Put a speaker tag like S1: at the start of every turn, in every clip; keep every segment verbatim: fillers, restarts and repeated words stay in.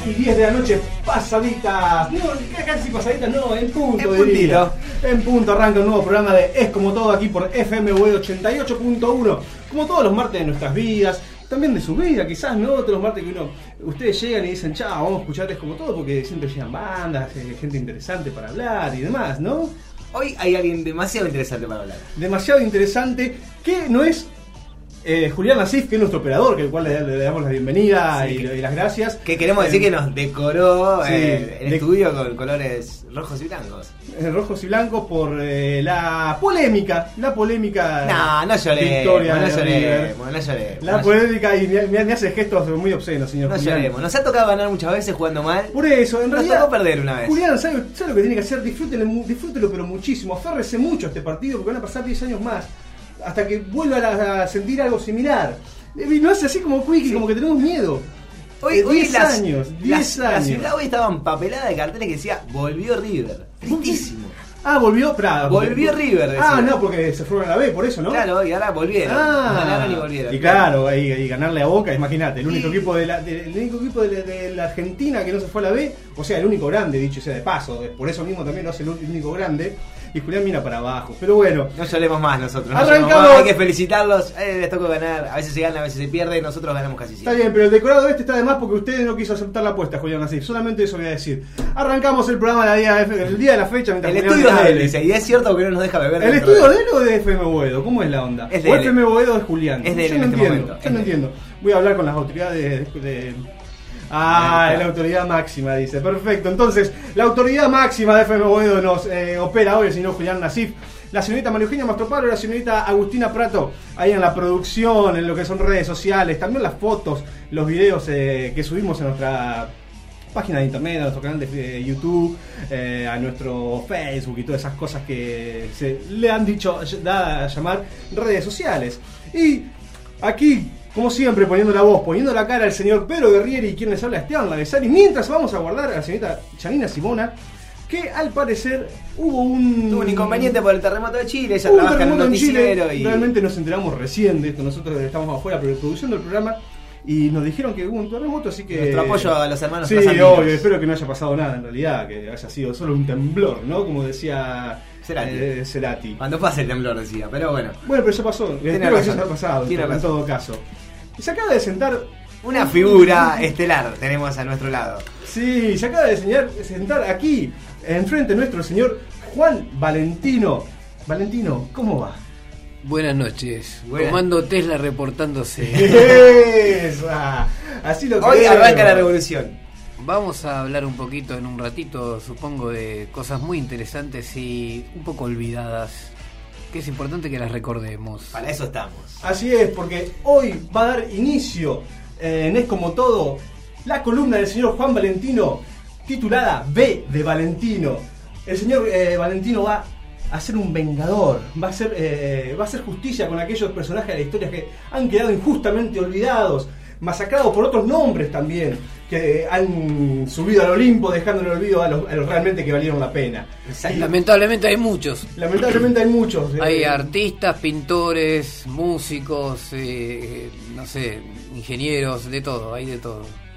S1: y diez de la noche, pasaditas. No, casi pasaditas, no, en punto.
S2: En puntito.
S1: En punto arranca un nuevo programa de Es Como Todo aquí por F M W ochenta y ocho punto uno. Como todos los martes de nuestras vidas, también de su vida, quizás, ¿no? Todos los martes que uno, ustedes llegan y dicen, chao, vamos a escuchar Es Como Todo, porque siempre llegan bandas, gente interesante para hablar y demás, ¿no?
S2: Hoy hay alguien demasiado interesante para hablar.
S1: Demasiado interesante, que no es eh, Julián Asif, que es nuestro operador, que al cual le, le damos la bienvenida sí, y, que, y las gracias.
S2: Que queremos eh, decir que nos decoró sí, eh, el
S1: de,
S2: estudio con colores rojos y blancos.
S1: Rojos y blancos por eh, la polémica, la polémica.
S2: No, no lloremos,
S1: victoria
S2: no
S1: lloremos,
S2: no lloremos.
S1: La
S2: no
S1: polémica y me, me hace gestos muy obscenos, señor
S2: no
S1: Julián.
S2: No lloremos, nos ha tocado ganar muchas veces jugando mal.
S1: Por eso, en
S2: nos
S1: realidad.
S2: Nos tocó perder una vez.
S1: Julián, ¿sabe, ¿sabe lo que tiene que hacer? Disfrútelo, disfrútelo pero muchísimo. Aférrese mucho a este partido porque van a pasar diez años más. Hasta que vuelva a, a sentir algo similar. Y no hace así como Quickie, sí. Como que tenemos miedo.
S2: Hoy, hoy
S1: diez
S2: las,
S1: años, diez
S2: las,
S1: años.
S2: La ciudad hoy estaba empapelada de carteles que decía volvió River. Tristísimo.
S1: Ah, volvió, pra,
S2: volvió
S1: porque,
S2: River. Decía.
S1: Ah, no, porque se fueron a la B, por eso, ¿no?
S2: Claro, y ahora volvieron.
S1: Ah,
S2: ganaron y volvieron.
S1: Y claro, y, y ganarle a Boca, imagínate, el único
S2: sí.
S1: equipo de la, de, el único equipo de la, de la Argentina que no se fue a la B, o sea, el único grande, dicho sea de paso, por eso mismo también lo hace el único grande. Y Julián mira para abajo, pero bueno.
S2: No lloremos más nosotros. No
S1: Arrancamos.
S2: Más. Hay que felicitarlos. Eh, les toca ganar. A veces se gana, a veces se pierde. Nosotros ganamos casi siempre.
S1: Está bien, pero el decorado este está de más porque ustedes no quiso aceptar la apuesta, Julián Asif. Solamente eso voy a decir. Arrancamos el programa de la día, el día de la fecha.
S2: El estudio de él, dice. Y es cierto que no nos deja beber.
S1: ¿El estudio de él o de F M Boedo? ¿Cómo es la onda?
S2: Es de
S1: ¿O
S2: él.
S1: F M Boedo es Julián?
S2: Es de él
S1: yo
S2: en
S1: no
S2: este
S1: entiendo.
S2: momento.
S1: Yo no entiendo. Voy a hablar con las autoridades de... de Ah, la autoridad máxima, dice. Perfecto. Entonces, la autoridad máxima de F M Boedo nos eh, opera hoy el señor Julián Asif. La señorita María Eugenia Mastroparo y la señorita Agustina Prato, ahí en la producción, en lo que son redes sociales, también las fotos, los videos eh, que subimos en nuestra página de internet, a nuestro canal de, de YouTube, eh, a nuestro Facebook y todas esas cosas que se le han dicho da a llamar redes sociales. Y aquí, como siempre, poniendo la voz, poniendo la cara al señor Pedro Guerrieri y quien les habla Esteban Lavesani, mientras vamos a guardar a la señorita Janina Simona, que al parecer hubo un...
S2: Tuvo un inconveniente por el terremoto de Chile, ella
S1: hubo
S2: trabaja en un noticiero
S1: en
S2: y...
S1: Realmente nos enteramos recién de esto, nosotros estamos afuera produciendo el programa y nos dijeron que hubo un terremoto, así que...
S2: Nuestro apoyo a los hermanos
S1: Sí, obvio, espero que no haya pasado nada en realidad, que haya sido solo un temblor, ¿no? Como decía
S2: Cerati.
S1: Eh, Cerati.
S2: Cuando pase el temblor decía, pero bueno.
S1: Bueno, pero ya pasó, espero que ya haya pasado, en razón. todo caso. Y se acaba de sentar...
S2: Una figura estelar tenemos a nuestro lado.
S1: Sí, se acaba de enseñar, sentar aquí, enfrente nuestro señor Juan Valentino. Valentino, ¿cómo va?
S3: Buenas noches.
S2: Buenas.
S3: Comando Tesla reportándose.
S1: Esa. Así lo
S2: Hoy
S1: queremos.
S2: arranca la revolución.
S3: Vamos a hablar un poquito en un ratito, supongo, de cosas muy interesantes y un poco olvidadas, que es importante que las recordemos.
S2: Para eso estamos.
S1: Así es, porque hoy va a dar inicio eh, en Es Como Todo la columna del señor Juan Valentino titulada B de Valentino. El señor eh, Valentino va a ser un vengador, va a hacer eh, va a hacer justicia con aquellos personajes de la historia que han quedado injustamente olvidados, masacrados por otros nombres también, que han subido al Olimpo dejando en el olvido a los, a los realmente que valieron la pena.
S3: Y, lamentablemente hay muchos.
S1: Lamentablemente hay muchos.
S3: Hay
S1: eh,
S3: artistas, pintores, músicos, eh, no sé, ingenieros, de todo, hay de todo.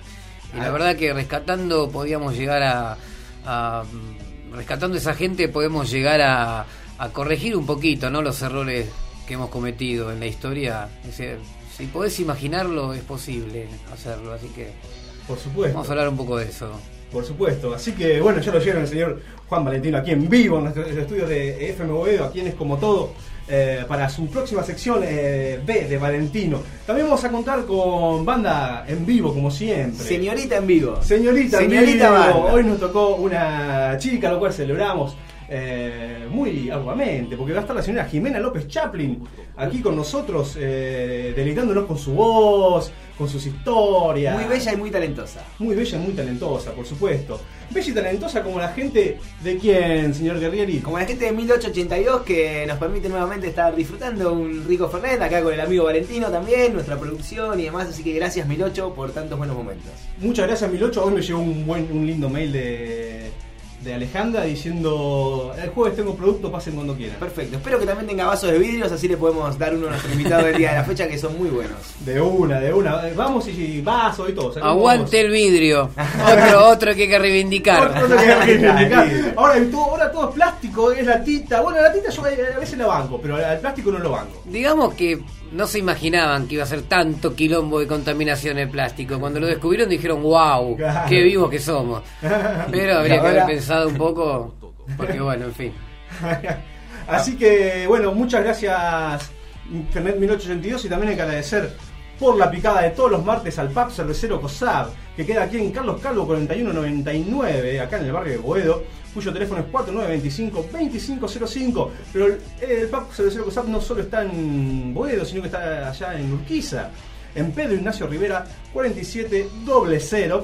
S3: Y la verdad que rescatando podíamos llegar a... a rescatando esa gente podemos llegar a, a corregir un poquito, ¿no?, los errores que hemos cometido en la historia. Es decir, si podés imaginarlo, es posible hacerlo, así que
S1: por supuesto.
S3: Vamos a hablar un poco de eso.
S1: Por supuesto, así que bueno, ya lo oyeron el señor Juan Valentino aquí en vivo en nuestro estudio de F M Boedo, aquí en Es Como Todo, eh, para su próxima sección eh, B de Valentino. También vamos a contar con banda en vivo, como siempre.
S2: Señorita en vivo.
S1: Señorita,
S2: Señorita
S1: en vivo.
S2: banda.
S1: Hoy nos tocó una chica, lo cual celebramos eh, muy arduamente, porque va a estar la señora Jimena López Chaplin aquí con nosotros, eh, deleitándonos con su voz, con sus historias.
S2: Muy bella y muy talentosa.
S1: Muy bella y muy talentosa, por supuesto. Bella y talentosa como la gente de quién, señor Guerrieri.
S2: Como la gente de mil ochocientos ochenta y dos, que nos permite nuevamente estar disfrutando un rico Fernet, acá con el amigo Valentino también, nuestra producción y demás, así que gracias mil ocho por tantos buenos momentos.
S1: Muchas gracias mil ocho, hoy me llegó un buen, un lindo mail de, de Alejandra diciendo: el jueves tengo producto, pasen cuando quieran.
S2: Perfecto, espero que también tenga vasos de vidrios, así le podemos dar uno a nuestros invitados del día de la fecha, que son muy buenos.
S1: De una, de una. Vamos y vaso y todo.
S3: Aguante el vidrio. Otro, otro que hay que reivindicar.
S1: Otro, otro que hay que reivindicar. Ahora, todo, ahora todo es plástico, es latita. Bueno, la latita yo a veces la banco, pero el plástico no lo banco.
S3: Digamos que no se imaginaban que iba a ser tanto quilombo de contaminación el plástico. Cuando lo descubrieron dijeron: wow,
S1: claro,
S3: qué vivos que somos. Pero habría que haber pensado un poco, porque bueno, en fin.
S1: Así que bueno, muchas gracias Internet mil ochocientos ochenta y dos, y también hay que agradecer por la picada de todos los martes al Pub Cervecero COSAB, que queda aquí en Carlos Calvo cuarenta y uno noventa y nueve, acá en el barrio de Boedo, cuyo teléfono es cuatro nueve dos cinco, dos cinco cero cinco. Pero el, el Pub Cervecero COSAB no solo está en Boedo, sino que está allá en Urquiza, en Pedro Ignacio Rivera cuarenta y siete cero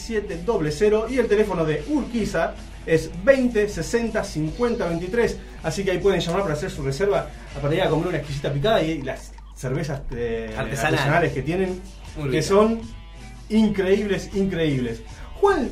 S1: cero, y el teléfono de Urquiza es veinte sesenta cincuenta veintitrés. Así que ahí pueden llamar para hacer su reserva, para ir a comer una exquisita picada y las cervezas eh,
S2: Artesanal.
S1: artesanales que tienen, que son increíbles, increíbles. Juan,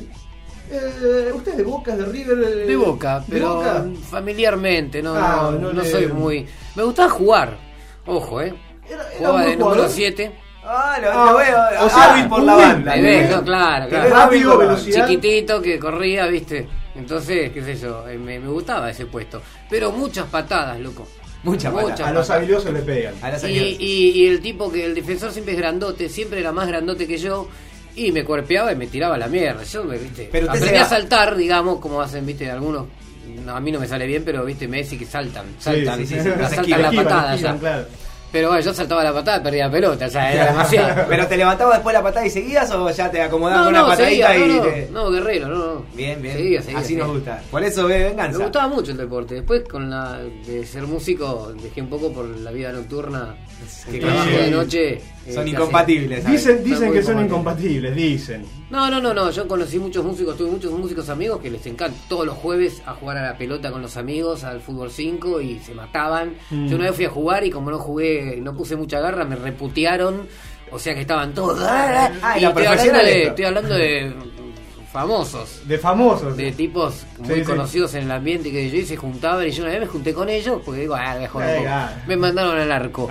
S1: eh, ¿usted es de Boca, de River? Eh,
S3: De Boca,
S1: ¿de
S3: pero
S1: Boca?
S3: familiarmente, no,
S1: Ah,
S3: no,
S1: no
S3: no
S1: le-
S3: soy muy... Me gustaba jugar, ojo, eh.
S1: Era, era
S3: Jugaba
S1: un
S3: de
S1: buen
S3: número
S1: jugador.
S3: siete.
S2: Ah, lo,
S1: Ah,
S2: lo veo,
S1: o sea,
S2: hábil por
S1: un
S2: la
S1: win.
S2: banda.
S3: Me
S1: Bien.
S3: ves, no, claro,
S2: Te
S3: claro.
S2: ves
S1: Rápido,
S2: rápido,
S1: velocidad.
S3: Chiquitito que corría, viste. Entonces, qué sé yo, eh, me, me gustaba ese puesto. Pero muchas patadas, loco.
S2: Muchas patadas.
S1: A los habilidosos le pegan.
S2: A las
S3: Y,
S2: ayudas.
S3: y, y el tipo que el defensor siempre es grandote, siempre era más grandote que yo. Y me cuerpeaba y me tiraba la mierda. Yo me, viste,
S2: Pero usted
S3: aprendí
S2: se
S3: a
S2: va-
S3: saltar, digamos, como hacen, viste, algunos. No, a mí no me sale bien, pero viste, Messi que saltan, saltan,
S1: Sí, sí, sí,
S3: la
S1: sí.
S3: saltan
S1: Esquivan,
S3: la
S1: esquivan,
S3: patada
S1: esquivan,
S3: ya.
S1: claro.
S3: Pero bueno, yo saltaba la patada y perdía la pelota, o sea, era demasiado.
S2: ¿Pero te levantabas después la patada y seguías o ya te acomodabas
S3: No,
S2: con una
S3: no,
S2: patadita
S3: seguía,
S2: y
S3: no,
S2: te...
S3: no, no, guerrero, no, no.
S2: Bien, bien.
S3: Seguía, seguía,
S2: Así
S3: seguía.
S2: nos gusta. Por eso ve venganza.
S3: Me gustaba mucho el deporte. Después, con la de ser músico, dejé un poco por la vida nocturna.
S2: Que
S3: El trabajo
S1: sí.
S3: de noche. eh,
S2: Son
S3: casi-
S2: incompatibles. ¿sabes?
S1: Dicen, dicen
S3: muy
S1: que son
S3: incompatibles.
S1: incompatibles, dicen.
S3: No, no, no, no. Yo conocí muchos músicos, tuve muchos músicos amigos que les encanta todos los jueves a jugar a la pelota con los amigos, al fútbol cinco, y se mataban.
S1: Mm.
S3: Yo una vez fui a jugar y como no jugué, no puse mucha garra, me reputearon. O sea que estaban todos.
S2: Ah,
S3: y
S2: era
S3: estoy hablando,
S2: profesional
S3: de,
S2: esto.
S3: estoy hablando de famosos.
S1: De famosos.
S3: De tipos muy
S1: Sí, sí.
S3: conocidos en el ambiente que yo y se juntaban, y yo una vez me junté con ellos porque digo, ah, voy a jugar un poco.
S1: Venga.
S3: Me mandaron al arco.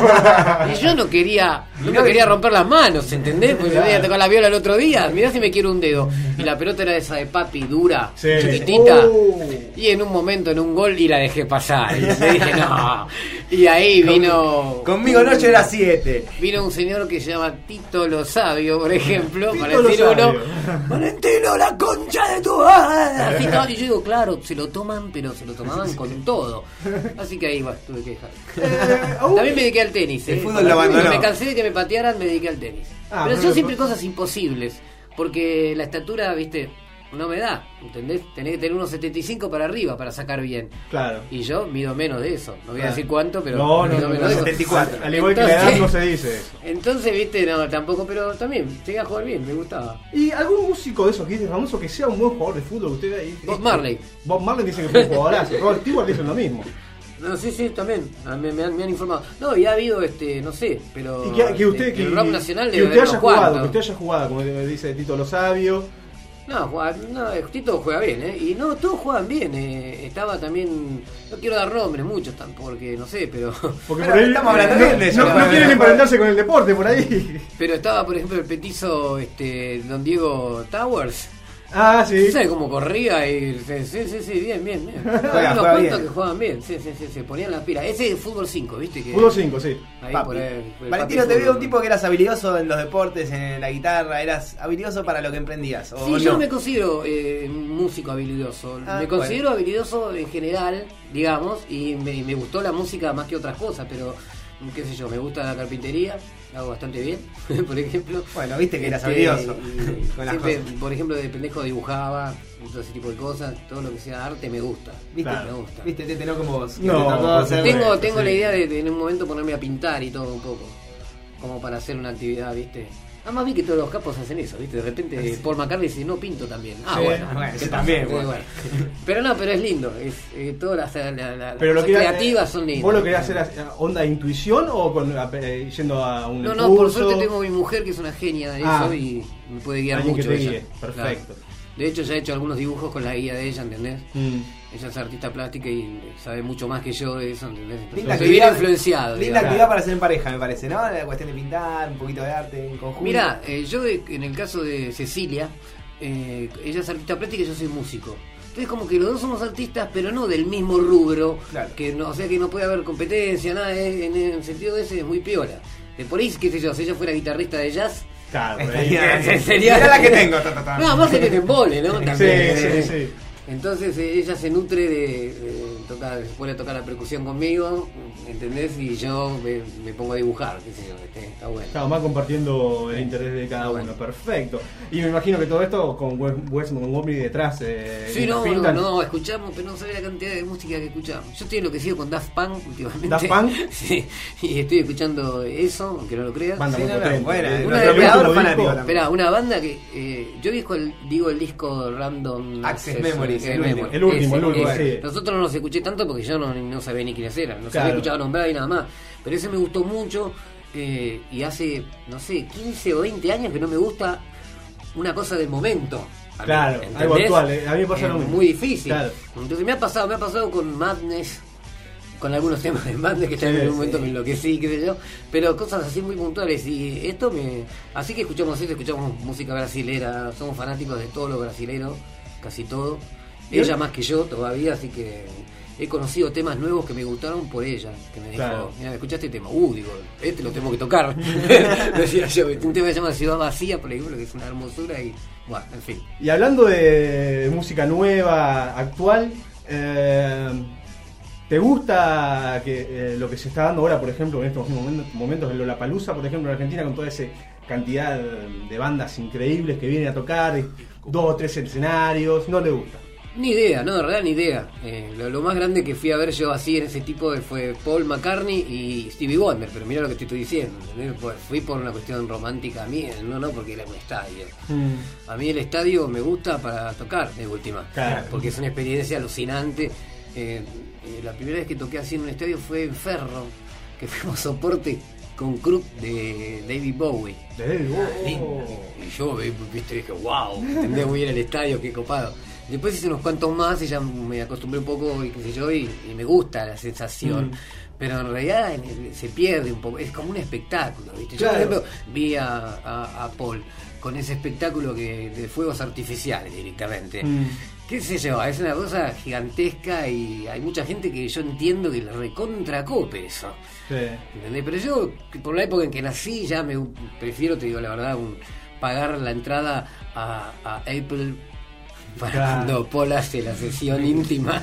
S3: Y yo no quería, no me quería romper las manos, ¿entendés? Porque
S1: Claro.
S3: me iba a tocar la viola el otro día, mirá si me quiero un dedo. Y la pelota era esa de papi, dura,
S1: Sí.
S3: chiquitita.
S1: Uh.
S3: Y en un momento, en un gol, y la dejé pasar. Y le dije, no. Y ahí vino...
S2: Conmigo no, yo era siete.
S3: Vino un señor que se llama Tito Lo Sabio, por ejemplo,
S1: Tito
S3: para
S1: Lo
S3: decir uno,
S1: Sabio.
S3: Valentino, la concha de tu madre. Así todo. Y yo digo, claro, se lo toman, pero se lo tomaban con todo. Así que ahí va, tuve que dejar.
S1: Eh, aún-
S3: También me dediqué al tenis.
S2: El
S3: eh.
S2: fútbol lo abandonó.
S3: Me cansé de que me patearan, me dediqué al tenis.
S1: Ah,
S3: pero
S1: pero
S3: son
S1: no-
S3: siempre cosas imposibles, porque la estatura, viste, no me da, ¿entendés? Tenés que tener unos setenta y cinco para arriba para sacar bien.
S1: Claro.
S3: Y yo mido menos de eso. No voy a
S1: Claro.
S3: decir cuánto, pero
S1: No, no,
S3: mido
S1: no,
S3: menos
S1: no,
S3: de eso.
S2: setenta y cuatro.
S1: Al igual que la edad
S3: Entonces-
S1: no se dice eso.
S3: Entonces, viste, no, tampoco, pero también llegué a jugar bien, me gustaba.
S1: ¿Y algún músico de esos que dice famoso que sea un buen jugador de fútbol? Usted ahí.
S3: Bob Marley.
S1: Bob Marley dice que fue un jugadorazo. Robert Stewart dice lo mismo.
S3: No, sí, sí, también. Ah, Me, me han, me han informado. No, y ha habido, este, no sé, pero.
S1: Y que, que usted,
S3: el,
S1: que,
S3: el rock nacional
S1: que
S3: debe
S1: usted
S3: haber
S1: haya
S3: unos
S1: jugado,
S3: cuantos.
S1: que usted haya jugado, como dice Tito Lo Sabio.
S3: No, juega, no, Tito juega bien, ¿eh? Y no, todos juegan bien. Eh. Estaba también. No quiero dar nombres, muchos tampoco, porque no sé, pero.
S1: Porque
S2: Pero
S1: por ahí
S2: estamos hablando
S1: no,
S2: bien de eso,
S1: no- no
S2: bueno,
S1: quieren
S2: bueno.
S1: emparentarse con el deporte por ahí.
S3: Pero estaba, por ejemplo, el petizo, este, Don Diego Towers.
S1: Ah, sí.
S3: No sé cómo corría y. Sí, sí, sí, sí, bien, bien, bien.
S2: Juega,
S3: Hay unos
S2: juega
S3: cuantos
S2: bien.
S3: que jugaban bien, sí, sí, sí, se ponían las pilas. Ese es fútbol cinco, ¿viste? Que
S1: Fútbol cinco, sí.
S3: Ahí
S2: Papi.
S3: por el- el
S2: Valentino,
S3: papi
S2: te veo
S3: fútbol.
S2: un tipo que eras habilidoso en los deportes, en la guitarra, eras habilidoso para lo que emprendías. ¿O
S3: Sí,
S2: no?
S3: yo no me considero eh, músico habilidoso.
S2: Ah,
S3: me considero habilidoso en general, digamos, y me, me gustó la música más que otras cosas, pero qué sé yo, me gusta la carpintería, la hago bastante bien, por ejemplo.
S2: Bueno, viste que eras
S3: Este,
S2: habilidoso
S3: y
S2: con las
S3: siempre,
S2: cosas.
S3: por ejemplo, de pendejo dibujaba, todo ese tipo de cosas, todo lo que sea arte me gusta.
S2: ¿Viste?
S1: Claro.
S3: Me gusta.
S2: Viste, Tete, no como vos. que
S1: No,
S2: te tocó
S1: por
S2: hacer-
S1: supuesto.
S3: Tengo, tengo
S1: sí.
S3: la idea de, de en un momento ponerme a pintar y todo un poco, como para hacer una actividad, ¿viste? Además vi que todos los capos hacen eso, ¿viste? De repente Paul McCartney dice, no pinto también. Ah,
S1: Sí.
S3: bueno.
S2: Bueno,
S3: ¿qué
S2: sí,
S3: pasa?
S2: también,
S3: Sí,
S2: bueno.
S3: bueno. Pero no, pero es lindo. Es, eh, todas las, la- la- las
S1: Pero lo
S3: cosas
S1: que
S3: creativas son lindas.
S1: ¿Vos lo querés hacer a- onda de intuición o con, eh, yendo a un
S3: No, no, por
S1: curso?
S3: suerte tengo mi mujer que es una genia de
S1: Ah.
S3: eso y me puede guiar
S1: Alguien
S3: mucho
S1: que te
S3: ella.
S1: guíe. Perfecto.
S3: Claro. De hecho, ya he hecho algunos dibujos con la guía de ella, ¿entendés?
S1: Mm.
S3: Ella es artista plástica y sabe mucho más que yo de eso, ¿entendés? Entonces,
S2: Linda
S3: estoy bien
S2: actividad-
S3: influenciado.
S2: Linda
S3: digamos.
S2: actividad para hacer en pareja, me parece, ¿no? La cuestión de pintar, un poquito de arte en conjunto.
S3: Mira, eh, yo de- en el caso de Cecilia, eh, ella es artista plástica y yo soy músico. Entonces como que los dos somos artistas, pero no del mismo rubro,
S2: Claro.
S3: que no, o sea que no puede haber competencia, nada, eh, en el sentido de ese es muy piola. De por ahí, qué sé yo, si ella fuera guitarrista de jazz,
S1: Claro, por ahí.
S2: Estaría-
S3: sería-
S2: Mirá la que tengo. ta, ta, ta.
S3: no, más sería en embole, ¿no?
S1: Sí,
S3: También,
S1: sí,
S3: eh,
S1: sí.
S3: Entonces eh, ella se nutre de, de tocar, se pone a tocar la percusión conmigo, ¿entendés? Y yo me, me pongo a dibujar, qué sé yo, este, está bueno.
S1: Estamos más compartiendo el interés de cada uno,
S3: Bueno.
S1: perfecto. Y me imagino que todo esto con Wes Wes Montgomery detrás. Eh,
S3: Sí, no, no,
S1: pintan.
S3: no, escuchamos, pero no sabía la cantidad de música que escuchamos. Yo estoy enloquecido con Daft Punk últimamente.
S1: ¿Daft Punk?
S3: Sí, y estoy escuchando eso, aunque no lo creas.
S1: Banda
S2: Sí,
S1: muy
S2: no, no,
S1: potente.
S2: buena,
S1: Eh,
S2: eh,
S3: una
S1: nuestro
S3: de-
S1: último
S2: pegador
S1: disco-
S2: fanático también.
S3: Espera, una banda que eh, yo digo el, digo el disco Random
S2: Access
S3: Access,
S2: Memories,
S3: eh,
S2: el último.
S1: El último, el
S3: Ese,
S1: último,
S3: ese.
S1: sí.
S3: Nosotros no los escuché tanto porque yo no, no sabía ni quiénes eran, no
S1: Claro.
S3: había escuchado nombrar y nada más. Pero ese me gustó mucho eh, y hace, no sé, quince o veinte años que no me gusta una cosa del momento. A mí,
S1: Claro,
S3: ¿entendés?
S1: algo actual, eh, a mí me pasa
S3: Es
S1: lo mismo.
S3: muy difícil.
S1: Claro.
S3: Entonces me ha pasado, me ha pasado con Madness, con algunos temas de Madness que también
S1: Sí,
S3: en un momento
S1: sí.
S3: me enloquecí, qué sé yo, pero cosas así muy puntuales y esto me... Así que escuchamos esto, escuchamos música brasilera, somos fanáticos de todo lo brasilero, casi todo.
S1: ¿Y
S3: Ella
S1: él?
S3: más que yo todavía, así que he conocido temas nuevos que me gustaron por ella, que me dijo,
S1: Claro.
S3: mira, escuchaste este tema, uh, digo, este lo tengo que tocar. Decía yo, un tema que se llama Ciudad Vacía, por ejemplo, que es una hermosura y, bueno, en fin.
S1: Y hablando de música nueva, actual, eh, ¿te gusta que eh, lo que se está dando ahora, por ejemplo, en estos momentos, momentos en Lollapalooza, por ejemplo, en Argentina, con toda esa cantidad de bandas increíbles que vienen a tocar, dos o tres escenarios? ¿No le gusta?
S3: Ni idea, no, de verdad ni idea. Eh, lo, lo más grande que fui a ver yo así en ese tipo de fue Paul McCartney y Stevie Wonder, pero mira lo que te estoy diciendo, ¿entendés? Pues fui por una cuestión romántica a mí, no, no porque era un estadio. A mí el estadio me gusta para tocar, de última,
S1: Claro.
S3: porque es una experiencia alucinante. Eh, eh, la primera vez que toqué así en un estadio fue en Ferro, que fuimos soporte con Crook de David Bowie.
S1: De-
S3: Lindo. Y yo, eh, viste, dije, wow, entendés muy bien el estadio, qué copado. Después hice unos cuantos más y ya me acostumbré un poco, y qué sé yo, y, y me gusta la sensación.
S1: Mm.
S3: Pero en realidad en- se pierde un poco, es como un espectáculo, ¿viste? Yo,
S1: Claro.
S3: por ejemplo, vi a, a, a Paul con ese espectáculo que de fuegos artificiales directamente.
S1: Mm.
S3: ¿Qué sé yo? Es una cosa gigantesca y hay mucha gente que yo entiendo que le recontracope eso.
S1: Sí.
S3: ¿Entendés? Pero yo, que por la época en que nací, ya me prefiero, te digo la verdad, un- pagar la entrada a, a Apple para
S1: Claro.
S3: cuando Paul hace la sesión íntima.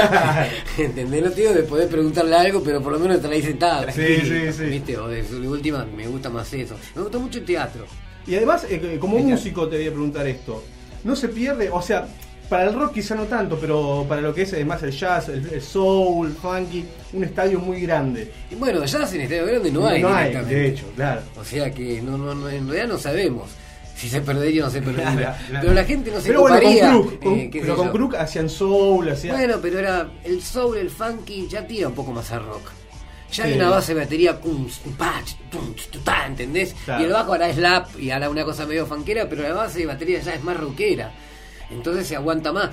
S3: ¿Entendés? No te digo de poder preguntarle algo, pero por lo menos te la hice sentada.
S1: Sí, sí, sí.
S3: ¿Viste? O de su última, me gusta más eso. Me gusta mucho el teatro.
S1: Y además, eh, como
S3: Venga.
S1: músico te voy a preguntar esto. ¿No se pierde? O sea, para el rock quizá no tanto, pero para lo que es además el jazz, el, el soul, funky, un estadio muy grande.
S3: Y bueno, ya en Estadio Grande no hay.
S1: No hay,
S3: directamente.
S1: de hecho, claro.
S3: O sea que no, no, no, en realidad no sabemos si se perdería o no se perdería.
S2: Claro, claro.
S3: Pero la gente no se
S1: Pero bueno, con
S3: ocuparía.
S1: Crook, con-
S3: eh, qué sé
S1: pero con
S3: yo.
S1: Crook hacían soul, hacían...
S3: Bueno, pero era el soul, el funky, ya tira un poco más a rock. Ya
S1: Sí.
S3: hay una base de batería, cum, pa, tum, tu, ta, ¿entendés?
S1: Claro.
S3: Y el bajo hará slap y hará una cosa medio funkera, pero la base de batería ya es más rockera. Entonces se aguanta más.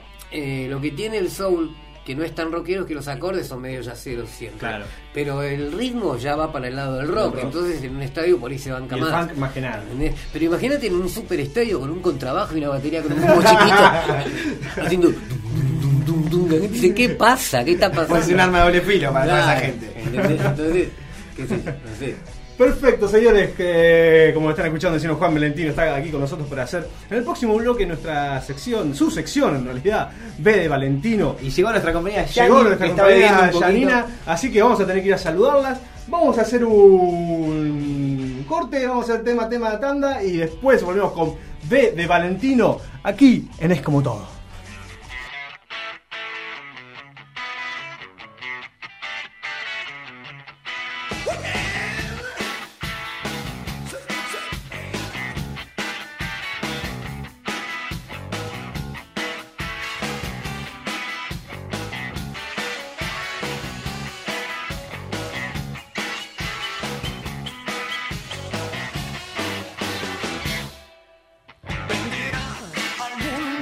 S3: Eh, lo que tiene el soul, que no es tan rockero, es que los acordes son medio yaceros siempre.
S1: Claro.
S3: Pero el ritmo ya va para el lado del rock.
S1: rock.
S3: Entonces en un estadio por ahí se banca
S1: Y el
S3: más.
S1: funk más que nada.
S3: ¿Entendés? Pero imagínate en un super estadio con un contrabajo y una batería con un bombo chiquito haciendo dum, dum, dum, dum, dum. Dice, ¿qué pasa? ¿Qué está pasando?
S2: Puede ser un arma de doble filo para toda esa
S3: Claro,
S2: gente.
S3: ¿entendés? Entonces, qué sé yo, no sé.
S1: Perfecto, señores, que como están escuchando, el señor Juan Valentino está aquí con nosotros para hacer en el próximo bloque nuestra sección, su sección en realidad, B de Valentino.
S2: Y llegó nuestra compañera Yani,
S1: Llegó nuestra
S2: que está bebiendo
S1: compañera
S2: un poquito.
S1: Yanina, así que vamos a tener que ir a saludarlas. Vamos a hacer un corte, vamos a hacer tema, tema de tanda y después volvemos con B de Valentino aquí en Es Como Todo.
S4: Vendrá algún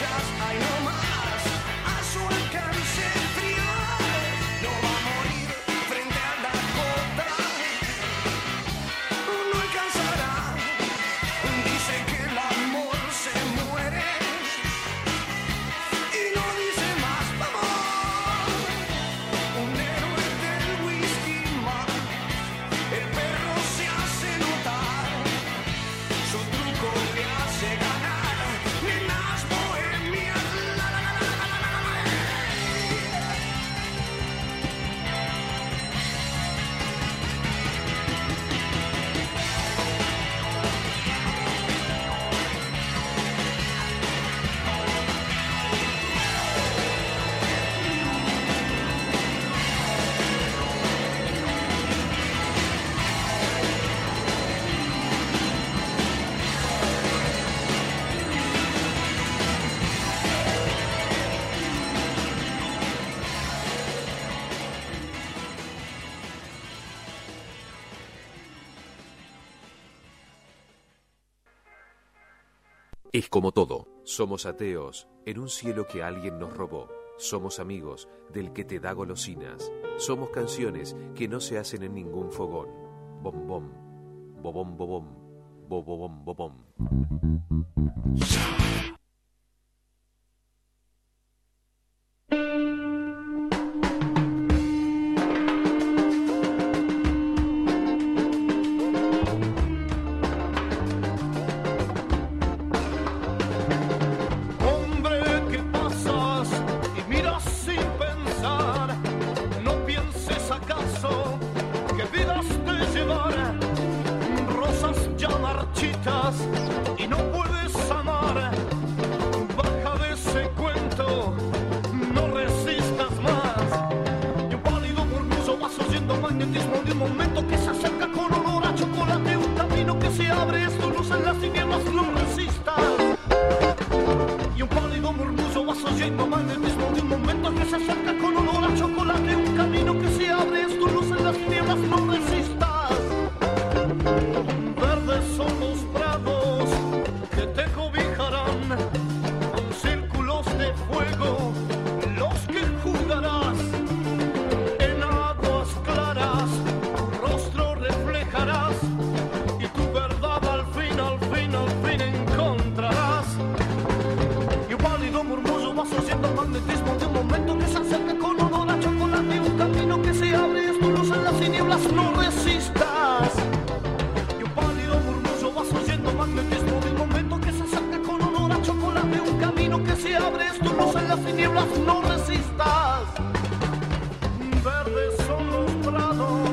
S4: estrellas hay no más a su alcance frío. No va a morir frente a la Dakota, no alcanzará. Dice que el amor se muere y no dice más, vamos. Un héroe del whisky más, el perro se hace notar, su truco le hace ganar, nenas bohemias, la la la la la la la la.
S5: Es como todo, somos ateos en un cielo que alguien nos robó. Somos amigos del que te da golosinas. Somos canciones que no se hacen en ningún fogón. Bom bom, bobom bobom, bobom bobom.
S4: Hombre que pasas y miras sin pensar, no pienses acaso que vidas de llevar rosas ya marchitas y no puedes amar. Baja de ese cuento, no resistas más. Y un pálido murmullo vas oyendo magnetismo de un momento que se acerca con olor a chocolate, un camino que se abre, es tu luz en las tinieblas, no resistas. Y un pálido murmullo vas oyendo magnetismo de un momento que se acerca con olor a chocolate, un camino que se abre, es tu luz en las tinieblas, no resistas. Verdes son los prados que te cobijarán con círculos de fuego, los que jugarás en aguas claras, tu rostro reflejarás y tu verdad al fin, al fin, al fin encontrarás. Y un pálido murmullo vas oyendo magnetismo de un momento que se acerca con olor a chocolate, un camino que se abre, es tu luz en las tinieblas, no resistas. Y un pálido murmullo vas oyendo magnetismo de un momento que se acerca con olor a chocolate, un camino que se abre, es tu luz en las tinieblas, no resistas. Verdes son los prados.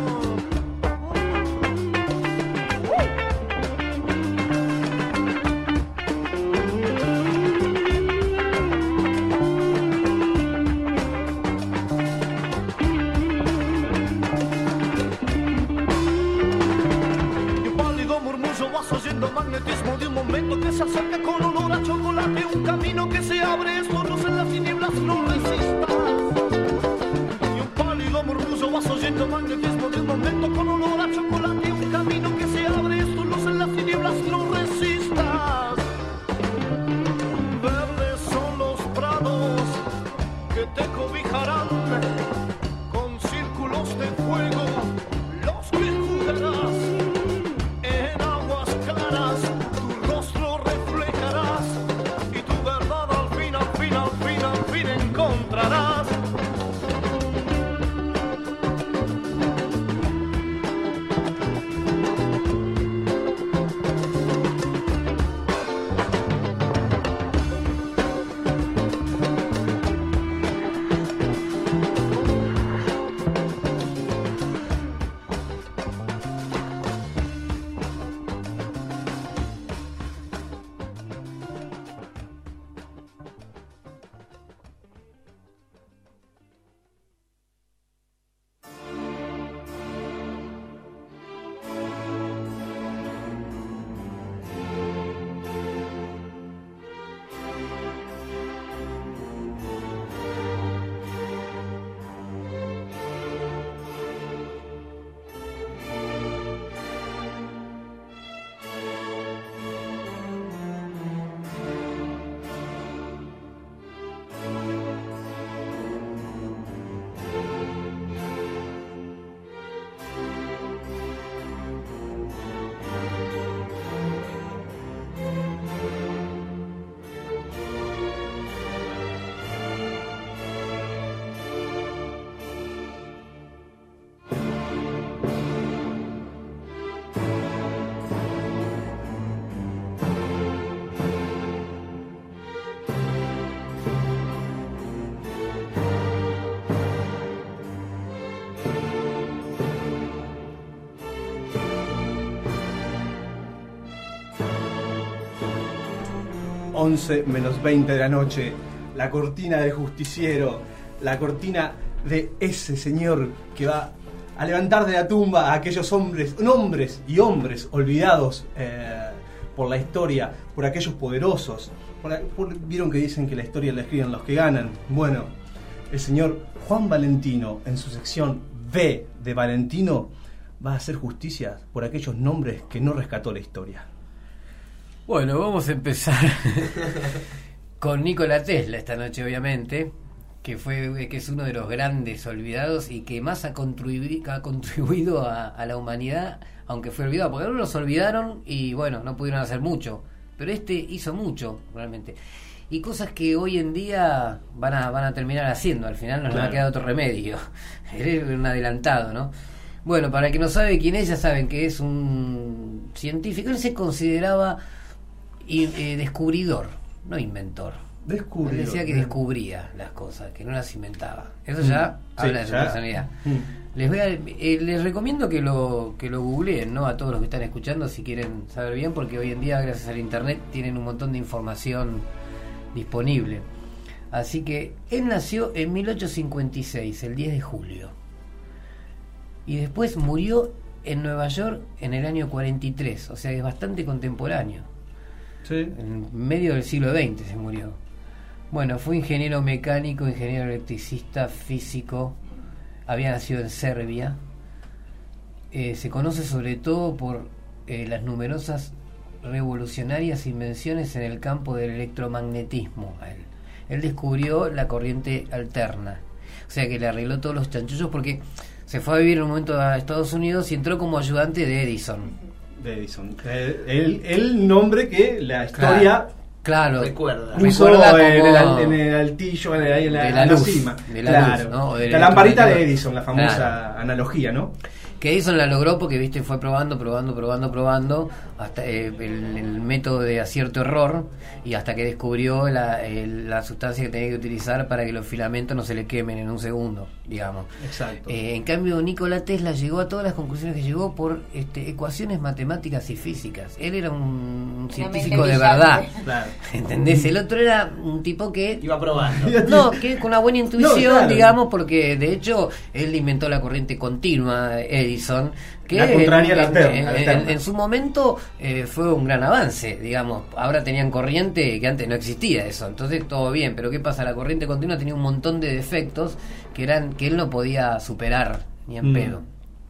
S4: Y un pálido murmullo vas oyendo magnetismo de un momento que se acerca con olor a chocolate, un camino que se abre, es tu luz en las tinieblas, no resistas. Y un pálido murmullo vas oyendo magnetismo de un momento con olor a chocolate, un camino que se abre, es tu luz en las tinieblas, no resistas. Verdes son los prados que te cobijarán con círculos de fuego, los que jugarás en aguas claras, tu rostro reflejarás y tu verdad al fin, al fin, al fin, al fin encontrarás.
S1: once menos veinte de la noche, la cortina del justiciero, la cortina de ese señor que va a levantar de la tumba a aquellos hombres, hombres y hombres olvidados eh, por la historia, por aquellos poderosos. Por, por, Vieron que dicen que la historia la escriben los que ganan. Bueno, el señor Juan Valentino, en su sección B de Valentino, va a hacer justicia por aquellos nombres que no rescató la historia.
S3: Bueno, vamos a empezar con Nikola Tesla esta noche, obviamente, que fue que es uno de los grandes olvidados y que más ha contribuido, ha contribuido a, a la humanidad, aunque fue olvidado, porque algunos los olvidaron y bueno, no pudieron hacer mucho, pero este hizo mucho realmente, y cosas que hoy en día van a van a terminar haciendo, al final no nos
S1: claro.
S3: va a quedar otro remedio. Él es un adelantado, ¿no? Bueno, para el que no sabe quién es, ya saben que es un científico. Él se consideraba y, eh, descubridor, no inventor.
S1: Descubridor.
S3: Él decía que descubría las cosas, que no las inventaba. Eso ya
S1: Sí,
S3: habla de su
S1: ya.
S3: personalidad.
S1: Mm.
S3: Les voy a, eh, les recomiendo que lo que lo googleen, ¿no? A todos los que están escuchando, si quieren saber bien, porque hoy en día, gracias al internet, tienen un montón de información disponible. Así que él nació en mil ochocientos cincuenta y seis, el diez de julio. Y después murió en Nueva York en el año cuarenta y tres, o sea, es bastante contemporáneo.
S1: Sí.
S3: En medio del siglo veinte se murió. Bueno, fue ingeniero mecánico, ingeniero electricista, físico. Había nacido en Serbia. Eh, se conoce sobre todo por eh, las numerosas revolucionarias invenciones en el campo del electromagnetismo. Él, él descubrió la corriente alterna. O sea que le arregló todos los chanchullos porque se fue a vivir en un momento a Estados Unidos y entró como ayudante de Edison.
S1: De Edison. El, el, el nombre que la historia
S3: Claro,
S2: Recuerda.
S1: puso
S3: recuerda
S1: en,
S3: como-
S1: el, en el altillo, en, el, ahí en la,
S3: de la
S1: en la
S3: luz,
S1: cima.
S3: de la
S1: claro.
S3: luz, ¿no? O del
S1: La lamparita de
S3: electromagnetismo.
S1: Edison, la famosa
S3: Claro.
S1: analogía, ¿no?
S3: Que Edison la logró porque, viste, fue probando, probando, probando, probando, hasta eh, el, el método de acierto-error, y hasta que descubrió la, el- la sustancia que tenía que utilizar para que los filamentos no se le quemen en un segundo, digamos.
S1: Exacto.
S3: Eh, en cambio, Nikola Tesla llegó a todas las conclusiones que llegó por este, ecuaciones matemáticas y físicas. Él era un, un científico de
S6: brillante.
S3: verdad,
S1: Claro.
S3: ¿entendés? El otro era un tipo que...
S2: Iba probando.
S3: No, que con una buena intuición,
S1: No, claro.
S3: digamos, porque de hecho él inventó la corriente continua, Edison, que
S1: La contraria
S3: en,
S1: a la alterna,
S3: en-
S1: a la
S3: en-
S1: alterna.
S3: en su momento eh, fue un gran avance, digamos. Ahora tenían corriente que antes no existía eso, entonces todo bien, pero ¿qué pasa? La corriente continua tenía un montón de defectos que eran que él no podía superar ni en
S1: Mm.
S3: pedo.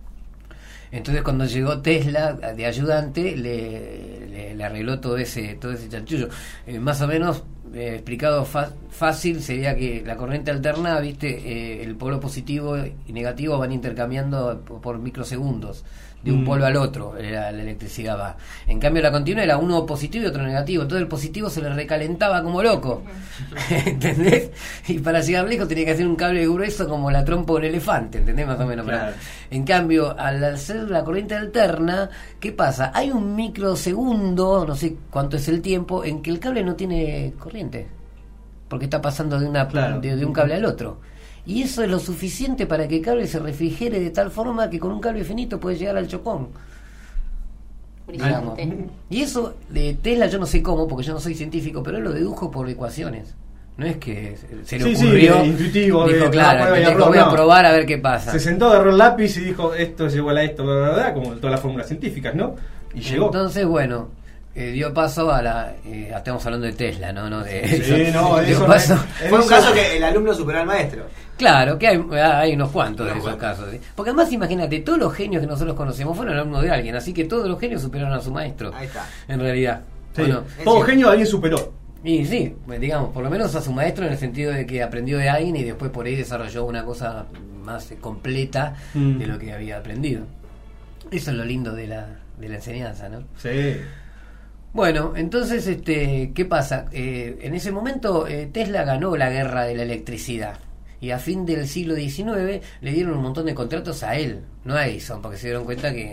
S3: Entonces cuando llegó Tesla de ayudante le, le, le arregló todo ese todo ese chanchullo. Eh, más o menos eh, explicado fa- fácil sería que la corriente alterna, viste, eh, el polo positivo y negativo van intercambiando por, por microsegundos de un
S1: Mm.
S3: polo al otro, la, la electricidad va. En cambio la continua era uno positivo y otro negativo, entonces el positivo se le recalentaba como loco. ¿Entendés? Y para llegar lejos tenía que hacer un cable grueso como la trompa de un elefante, ¿entendés? Más o menos.
S1: Claro.
S3: En cambio, al hacer la corriente alterna, ¿qué pasa? Hay un microsegundo, no sé cuánto es el tiempo, en que el cable no tiene corriente, porque está pasando de una
S1: Claro.
S3: de, de un cable al otro. Y eso es lo suficiente para que el cable se refrigere de tal forma que con un cable finito puede llegar al chocón. Digamos.
S6: Brillante.
S3: Y eso de Tesla yo no sé cómo, porque yo no soy científico, pero él lo dedujo por ecuaciones. No es que se le
S1: Sí, sí,
S3: ocurrió,
S1: de intuitivo,
S3: dijo,
S1: de-
S3: claro,
S1: ah, prueba y
S3: tengo-
S1: error,
S3: voy a
S1: no.
S3: probar a ver qué pasa.
S1: Se sentó, agarró el lápiz y dijo, esto es igual a esto, bla, bla, bla, como todas las fórmulas científicas, ¿no? Y llegó.
S3: Entonces, bueno, eh, dio paso a la... Eh, estamos hablando de Tesla, ¿no? no de,
S1: Sí, no,
S3: dio
S1: eso no
S3: paso,
S1: es-
S2: Fue un
S1: Eso-
S2: caso que el alumno superó al maestro.
S3: Claro, que hay, hay unos cuantos de
S2: Unos
S3: esos
S2: cuantos.
S3: casos. ¿sí? Porque además, imagínate, todos los genios que nosotros conocemos fueron alumnos de alguien, así que todos los genios superaron a su maestro.
S2: Ahí está.
S3: En realidad.
S1: Sí,
S3: Bueno,
S1: todo genio alguien superó.
S3: y sí, pues, digamos, por lo menos a su maestro en el sentido de que aprendió de alguien y después por ahí desarrolló una cosa más eh, completa
S1: Mm.
S3: de lo que había aprendido. Eso es lo lindo de la, de la enseñanza, ¿no?
S1: Sí.
S3: Bueno, entonces, este, ¿qué pasa? Eh, en ese momento eh, Tesla ganó la guerra de la electricidad y a fin del siglo diecinueve le dieron un montón de contratos a él, no a Edison, porque se dieron cuenta que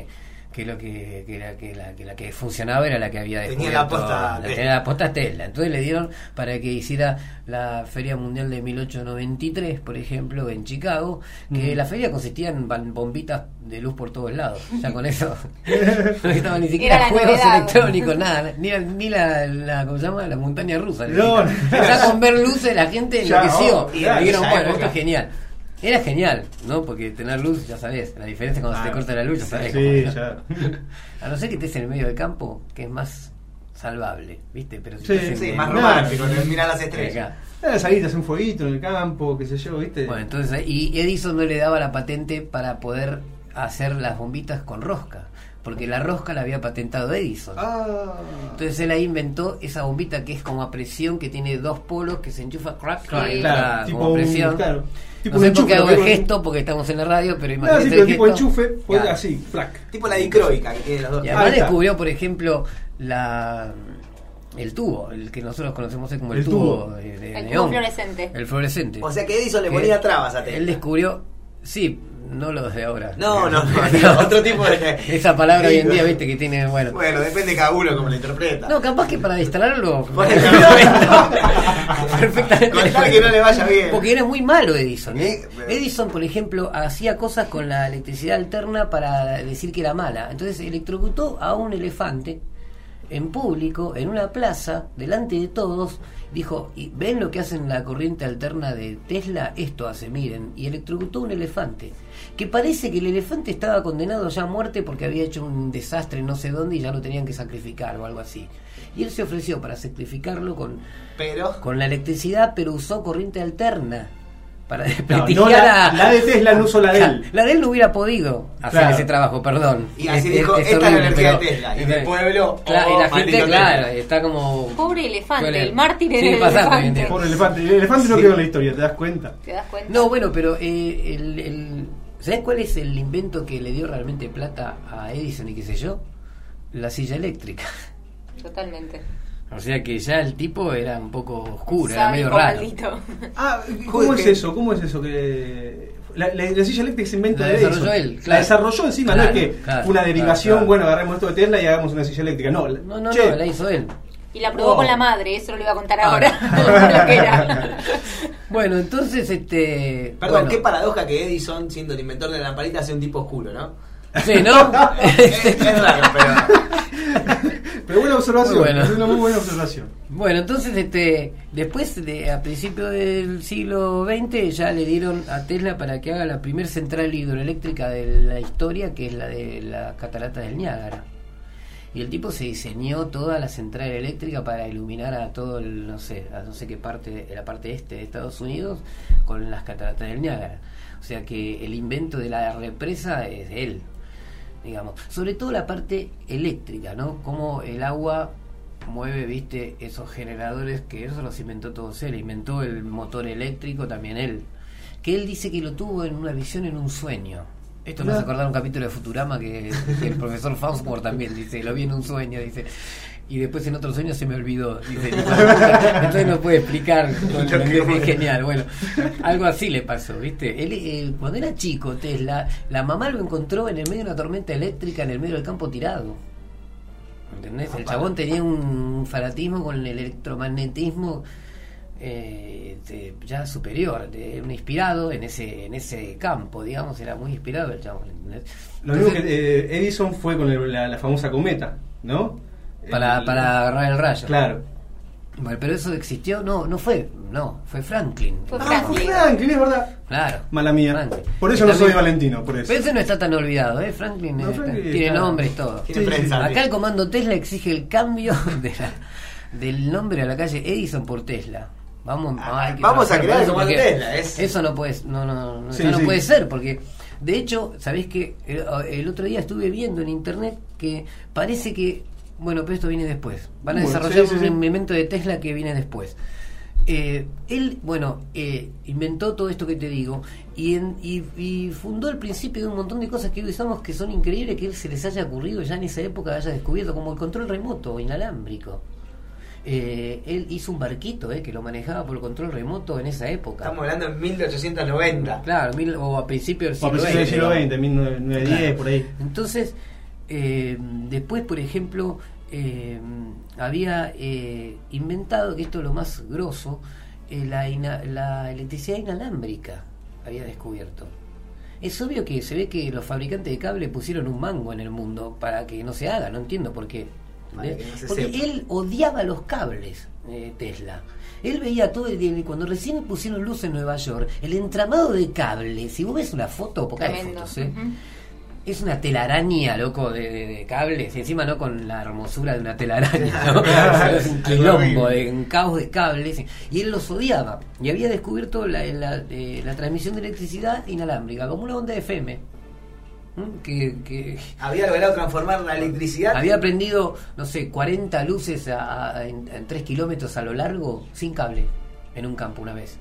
S3: que lo que, que, la, que, la, que la que funcionaba era la que había
S2: Tenía
S3: descubierto.
S2: la posta
S3: la,
S2: Tesla.
S3: tenía la posta Tesla. Entonces le dieron para que hiciera la Feria Mundial de mil ochocientos noventa y tres, por ejemplo, en Chicago, que
S1: Mm.
S3: la feria consistía en ban- bombitas de luz por todos lados. Ya con eso no estaban ni siquiera
S6: Era la
S3: juegos
S6: novedad.
S3: electrónicos, nada, ni, la- ni la, la, ¿cómo se llama? La montaña rusa.
S1: No,
S3: necesitaban. Ya con ver luces la gente
S1: Ya,
S3: enloqueció.
S1: oh,
S3: y
S2: claro,
S3: dijeron,
S2: esa
S3: bueno,
S2: época.
S3: esto es genial. Era genial, ¿no? Porque tener luz, ya sabes, la diferencia cuando se te
S1: Ah,
S3: corta la luz, ya sabes.
S1: sí,
S3: cómo-
S1: ya.
S3: A no ser que estés en el medio del campo, que es más salvable, ¿viste? Pero si
S1: Sí,
S3: estás en
S2: Sí,
S3: el-
S2: más
S1: No.
S2: romántico, mirar las estrellas.
S3: Acá.
S1: Eh, saliste a hacer un fueguito en el campo, qué sé yo, ¿viste?
S3: Bueno, entonces, y Edison no le daba la patente para poder hacer las bombitas con rosca, porque la rosca la había patentado Edison.
S1: Ah.
S3: Entonces él ahí inventó esa bombita que es como a presión, que tiene dos polos, que se enchufa crack,
S1: Claro,
S3: y
S1: claro,
S3: entra
S1: tipo
S3: como
S1: un-
S3: presión.
S1: claro, tipo
S3: no
S1: un
S3: sé por qué
S1: enchufe,
S3: hago el
S1: lo digo.
S3: gesto, porque estamos en la radio, pero
S1: No,
S3: imagínate
S1: sí,
S3: el
S1: pero tipo
S3: gesto.
S1: enchufe, pues
S3: Claro.
S1: así, flac.
S2: Tipo la dicroica que tiene los dos.
S3: Y
S1: Ahí
S3: además
S1: está.
S3: descubrió, por ejemplo, la el tubo, el que nosotros conocemos como el,
S1: El
S3: tubo,
S1: tubo.
S3: de, de
S6: El
S3: neón.
S6: tubo fluorescente.
S3: El fluorescente.
S2: O sea que Edison le
S3: Que
S2: ponía trabas a
S3: Él
S2: Tesla.
S3: descubrió, sí, no los de ahora.
S2: No, no, no, otro tipo de...
S3: Esa palabra
S2: Sí,
S3: hoy en día,
S2: no.
S3: viste, que tiene, bueno.
S2: Bueno, depende de cada uno cómo lo interpreta.
S3: No, capaz que para instalarlo.
S2: Bueno,
S3: Perfectamente.
S2: Con tal que no le vaya bien.
S3: Porque era muy malo Edison, ¿eh?
S2: Sí, pero-
S3: Edison, por ejemplo, hacía cosas con la electricidad alterna para decir que era mala. Entonces electrocutó a un elefante en público, en una plaza, delante de todos. Dijo, ¿y ven lo que hacen la corriente alterna de Tesla? Esto hace, miren. Y electrocutó un elefante. Que parece que el elefante estaba condenado ya a muerte porque había hecho un desastre no sé dónde y ya lo tenían que sacrificar o algo así. Y él se ofreció para sacrificarlo con,
S2: Pero...
S3: con la electricidad, pero usó corriente alterna para
S1: No,
S3: desprestigiar
S1: no, la,
S3: a...
S1: la de Tesla no usó la de él.
S3: La de él no hubiera podido hacer
S1: Claro.
S3: ese trabajo, perdón.
S2: Y así
S3: Es-
S2: dijo,
S3: es
S2: esta es la
S3: horrible,
S2: energía de
S3: pero-
S2: Tesla. Y del pueblo,
S3: Claro,
S2: oh,
S3: y la gente,
S2: maldito
S3: claro,
S2: Tesla.
S3: está como...
S6: Pobre elefante,
S3: Suele-
S6: el mártir era
S3: sigue
S6: el
S3: pasando hoy en
S6: elefante.
S3: día.
S1: Pobre elefante. El elefante no
S2: Sí.
S1: quedó en la historia, ¿te das cuenta?
S6: ¿Te das cuenta?
S3: No, bueno, pero eh, el, el- ¿sabes cuál es el invento que le dio realmente plata a Edison y qué sé yo? La silla eléctrica.
S6: Totalmente.
S3: O sea que ya el tipo era un poco oscuro, era
S6: Sádico,
S3: medio raro.
S6: maldito.
S1: Ah, ¿cómo
S2: Joder,
S1: es
S2: que-
S1: eso? ¿Cómo es eso? que La, la, la silla eléctrica se inventó
S3: La
S1: de
S3: desarrolló
S1: Edison.
S3: él,
S1: La
S3: claro.
S1: desarrolló encima,
S3: Claro,
S1: no es que
S3: claro,
S1: fue una
S3: claro,
S1: derivación,
S3: claro.
S1: bueno, agarremos esto de Tesla y hagamos una silla eléctrica. No, la-
S3: No, no,
S1: che,
S3: no, la hizo él.
S6: Y la probó
S1: Oh.
S6: con la madre, eso lo iba a contar
S3: Ahora.
S6: ahora. Lo que era.
S3: Bueno, entonces, este...
S2: Perdón,
S3: bueno,
S2: qué paradoja que Edison, siendo el inventor de la lamparita, sea un tipo oscuro, ¿no?
S3: Sí, ¿no?
S2: es, es raro, pero...
S1: Pero buena observación,
S3: Muy bueno.
S1: es una muy buena observación.
S3: Bueno, entonces, este, después de a principios del siglo veinte ya le dieron a Tesla para que haga la primer central hidroeléctrica de la historia, que es la de las cataratas del Niágara. Y el tipo se diseñó toda la central eléctrica para iluminar a todo el, no sé, a no sé qué parte, la parte este de Estados Unidos con las cataratas del Niágara. O sea que el invento de la represa es de él, digamos. Sobre todo la parte eléctrica, ¿no? Cómo el agua mueve, viste, esos generadores, que eso los inventó todos él. Inventó el motor eléctrico también él. Que él dice que lo tuvo en una visión, en un sueño. Esto me hace acordar un capítulo de Futurama que, que el profesor Farnsworth también dice, lo vi en un sueño, dice, y después en otro sueño se me olvidó, dice, entonces no puede explicar, con- es genial, bueno, algo así le pasó, viste, él, él, cuando era chico Tesla, la mamá lo encontró en el medio de una tormenta eléctrica en el medio del campo tirado, ¿entendés? El chabón tenía un fanatismo con el electromagnetismo eh, de- ya superior, de, un inspirado en ese en ese campo, digamos, era muy inspirado el chabón, ¿entendés?
S1: Lo mismo que
S3: Entonces,
S1: eh, Edison fue con el- la, la famosa cometa, ¿no?
S3: para,
S1: El-
S3: para agarrar el rayo.
S1: Claro.
S3: Bueno, pero eso existió, no, no fue, no, fue Franklin.
S6: Fue
S1: Ah, fue
S6: Franklin.
S1: Franklin, es verdad.
S3: Claro.
S1: Mala mía.
S3: Franklin.
S1: Por eso
S3: Y
S1: no
S3: también-
S1: soy Valentino, por eso.
S3: Pero ese no está tan olvidado, ¿eh? Franklin,
S1: No,
S3: eh,
S1: Franklin,
S3: tiene
S1: claro.
S3: nombre y todo.
S2: Tiene
S1: Sí,
S2: prensa.
S3: Acá el comando Tesla exige el cambio de la, del nombre a la calle Edison por Tesla. Vamos,
S2: Ah,
S3: hay que
S2: vamos a
S3: trabajar
S2: crear
S3: por
S2: el
S3: eso
S2: comando
S3: porque
S2: Tesla, es-
S3: Eso no puede, no, no, no,
S1: Sí,
S3: ya no
S1: sí.
S3: puede ser, porque de hecho, ¿sabés qué? El, el otro día estuve viendo en internet que parece que, bueno, pero esto viene después. Van a
S1: Bueno,
S3: desarrollar
S1: sí, sí, sí.
S3: un invento de Tesla que viene después. Eh, él, bueno, eh, inventó todo esto que te digo y, en, y, y fundó el principio de un montón de cosas que hoy usamos que son increíbles que él se les haya ocurrido ya en esa época, haya descubierto, como el control remoto o inalámbrico. Eh, él hizo un barquito eh, que lo manejaba por control remoto en esa época.
S2: Estamos hablando en mil ochocientos noventa.
S3: Claro, mil, o a principios del
S1: O a
S3: siglo
S1: principios del siglo
S3: veinte.
S1: veinte, mil novecientos diez,
S3: Claro.
S1: por ahí.
S3: Entonces, Eh, después, por ejemplo, eh, había eh, inventado, que esto es lo más grosso, eh, la, ina- la electricidad inalámbrica había descubierto. Es obvio que se ve que los fabricantes de cable pusieron un mango en el mundo para que no se haga, no entiendo por qué.
S2: Para que no se
S3: Porque
S2: sepa.
S3: él odiaba los cables, eh, Tesla. Él veía todo el día, cuando recién pusieron luz en Nueva York, el entramado de cables, si vos ves una foto, porque hay
S6: Tremendo.
S3: fotos, ¿eh?
S6: Ujú.
S3: Es una telaraña, loco, de, de, de cables, y encima no con la hermosura de una telaraña, ¿no? Es un quilombo, de, un caos de cables, y él los odiaba, y había descubierto la, la, eh, la transmisión de electricidad inalámbrica, como una onda de F M, ¿m? que, que
S2: Había logrado transformar la electricidad.
S3: había prendido, no sé, cuarenta luces a, a- en, en tres kilómetros a lo largo, sin cable, en un campo una vez.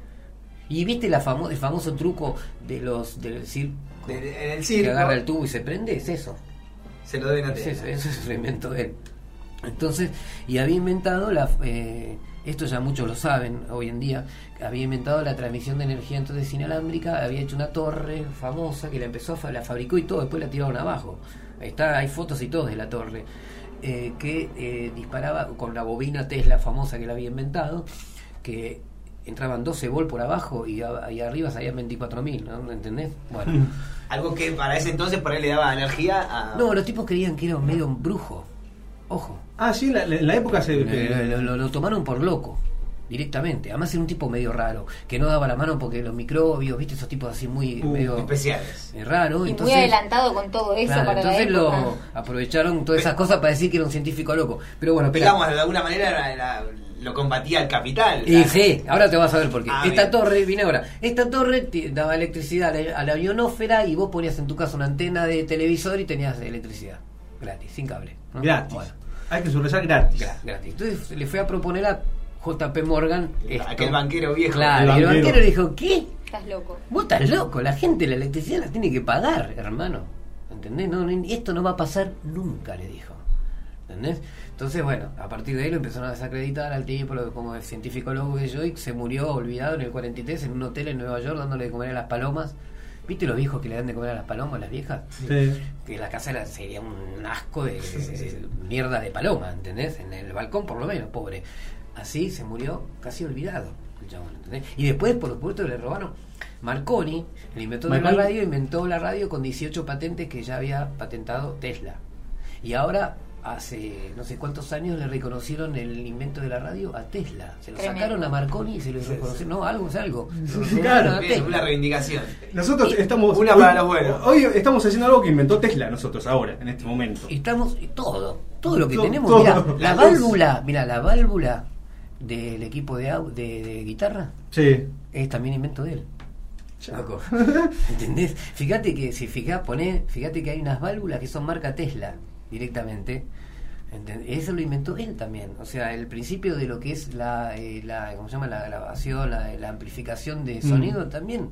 S3: Y viste la famo- el famoso truco de los del circo,
S2: de- en el
S3: que
S2: circo.
S3: agarra el tubo y se prende, es eso.
S2: Se lo deben a
S3: Es
S2: Tesla.
S3: eso, eso es lo invento de él. Entonces, y había inventado la eh, esto ya muchos lo saben hoy en día, había inventado la transmisión de energía entonces inalámbrica, había hecho una torre famosa que la empezó a fa- la fabricó y todo, después la tiraron abajo. Ahí está, hay fotos y todo de la torre, eh, que eh, disparaba con la bobina Tesla famosa que la había inventado, que entraban doce volt por abajo y, a- y arriba salían veinticuatro mil, ¿no? ¿Entendés? Bueno.
S2: Algo que para ese entonces por ahí le daba energía a...
S3: No, los tipos creían que era un medio brujo. Ojo.
S1: Ah, sí, en la, en la época se...
S3: Lo, lo- lo- lo tomaron por loco, directamente. Además era un tipo medio raro, que no daba la mano porque los microbios, viste, esos tipos así muy
S1: Uh,
S3: medio
S2: especiales.
S3: eh, raro.
S6: Y
S3: entonces,
S6: muy adelantado con todo eso
S3: claro,
S6: para
S3: entonces
S6: la época.
S3: lo aprovecharon todas esas cosas para decir que era un científico loco. Pero bueno, espera.
S2: Digamos, de alguna manera era- era- lo combatía el capital.
S3: Y
S2: la-
S3: sí, ahora te vas a ver por qué.
S2: Ah,
S3: esta
S2: bien.
S3: torre, viene ahora, esta torre te daba electricidad a la, a la ionósfera y vos ponías en tu casa una antena de televisor y tenías electricidad. Gratis, sin cable. ¿no?
S1: Gratis.
S3: Bueno.
S1: Hay que subrayar gratis.
S3: Gra- gratis. Entonces le fue a proponer a J P Morgan esto.
S2: Aquel banquero viejo.
S3: Claro,
S1: El
S3: y el
S1: banquero.
S3: banquero le dijo, ¿qué?
S6: Estás loco.
S3: Vos estás loco, la gente la electricidad la tiene que pagar, hermano. ¿Entendés? No, no, esto no va a pasar nunca, le dijo. ¿Entendés? Entonces, bueno, a partir de ahí lo empezaron a desacreditar al tipo lo- como el científico loco que yo, y se murió olvidado en el cuarenta y tres en un hotel en Nueva York dándole de comer a las palomas. ¿Viste los viejos que le dan de comer a las palomas, las viejas?
S1: Sí.
S3: Que la casa era, sería un asco de, de- de mierda de paloma, ¿entendés? En el balcón por lo menos, pobre. Así se murió casi olvidado el chabón, ¿entendés? Y después, por supuesto, le robaron. Marconi, el inventor de
S1: Marconi.
S3: la radio, inventó la radio con dieciocho patentes que ya había patentado Tesla. Y ahora, hace no sé cuántos años, le reconocieron el invento de la radio a Tesla. Se lo
S6: Tremendo.
S3: sacaron a Marconi y se lo reconocieron. No, algo es algo. Se lo
S1: Sí,
S3: robaron
S1: claro.
S3: a
S2: Bien,
S3: Tesla.
S2: una reivindicación.
S1: Nosotros
S3: Y-
S1: estamos...
S2: una
S1: hoy-
S2: para los buenos.
S1: Hoy estamos haciendo algo que inventó Tesla nosotros ahora, en este momento.
S3: Y estamos todo, todo lo que
S1: Todo,
S3: tenemos,
S1: todo.
S3: mira, la,
S2: La luz.
S3: válvula, mira, la válvula del equipo de, au- de, de guitarra
S1: Sí.
S3: es también invento de él.
S1: Ya.
S3: Loco. ¿Entendés? Fíjate que si fijás, poné, fíjate que hay unas válvulas que son marca Tesla directamente. ¿Entendés? Eso lo inventó él también. O sea, el principio de lo que es la, eh, la ¿cómo se llama? La grabación, la, la amplificación de sonido también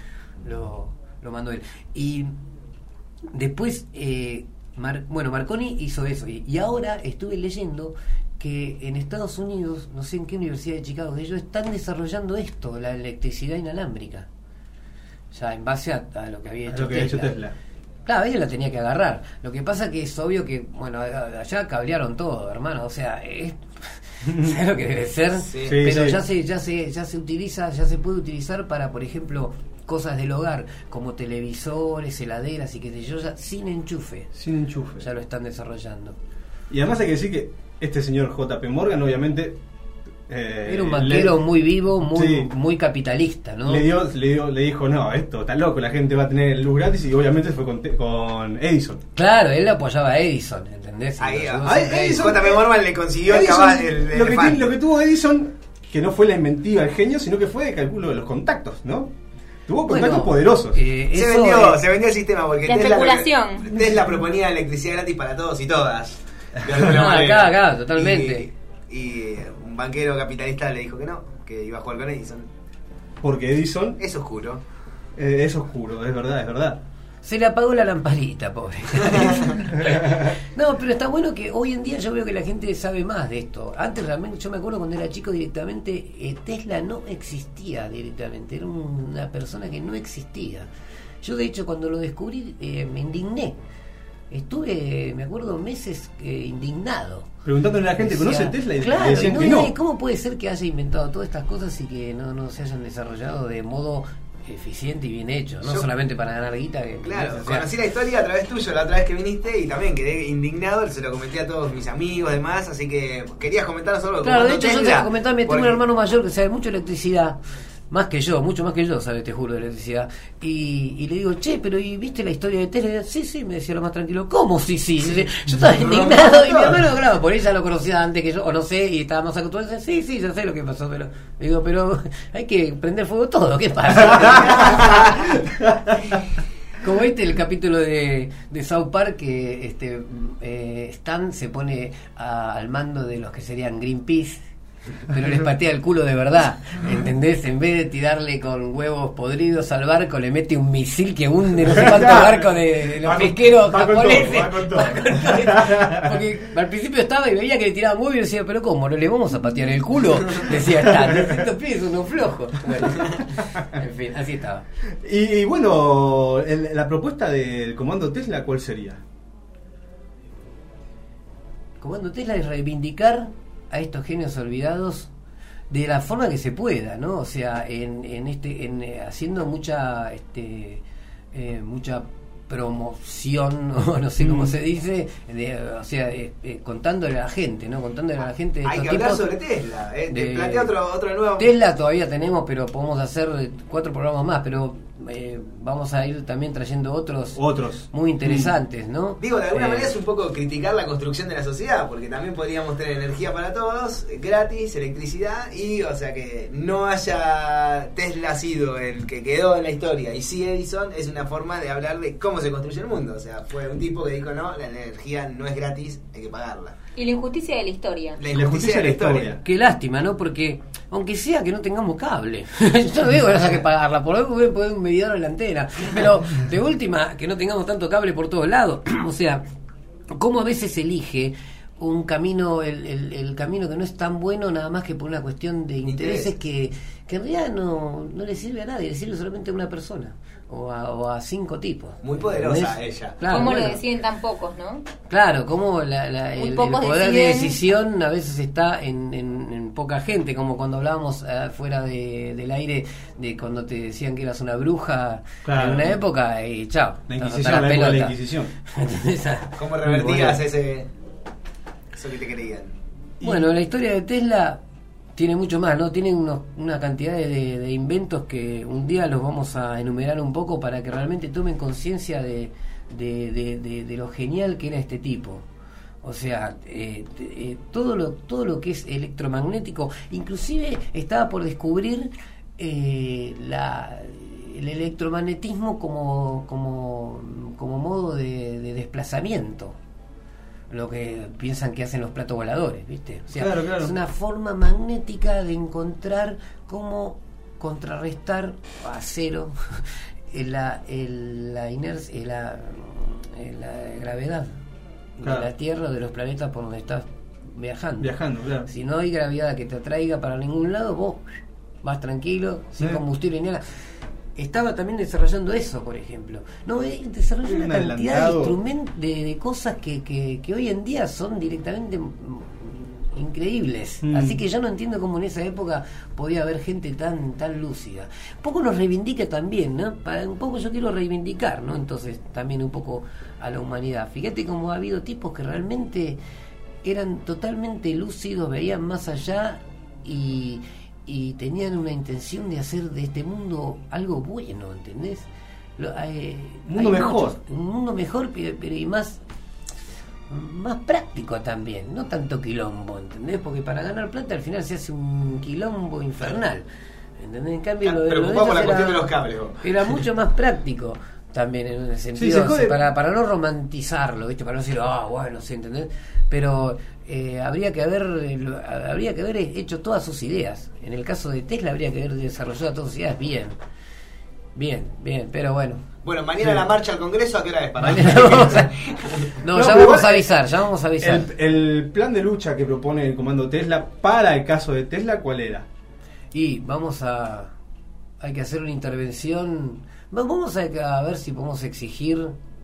S3: lo, lo mandó él. Y después, eh, Mar- bueno, Marconi hizo eso. Y, y ahora estuve leyendo que en Estados Unidos, no sé en qué universidad de Chicago, ellos están desarrollando esto, la electricidad inalámbrica. Ya en base a, a lo que había hecho
S1: Lo que ha hecho
S3: Tesla.
S1: Tesla.
S3: Claro, ella la tenía que agarrar. Lo que pasa que es obvio que, bueno, a- allá cablearon todo, hermano. O sea, es, ¿sabes lo que debe ser?
S2: Sí.
S1: Sí,
S3: Pero
S1: sí.
S3: ya se, ya se, ya se utiliza, ya se puede utilizar para, por ejemplo, cosas del hogar, como televisores, heladeras y qué sé yo, ya sin enchufe.
S1: Sin enchufe.
S3: Ya lo están desarrollando.
S1: Y además hay que decir que este señor J P Morgan, obviamente... eh,
S3: Era un banquero
S1: le-
S3: muy vivo, muy,
S1: Sí.
S3: muy capitalista, ¿no?
S1: Le, dio, le, dio, le dijo, no, esto está loco, la gente va a tener luz gratis, y obviamente fue con, te- con Edison.
S3: Claro, él apoyaba a Edison, ¿entendés? Y
S2: Ahí,
S3: lo ayudó
S2: ahí,
S3: siempre a
S1: Edison-
S2: J P Morgan le consiguió el
S1: Edison,
S2: caballo. El, el
S1: lo, que
S2: elefante.
S1: tiene- lo que tuvo Edison, que no fue la inventiva, el genio, sino que fue el cálculo de los contactos, ¿no? Tuvo contactos
S3: Bueno,
S1: poderosos.
S3: eh,
S2: Se
S3: eso,
S2: vendió,
S3: eh,
S2: se vendió el sistema porque
S6: La
S2: Tesla,
S6: especulación.
S2: Tesla proponía electricidad gratis para todos y todas. De alguna
S3: Ah,
S2: manera.
S3: acá, acá, totalmente.
S2: Y, y, eh, un banquero capitalista le dijo que no, que iba a jugar con Edison.
S1: Porque Edison
S2: Es oscuro.
S1: eh, es oscuro, es verdad, es verdad.
S3: Se le apagó la lamparita, pobre. No, pero está bueno que hoy en día yo veo que la gente sabe más de esto. Antes realmente, yo me acuerdo cuando era chico directamente, eh, Tesla no existía directamente, era una persona que no existía. Yo de hecho cuando lo descubrí eh, me indigné. estuve, me acuerdo, meses eh, indignado.
S1: Preguntándole a la gente,
S3: Decía,
S1: ¿conoce Tesla? Y
S3: claro,
S1: le decían
S3: y no,
S1: que no.
S3: ¿cómo puede ser que haya inventado todas estas cosas y que no, no se hayan desarrollado de modo eficiente y bien hecho? No
S2: Yo-
S3: solamente para ganar guita. Que,
S2: Claro,
S3: o sea,
S2: conocí la historia a través tuyo la otra vez que viniste y también quedé indignado, se lo comenté a todos mis amigos y demás, así que querías comentarnos algo.
S3: Claro, de
S2: Comando
S3: hecho yo te
S2: Tesla,
S3: comentaba, tengo
S2: porque-
S3: un hermano mayor que sabe mucho de electricidad, más que yo, mucho más que yo, sabe, te juro, de electricidad. Y, y le digo, che, pero ¿y viste la historia de Tesla? Sí, sí, me decía lo más tranquilo. ¿Cómo sí, sí? Yo estaba indignado y mi hermano, claro, por ella lo conocía antes que yo, o no sé, y estaba más actualizado. Sí, sí, ya sé lo que pasó, pero le digo, pero hay que prender fuego todo, ¿qué pasa? Como viste el capítulo de, de South Park, que este eh, Stan se pone a- al mando de los que serían Greenpeace, pero les patea el culo de verdad, ¿entendés? En vez de tirarle con huevos podridos al barco, le mete un misil que hunde no sé cuántos barcos de, de los
S1: Va con-
S3: pesqueros
S1: va con todo,
S3: japoneses.
S1: va con todo.
S3: Va con todo. Porque al principio estaba y veía que le tiraban huevos y decía, pero ¿cómo? ¿No le vamos a patear el culo? Decía Stan, estos pies son unos flojos. Bueno, en fin, así estaba.
S1: Y, y bueno, el- la propuesta del comando Tesla, ¿cuál sería?
S3: Comando Tesla es reivindicar a estos genios olvidados de la forma que se pueda, ¿no? O sea, en, en este, en, eh, haciendo mucha, este, eh, mucha promoción, o no sé cómo
S1: Mm.
S3: se dice, de, o sea, eh, eh, contándole a la gente, ¿no? Contándole a la gente de
S2: Hay
S3: estos
S2: que hablar
S3: tipos.
S2: sobre Tesla, eh. Te
S3: de-
S2: plantea otro, otro nuevo.
S3: Tesla todavía tenemos, pero podemos hacer eh, cuatro programas más, pero eh, vamos a ir también trayendo otros
S1: Otros.
S3: muy interesantes, ¿no?
S2: Digo, de alguna
S3: Eh,
S2: manera es un poco criticar la construcción de la sociedad, porque también podríamos tener energía para todos, eh, gratis, electricidad, y o sea que no haya Tesla sido el que quedó en la historia, y sí Edison es una forma de hablar de cómo se construye el mundo. O sea, fue un tipo que dijo, no, la energía no es gratis, hay que pagarla.
S6: Y la injusticia de la historia.
S2: La injusticia de la historia.
S3: Qué lástima, ¿no? Porque, aunque sea que no tengamos cable, yo no digo que haya que pagarla, por algo voy a poner un medidor en la antena, pero de última, que no tengamos tanto cable por todos lados. O sea, cómo a veces se elige un camino, el, el, el camino que no es tan bueno nada más que por una cuestión de intereses
S2: Interés.
S3: que, que en realidad no, no le sirve a nadie, le sirve solamente a una persona. O a, o a cinco tipos.
S2: Muy poderosa
S3: ¿Entendés?
S2: ella.
S3: Claro,
S6: ¿Cómo
S3: bueno.
S6: lo deciden tan pocos, no?
S3: Claro, como la, la-
S6: Muy
S3: el, el
S6: pocos
S3: poder de
S6: deciden.
S3: decisión a veces está en, en- en poca gente, como cuando hablábamos eh, fuera de, del aire de cuando te decían que eras una bruja
S1: Claro.
S3: en una época y chao.
S1: La
S3: estás
S1: Inquisición,
S3: hasta
S1: la época de la
S3: pelota.
S1: Inquisición.
S3: ¿Entendés?
S2: ¿Cómo revertías
S1: Muy bueno.
S2: ese eso que te creían?
S3: Bueno, la historia de Tesla tiene mucho más, ¿no? Tiene unos, una cantidad de, de inventos que un día los vamos a enumerar un poco para que realmente tomen conciencia de, de, de, de- de lo genial que era este tipo. O sea, eh, t- eh, todo lo todo lo que es electromagnético, inclusive estaba por descubrir eh, la, el electromagnetismo como como, como modo de, de desplazamiento. Lo que piensan que hacen los platos voladores, ¿viste? O sea,
S1: Claro, claro.
S3: es una forma magnética de encontrar cómo contrarrestar a cero la, el- la inercia, la, la gravedad
S1: Claro.
S3: de la Tierra o de los planetas por donde estás viajando.
S1: Viajando, claro.
S3: Si no hay gravedad que te atraiga para ningún lado, vos vas tranquilo, sin
S1: Sí.
S3: combustible ni nada. Estaba también desarrollando eso, por ejemplo. No, eh, desarrolló
S1: Un
S3: una cantidad de
S1: adelantado.
S3: instrumentos, de, de cosas que, que, que hoy en día son directamente mm, increíbles.
S1: Mm.
S3: Así que yo no entiendo cómo en esa época podía haber gente tan tan lúcida. Un poco nos reivindica también, ¿no? Para, un poco yo quiero reivindicar, ¿no? Entonces también un poco a la humanidad. Fíjate cómo ha habido tipos que realmente eran totalmente lúcidos, veían más allá y, y tenían una intención de hacer de este mundo algo bueno, ¿entendés? Lo- eh,
S1: Un mundo
S3: hay
S1: mejor.
S3: muchos, un mundo mejor, pero, pero y más más práctico también, no tanto quilombo, ¿entendés? Porque para ganar plata al final se hace un quilombo infernal, ¿entendés? En cambio, lo de, lo de
S2: Preocupado por la
S3: ellos
S2: cuestión de
S3: era,
S2: los cables, vos.
S3: era mucho más práctico también en el
S1: Sí,
S3: sentido,
S1: se jode.
S3: para, para no romantizarlo, ¿viste? Para no decir, ah, bueno, sí, ¿entendés? Pero eh, habría que haber eh, lo- habría que haber hecho todas sus ideas. En el caso de Tesla habría que haber desarrollado todas sus ideas bien. Bien, bien, pero bueno.
S2: Bueno, mañana
S1: Sí.
S2: la marcha al Congreso, ¿a qué hora es? Para
S3: Mañana vamos a- No,
S1: No,
S3: ya
S1: pero
S3: vamos
S1: igual,
S3: a avisar, ya vamos a avisar.
S1: El, el plan de lucha que propone el comando Tesla para el caso de Tesla, ¿cuál era?
S3: Y vamos a... Hay que hacer una intervención... va- Vamos a, a ver si podemos exigir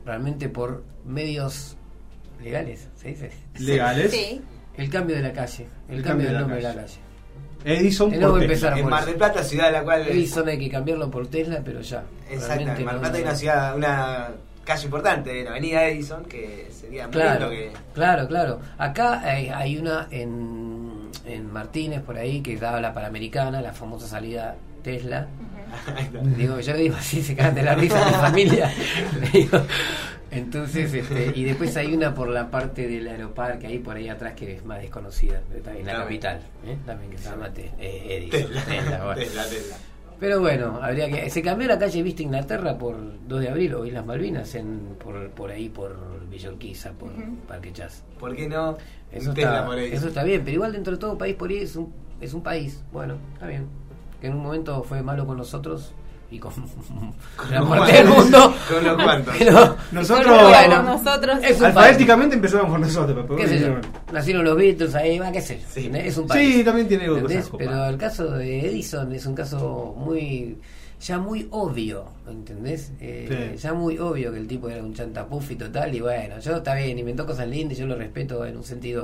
S3: realmente por medios legales, ¿se dice?
S1: Legales.
S6: Sí.
S3: El cambio de la calle, el,
S1: El
S3: cambio,
S1: cambio de
S3: del
S1: la
S3: nombre de
S1: calle.
S3: la calle.
S1: Edison
S3: Tenemos
S1: por
S3: que
S1: Tesla.
S3: empezar
S2: En
S3: por
S2: Mar
S3: eso.
S2: del Plata, ciudad de la cual...
S3: Edison hay que cambiarlo por Tesla, pero ya.
S2: Exacto,
S3: realmente
S2: en Mar del
S3: no-
S2: Plata hay una ciudad, una calle importante, la avenida Edison, que sería muy
S3: Claro,
S2: lindo que...
S3: claro, claro. Acá hay, hay una en, en Martínez, por ahí, que daba la Panamericana, la famosa salida Tesla.
S2: Ahí está.
S3: Digo, yo le digo así, se cagan de la risa mi familia. Le digo, entonces, este, y después hay una por la parte del aeroparque, ahí por ahí atrás, que es más desconocida, está en la
S2: También.
S3: capital, ¿eh? También que se llama Te- eh, Edison.
S2: Tesla,
S3: Tesla, bueno.
S2: Tesla, Tesla.
S3: Pero bueno, habría que. Se cambió la calle Vista Inglaterra por dos de abril o Islas Malvinas, en, por, por ahí, por Villorquiza, por
S6: Ujú.
S3: Parque Chas.
S2: ¿Por qué no?
S3: Eso
S2: Un Tesla
S3: está,
S2: por Edison.
S3: eso está bien, pero igual dentro de todo, país por ahí es un, es un país. Bueno, está bien. Que en un momento fue malo con nosotros y con,
S2: Con
S3: la
S2: los
S3: parte del
S2: cuantos.
S3: mundo.
S2: Con los cuantos.
S3: Pero,
S1: Nosotros,
S6: Bueno, nosotros.
S3: es un
S1: alfabéticamente empezamos por nosotros. pero
S3: qué sé yo,
S1: bueno.
S3: nacieron los Beatles ahí, va, qué sé yo.
S2: Sí.
S3: Es un país.
S1: Sí, también tiene algo de
S3: ¿Entendés?
S1: cosas
S3: Pero
S1: copadas.
S3: el caso de Edison es un caso muy ya muy obvio, ¿entendés? Eh,
S1: Sí.
S3: Ya muy obvio que el tipo era un chantapuf y total, y bueno, yo está bien, inventó cosas lindas, yo lo respeto en un sentido,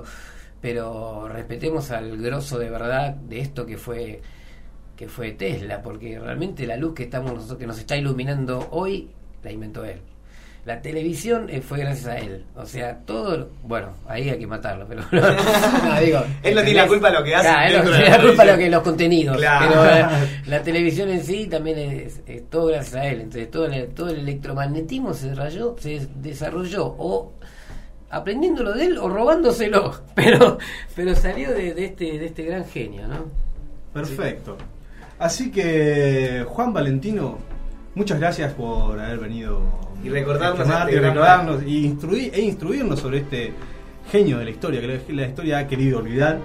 S3: pero respetemos al grosso de verdad de esto que fue que fue Tesla, porque realmente la luz que estamos nosotros, que nos está iluminando hoy, la inventó él. La televisión eh, fue gracias a él. O sea, todo... Bueno, ahí hay que matarlo, pero... no, digo,
S2: Él no tiene la culpa de lo que hace
S3: Claro, él no
S2: dentro de
S3: tiene
S2: la
S3: la culpa de lo
S2: televisión.
S3: que los contenidos.
S2: Claro.
S3: Pero eh, la televisión en sí también es, es todo gracias a él. Entonces todo el, todo el electromagnetismo se desarrolló, se desarrolló o aprendiéndolo de él o robándoselo. Pero pero salió de, de este de este gran genio, ¿no?
S1: Perfecto. Así que, Juan Valentino, muchas gracias por haber venido
S2: Y recordarnos
S1: a estimar,
S2: este
S1: y
S2: gran
S1: recordarnos y instruir, e instruirnos sobre este genio de la historia, que la, la historia ha querido olvidar.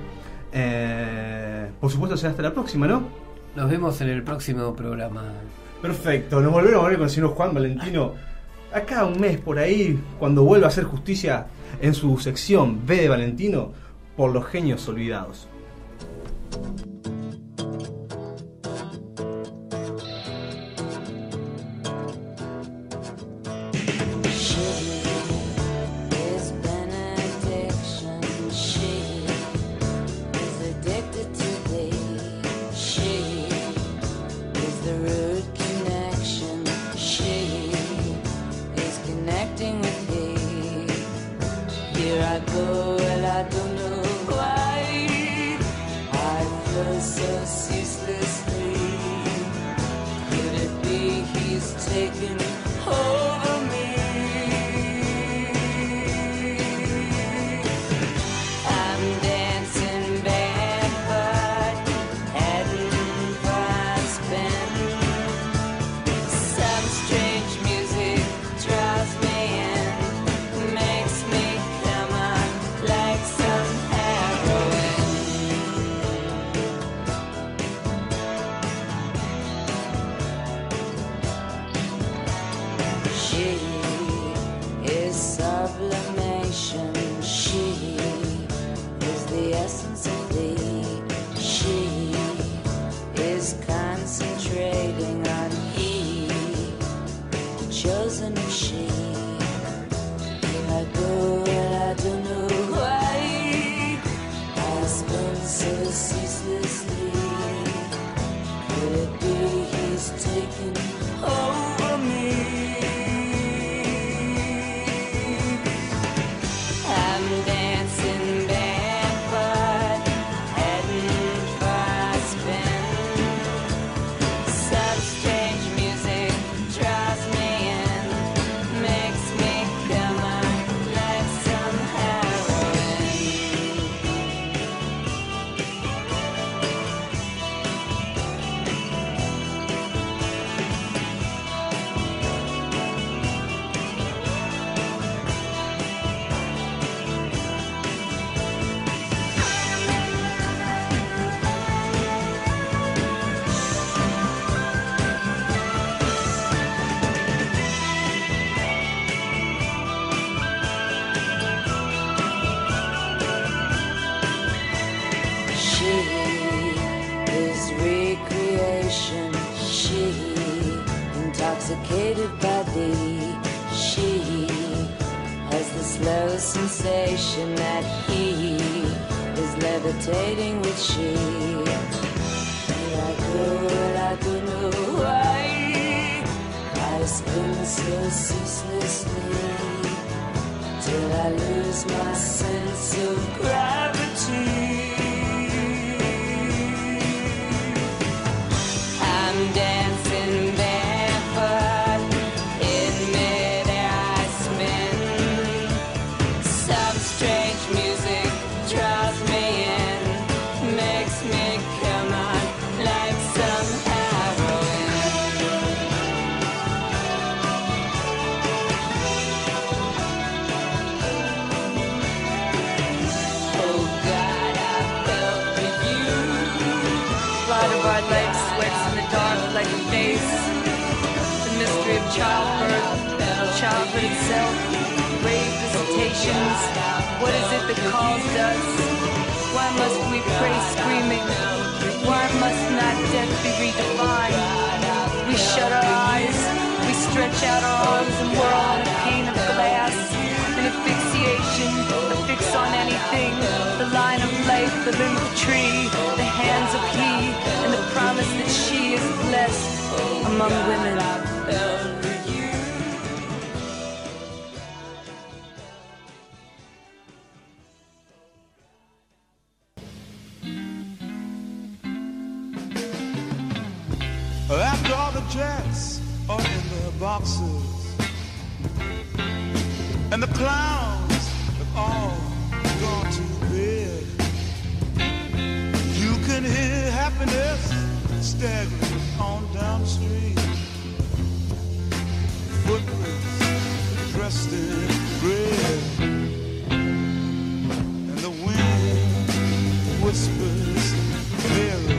S1: Eh, por supuesto, será hasta la próxima, ¿no?
S3: Nos vemos en el próximo programa.
S1: Perfecto, nos volvemos a ver con el señor Juan Valentino acá un mes por ahí, cuando vuelva a hacer justicia en su sección B de Valentino por los genios olvidados.
S7: Is benediction. She is addicted to thee. She is the root connection. She is connecting with thee. Here I go and I don't know why. I flow so ceaselessly. Could it be he's taken over me? I'm dancing barefoot, heading for a spin. Some strange music draws me in, makes me come on like some heroin. She is sublimation. She is the essence of thee. She is concentrating on he, the chosen of she. Here I go and I don't know why. I spin so ceaselessly. Could it be he's taken over me? sensation that he is levitating with she. Like, oh, like, oh, no, why I spin so ceaselessly till I lose my sense of gravity. I'm dancing barefoot in midair. I spin. Some strange music draws me in, makes me come on like some heroin. Oh God, I felt with you.
S8: Light of our legs sweats in the dark like a face. The mystery of childbirth, childhood itself, grave visitations. What is it that calls us? Why must we pray screaming? Why must not death be redefined? We shut our eyes, we stretch out our arms and whirl on a pane of glass. An asphyxiation, a fix on anything. The line of life, the limb of tree, the hands of he, and the promise that she is blessed among women.
S9: After all the jets are in their boxes and the clowns have all gone to bed, you can hear happiness staggering on down the street. Footprints dressed in red, and the wind whispers Mary.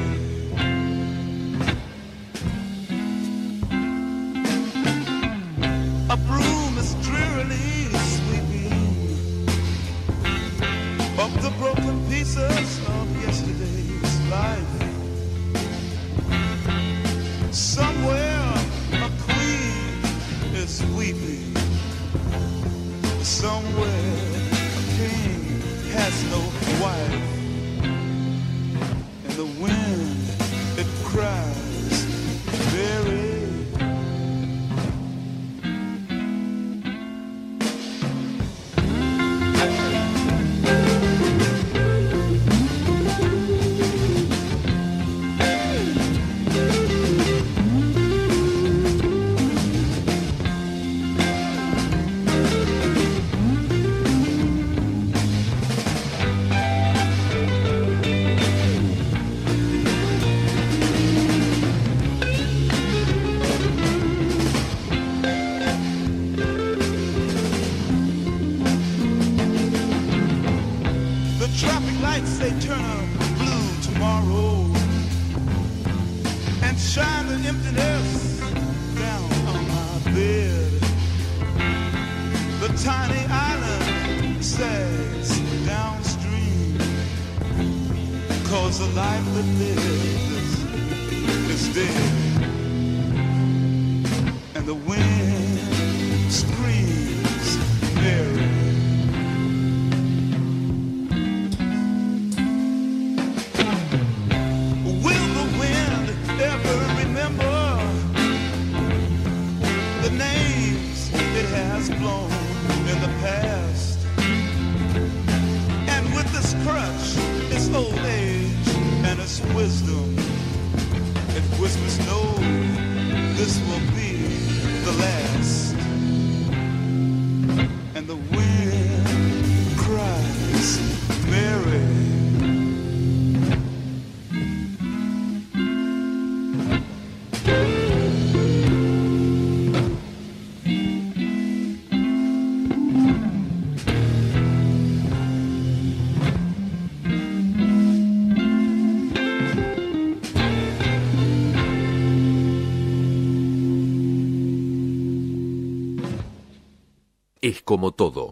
S9: A broom is drearily sweeping up the broken pieces of yesterday's life. Somewhere a queen is weeping. Somewhere a king has no wife. And the wind, it cries very. They turn blue tomorrow and shine the emptiness down on my bed. The tiny island sags downstream, cause the life that lives is dead. And the wind screams Mary. Blown in the past, and with this crutch, its old age and its wisdom, it whispers, no, this will be the last. And the wind cries, Mary.
S5: Es como todo.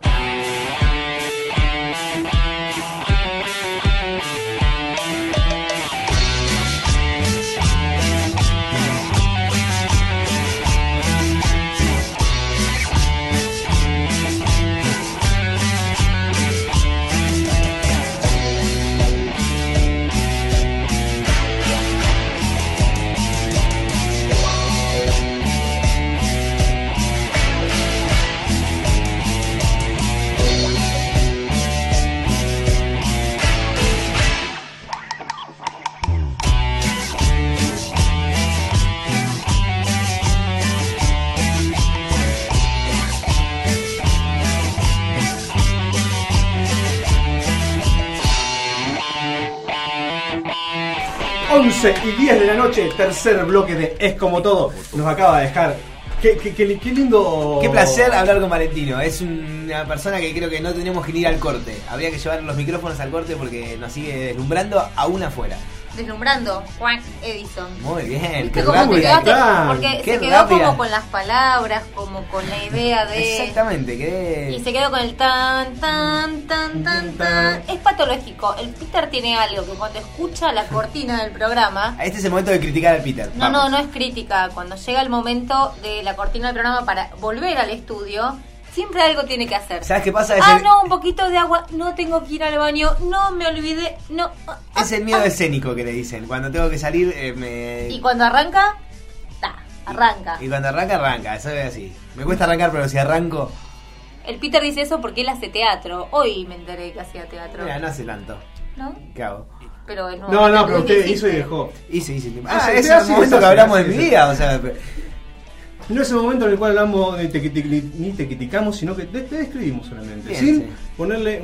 S1: once y diez de la noche, tercer bloque de Es Como Todo. Nos acaba de dejar. Qué, qué, qué, qué lindo.
S2: Qué placer hablar con Valentino. Es una persona que creo que no tenemos que ir al corte. Habría que llevar los micrófonos al corte porque nos sigue deslumbrando aún afuera.
S6: Deslumbrando, Juan Edison.
S2: Muy bien,
S6: ¿Viste
S2: qué
S6: cómo te
S2: rápida.
S6: quedaste? Porque
S2: Qué
S6: se quedó
S2: rápida.
S6: como con las palabras, como con la idea de...
S2: Exactamente, que...
S6: Y se quedó con el tan, tan, tan, tan, tan. Es patológico. El Peter tiene algo que cuando escucha la cortina del programa...
S2: Este es el momento de criticar al Peter.
S6: No,
S2: Vamos.
S6: no, no es crítica. Cuando llega el momento de la cortina del programa para volver al estudio, siempre algo tiene que hacer.
S2: ¿Sabes qué pasa? Es
S6: Ah,
S2: el,
S6: no, un poquito de agua. No tengo que ir al baño. No, me olvidé. No. ah, ah,
S2: es el miedo
S6: ah.
S2: escénico que le dicen. Cuando tengo que salir, eh, me...
S6: Y cuando arranca, ta, arranca.
S2: Y cuando arranca, arranca. Eso es así. Me cuesta arrancar, pero si arranco...
S6: El Peter dice eso porque él hace teatro. Hoy me enteré que hacía teatro.
S2: Mira, no hace tanto.
S6: ¿No?
S2: ¿Qué hago?
S6: Pero en un
S1: No, no,
S6: momento
S1: pero
S6: tú
S1: usted
S6: hiciste.
S1: hizo y dejó.
S2: Hice, hice.
S1: Ah,
S2: Ah,
S1: sí,
S2: ese
S1: sí,
S2: es el
S1: sí,
S2: momento
S1: sí,
S2: que
S1: sí,
S2: hablamos
S1: sí,
S2: de mi
S1: sí.
S2: vida. O sea...
S1: No es el momento en el cual hablamos de te, te- te- ni te criticamos, sino que te, te describimos solamente.
S2: Bien,
S1: sin
S2: sí.
S1: ponerle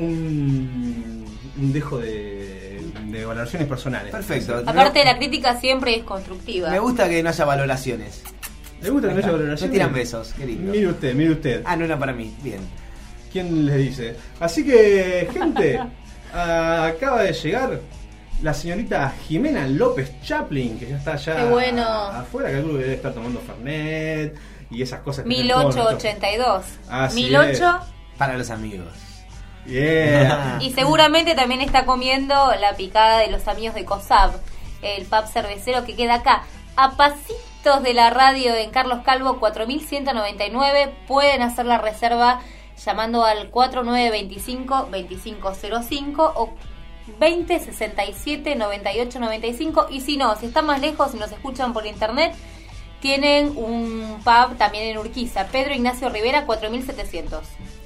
S1: un, un dejo de, de valoraciones personales.
S2: Perfecto.
S6: Aparte, la crítica siempre es constructiva.
S2: Me gusta que no haya valoraciones.
S1: ¿Le gusta que no haya
S2: Me
S1: valoraciones?
S2: tiran besos, qué lindo.
S1: Mire usted, mire usted.
S2: Ah, no era para mí. Bien.
S1: ¿Quién les dice? Así que, gente, ah, acaba de llegar la señorita Jimena López Chaplin, que ya está allá
S6: Qué bueno.
S1: afuera, calculo que debe estar tomando Fernet y esas cosas que
S6: mil
S1: hacen todos
S6: ochocientos ochenta y dos.
S1: Así
S6: mil ocho.
S2: Para los amigos.
S1: nuestros- Yeah.
S6: Y seguramente también está comiendo la picada de los amigos de COSAB, el pub cervecero que queda acá, a pasitos de la radio en Carlos Calvo cuatro mil ciento noventa y nueve. Pueden hacer la reserva llamando al cuatro nueve dos cinco, dos cinco cero cinco o veinte sesenta y siete noventa y ocho noventa y cinco. Y si no, si están más lejos y nos escuchan por internet, tienen un pub también en Urquiza, Pedro Ignacio Rivera cuatro mil setecientos.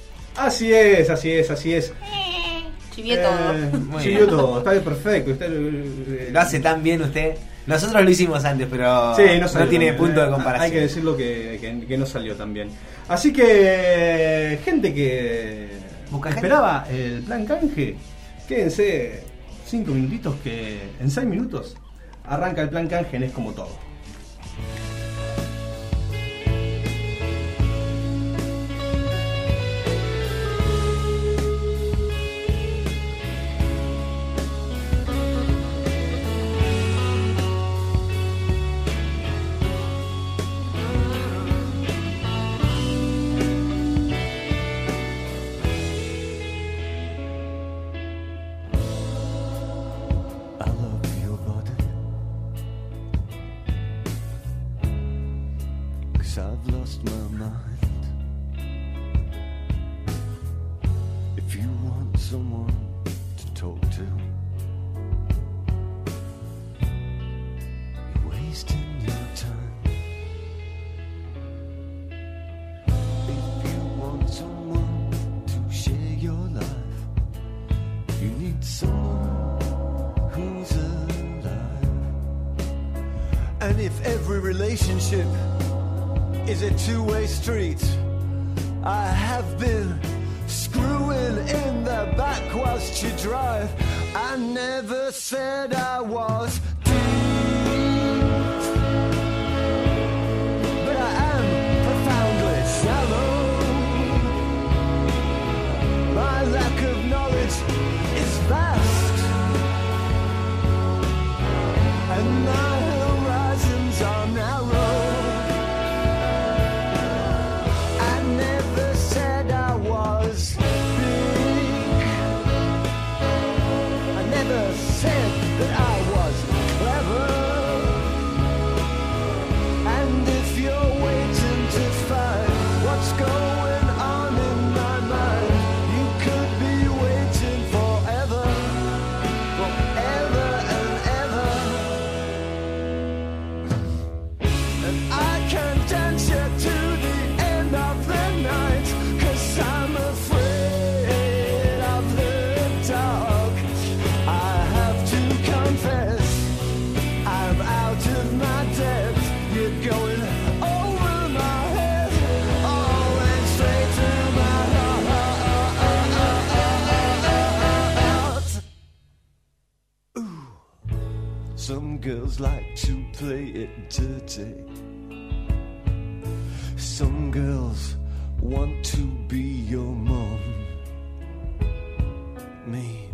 S1: Así es, así es, así es.
S6: Chivié todo.
S1: Eh,
S2: Muy
S1: chivió
S2: bien.
S1: todo, está bien, perfecto. Está, eh,
S2: Lo hace tan bien usted. Nosotros lo hicimos antes, pero
S1: Sí, no, salió
S2: tiene
S1: tan bien,
S2: punto
S1: eh.
S2: de comparación.
S1: Hay que decirlo que, que, que no salió tan bien. Así que, gente que
S2: ¿Busca gente?
S1: esperaba el plan canje, quédense cinco minutitos que en seis minutos arranca el plan canje en Es Como Todo.
S10: I love your body, 'cause I've lost my mind. If you want someone to talk to, you're wasting your time. If you want someone to share your life, you need someone who's alive. And if every relationship is a two-way street, I have been screwing in the back whilst you drive. I never said I was deep, but I am profoundly shallow. My lack of knowledge is vast, and my horizons are narrow. I never said I was big. I never said that I was girls like to play it dirty. Some girls want to be your mom. Me,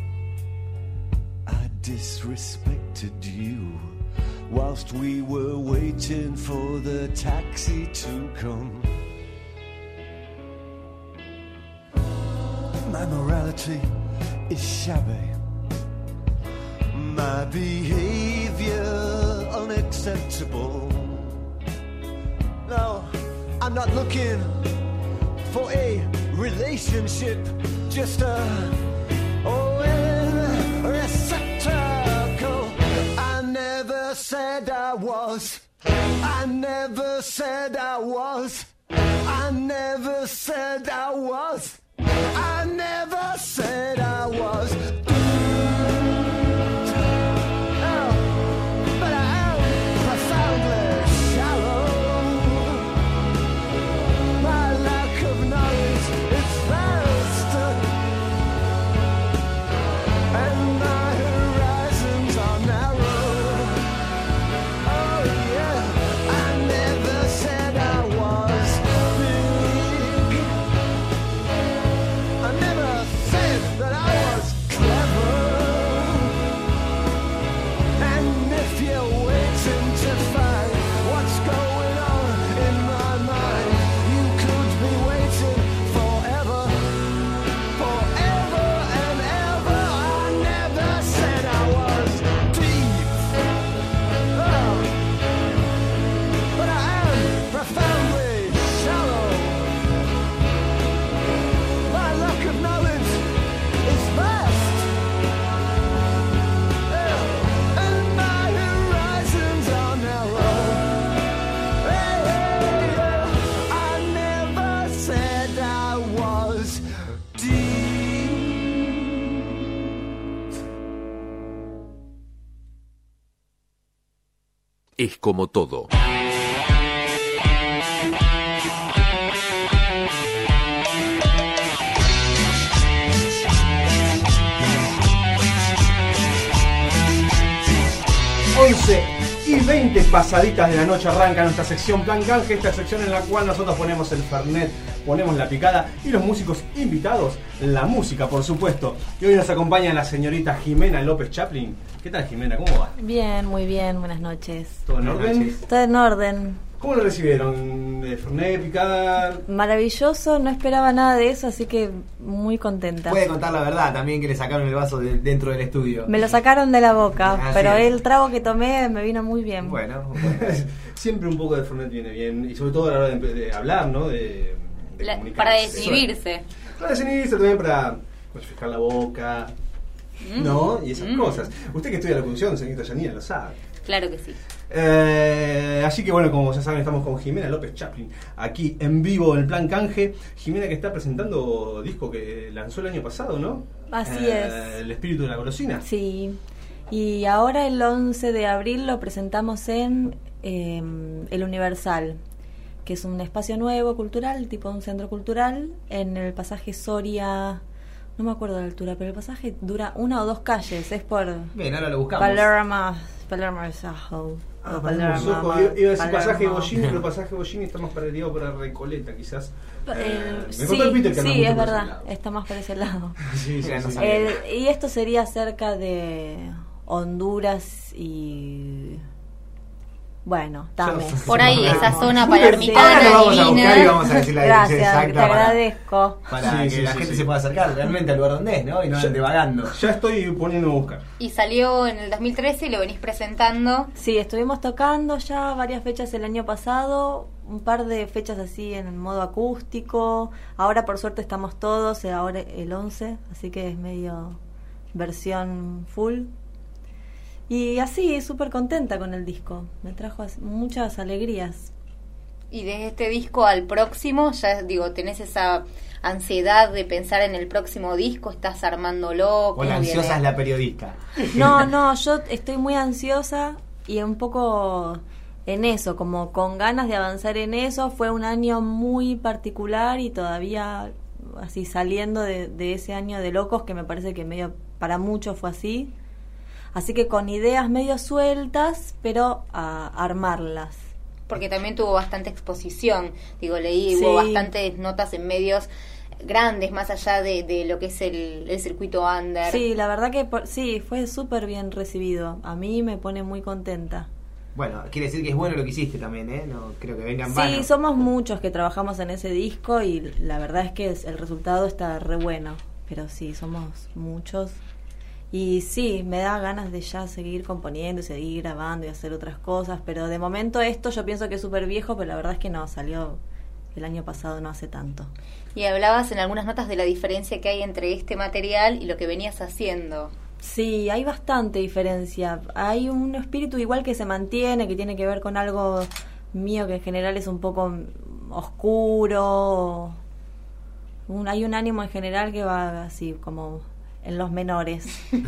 S10: I disrespected you whilst we were waiting for the taxi to come. My morality is shabby, my behavior unacceptable. No, I'm not looking for a relationship, just a oh, a receptacle. I never said I was, I never said I was, I never said I was, I never said I was. Oh, but I am profoundly shallow. My lack of knowledge is vast, and my horizons are narrow. Oh yeah, I never said I was big. I never said that I was clever. And if you're waiting to find what's going on in my mind, you could be waiting forever, forever and ever. I never said I was deep, oh, but I am profoundly shallow. My lack of knowledge is vast, yeah, and my horizons are narrow. Hey, hey, yeah, I never said I was deep.
S5: Es como todo.
S1: once y veinte pasaditas de la noche arranca nuestra sección Plan Canje, esta sección en la cual nosotros ponemos el Fernet, ponemos la picada y los músicos invitados, la música por supuesto. Y hoy nos acompaña la señorita Jimena López Chaplin. ¿Qué tal, Jimena? ¿Cómo va?
S11: Bien, muy bien, buenas noches.
S1: ¿Todo en
S2: Buenas
S1: orden?
S2: noches.
S11: Todo en orden.
S1: ¿Cómo lo recibieron? ¿De Fernet, picada?
S11: Maravilloso, no esperaba nada de eso, así que muy contenta.
S2: Puede contar la verdad también que le sacaron el vaso de- dentro del estudio.
S11: Me lo sacaron de la boca,
S2: Ah,
S11: pero
S2: sí.
S11: el trago que tomé me vino muy bien.
S2: Bueno, bueno.
S1: Siempre un poco de Fernet viene bien, y sobre todo a la hora de, de hablar, ¿no? De, de
S6: La-
S1: comunicarse.
S6: para desinhibirse.
S1: Para desinhibirse también, para refrescar la boca, ¿no? Y esas
S6: Mm.
S1: cosas. Usted que estudia locución, señorita Yanina, lo sabe.
S6: Claro que sí.
S1: Eh, así que bueno, como ya saben, estamos con Jimena López Chaplin, aquí en vivo en el Plan Canje. Jimena que está presentando disco que lanzó el año pasado, ¿no?
S11: Así
S1: Eh,
S11: es.
S1: El espíritu de la golosina.
S11: Sí, y ahora el once de abril lo presentamos en eh, El Universal, que es un espacio nuevo cultural, tipo un centro cultural, en el pasaje Soria, no me acuerdo la altura, pero el pasaje dura una o dos calles, es por
S2: Bien, ahora lo buscamos.
S11: Palermo, Palermo Soho.
S1: Ah,
S11: o
S1: Palermo,
S11: Palermo,
S1: Soho. Iba iba a decir
S11: Palermo.
S1: pasaje Bollini, pero pasaje Bollini está más perdido para Recoleta, quizás.
S11: Eh,
S1: Eh, me
S11: sí,
S1: contó el Peter que anda
S11: sí,
S1: mucho
S11: es
S1: por ese
S11: verdad,
S1: lado.
S11: está más por ese lado.
S1: Sí, sí,
S2: Mira, no
S1: sí.
S2: sabía.
S11: El- y esto sería cerca de Honduras y... Bueno, también.
S6: Por ahí, esa zona
S1: Muy
S6: palermitana,
S2: Ahora lo vamos a buscar y
S6: divina.
S2: vamos a decir la dirección
S11: Gracias, te
S2: exacta para,
S11: agradezco.
S2: para
S1: Sí,
S2: que
S1: sí,
S2: la
S1: sí,
S2: gente
S1: sí.
S2: se pueda acercar realmente al lugar donde es, ¿no? Y no
S1: Ya-
S2: ande vagando.
S1: Ya estoy poniendo a buscar.
S6: Y salió en el dos mil trece y lo venís presentando.
S11: Sí, estuvimos tocando ya varias fechas el año pasado, un par de fechas así en modo acústico. Ahora por suerte estamos todos, eh, ahora el once, así que es medio versión full. Y así, súper contenta con el disco. Me trajo as- muchas alegrías.
S6: Y desde este disco al próximo, ya digo, tenés esa ansiedad de pensar en el próximo disco, estás armándolo.
S2: O
S6: ¿cómo
S2: la ansiosa
S6: viene?
S2: es la periodista.
S11: No, no, yo estoy muy ansiosa y un poco en eso, como con ganas de avanzar en eso. Fue un año muy particular y todavía así saliendo de, de ese año de locos que me parece que medio para muchos fue así. Así que con ideas medio sueltas, pero a armarlas.
S6: Porque también tuvo bastante exposición. Digo, leí,
S11: Sí.
S6: hubo bastantes notas en medios grandes, más allá de, de lo que es el, el circuito under.
S11: Sí, la verdad que por- sí, fue súper bien recibido. A mí me pone muy contenta.
S2: Bueno, quiere decir que es bueno lo que hiciste también, ¿eh? No creo que venga en
S11: Sí,
S2: vano.
S11: somos muchos que trabajamos en ese disco y la verdad es que es- el resultado está re bueno. Pero sí, somos muchos. Y sí, me da ganas de ya seguir componiendo y seguir grabando y hacer otras cosas. Pero de momento esto yo pienso que es súper viejo, pero la verdad es que no, salió el año pasado, no hace tanto.
S6: Y hablabas en algunas notas de la diferencia que hay entre este material y lo que venías haciendo.
S11: Sí, hay bastante diferencia. Hay un espíritu igual que se mantiene, que tiene que ver con algo mío que en general es un poco oscuro. Un, hay un ánimo en general que va así como en los menores.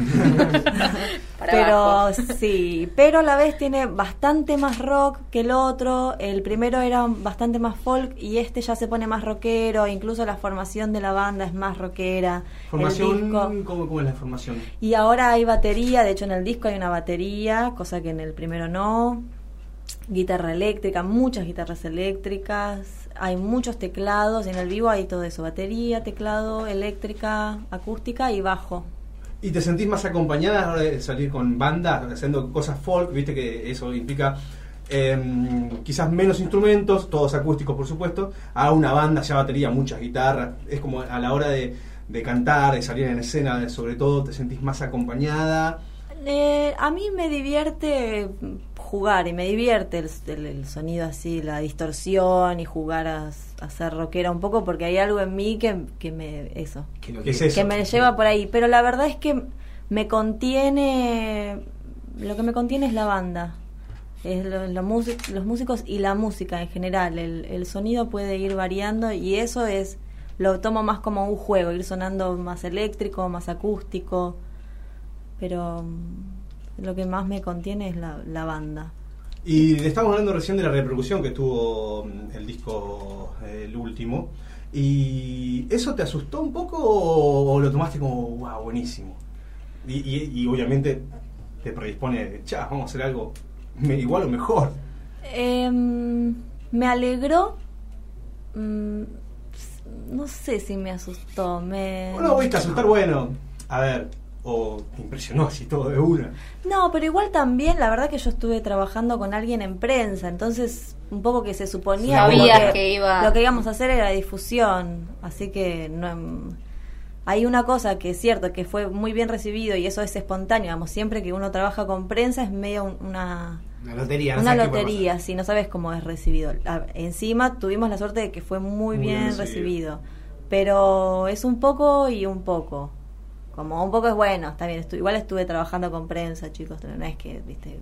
S6: Para
S11: Pero
S6: abajo.
S11: sí, pero a la vez tiene bastante más rock que el otro. El primero era bastante más folk y este ya se pone más rockero. Incluso la formación de la banda es más rockera. El
S1: Formación,
S11: disco-
S1: ¿cómo, ¿cómo es la formación?
S11: y ahora hay batería, de hecho en el disco hay una batería, cosa que en el primero no. Guitarra eléctrica, muchas guitarras eléctricas, hay muchos teclados, y en el vivo hay todo eso, batería, teclado, eléctrica, acústica y bajo.
S1: ¿Y te sentís más acompañada a la hora de salir con bandas, haciendo cosas folk? Viste que eso implica eh, quizás menos instrumentos, todos acústicos por supuesto, a una banda, ya batería, muchas guitarras. Es como a la hora de, de cantar, de salir en escena, de- sobre todo, te sentís más acompañada.
S11: Eh, a mí me divierte jugar y me divierte el, el- el sonido así, la distorsión y jugar a, a ser rockera un poco porque hay algo en mí que, que me eso,
S2: Que lo
S1: ¿Qué es
S2: que-
S1: eso?
S11: que me lleva por ahí, pero la verdad es que me contiene, lo que me contiene es la banda, es lo- lo músic- los músicos y la música en general. El, el sonido puede ir variando y eso es, lo tomo más como un juego, ir sonando más eléctrico, más acústico, pero mm, lo que más me contiene es la, la banda.
S1: Y estamos hablando recién de la repercusión que tuvo mm, el disco, eh, el último. ¿Y eso te asustó un poco o, o lo tomaste como, wow, buenísimo? Y, y, y obviamente te predispone, cha, vamos a hacer algo me- igual o mejor.
S11: Em, me alegró, mm, no sé si me asustó, me...
S1: No, voy a asustar, bueno, a ver, o te impresionó así todo de una.
S11: No, pero igual también, la verdad que yo estuve trabajando con alguien en prensa, entonces un poco que se suponía
S6: Sabías
S11: como
S6: que iba-
S11: lo que íbamos a hacer era difusión, así que no, hay una cosa que es cierto, que fue muy bien recibido y eso es espontáneo, digamos, siempre que uno trabaja con prensa es medio un- una...
S2: Una lotería. no
S11: Una
S2: sabes qué puede
S11: lotería, si no sabes cómo es recibido. A- Encima tuvimos la suerte de que fue muy,
S1: Muy
S11: bien,
S1: bien
S11: recibido.
S1: recibido.
S11: Pero es un poco y un poco. Como un poco es bueno, está bien. Estu- igual estuve trabajando con prensa, chicos. No es que, viste,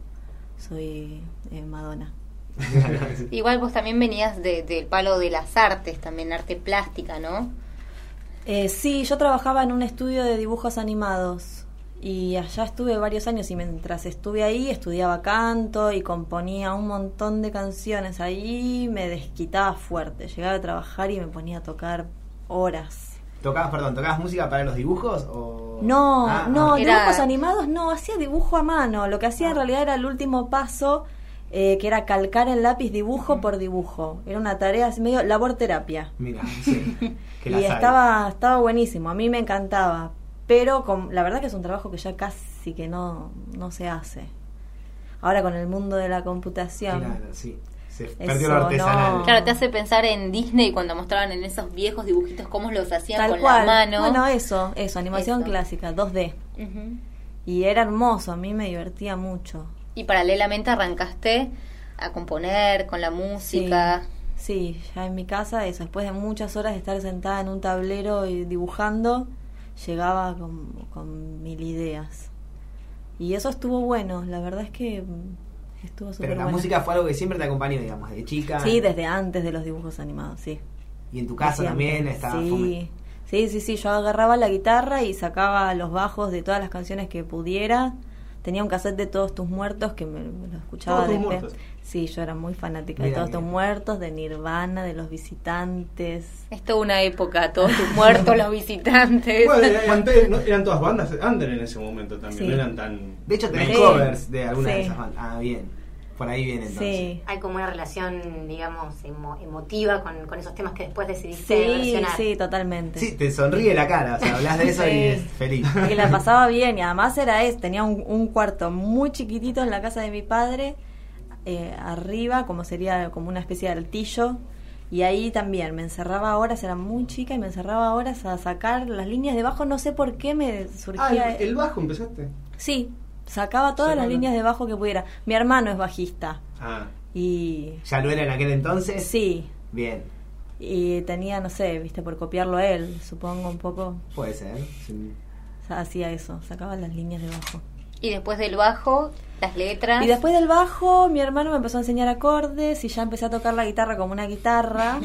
S11: soy eh, Madonna.
S2: pasar.
S6: Igual vos también venías de- del palo de las artes, también arte plástica, ¿no?
S11: Eh, sí, yo trabajaba en un estudio de dibujos animados. Y allá estuve varios años y mientras estuve ahí estudiaba canto y componía un montón de canciones. Ahí me desquitaba fuerte. Llegaba a trabajar y me ponía a tocar horas.
S2: ¿Tocabas, perdón, tocabas música para los dibujos o...?
S11: No,
S2: Ah,
S11: no,
S2: ah.
S6: Era-
S11: dibujos animados no, hacía dibujo a mano. Lo que hacía en realidad era el último paso, eh, que era calcar en lápiz dibujo por dibujo. Era una tarea así medio labor terapia.
S2: Mira, sí. Que
S11: Y
S2: la sabe.
S11: estaba, estaba buenísimo, a mí me encantaba. Pero con, la verdad que es un trabajo que ya casi que no, no se hace. Ahora con el mundo de la computación.
S2: Claro, sí. Se
S11: Eso
S2: perdió lo artesanal.
S11: no.
S6: Claro, te hace pensar en Disney cuando mostraban en esos viejos dibujitos cómo los hacían
S11: Tal
S6: con
S11: cual.
S6: la mano.
S11: Bueno, eso, eso, animación
S6: Eso.
S11: clásica, dos D.
S6: Ujú.
S11: Y era hermoso, a mí me divertía mucho.
S6: Y paralelamente arrancaste a componer con la música.
S11: Sí, ya en mi casa, eso, después de muchas horas de estar sentada en un tablero y dibujando, llegaba con, con mil ideas. Y eso estuvo bueno, la verdad es que mm, estuvo súper
S2: Pero la
S11: bueno.
S2: música fue algo que siempre te acompañó, digamos, de chica.
S11: Sí, desde antes de los dibujos animados, sí.
S2: Y en tu casa
S11: Siempre.
S2: también estaba...
S11: Sí.
S2: fome-
S11: sí, sí, sí, yo agarraba la guitarra y sacaba los bajos de todas las canciones que pudiera, tenía un cassette de Todos tus muertos que me, me lo escuchaba
S1: Todos
S11: de
S1: tus
S11: pe-
S1: muertos.
S11: Sí, yo era muy fanática
S2: Mira,
S11: de Todos
S2: mira.
S11: tus muertos, de Nirvana, de Los Visitantes.
S6: Es toda una época, todos tus muertos, los visitantes.
S1: Bueno, eran, eran- no, eran todas bandas under en ese momento también,
S11: Sí.
S1: no eran tan...
S2: De hecho, tenés
S11: Sí.
S2: covers de alguna de
S11: Sí.
S2: esas bandas. Ah, bien. Por ahí viene entonces.
S11: Sí,
S12: Hay como una relación, digamos, emo- emotiva con, con esos temas que después decidiste
S11: sí,
S12: versionar.
S11: sí, totalmente.
S2: Sí, te sonríe la cara, o sea, hablas de eso
S11: Sí.
S2: y es feliz.
S11: Y la pasaba bien, y además era eso, tenía un, un cuarto muy chiquitito en la casa de mi padre, eh, arriba, como sería como una especie de altillo, y ahí también me encerraba horas, era muy chica y me encerraba horas a sacar las líneas de bajo, no sé por qué me
S1: Ah,
S11: surgía...
S1: el, el bajo empezaste.
S11: Sí, sacaba todas
S1: Sacaba.
S11: las líneas de bajo que pudiera. Mi hermano es bajista,
S1: Ah,
S11: y...
S2: ¿Ya lo era en aquel entonces?
S11: Sí,
S2: Bien,
S11: y tenía, no sé, viste, por copiarlo a él, supongo un poco,
S2: puede ser. Sí.
S11: o sea, hacía eso, sacaba las líneas de bajo.
S6: Y después del bajo, las letras.
S11: Y después del bajo, mi hermano me empezó a enseñar acordes y ya empecé a tocar la guitarra como una guitarra.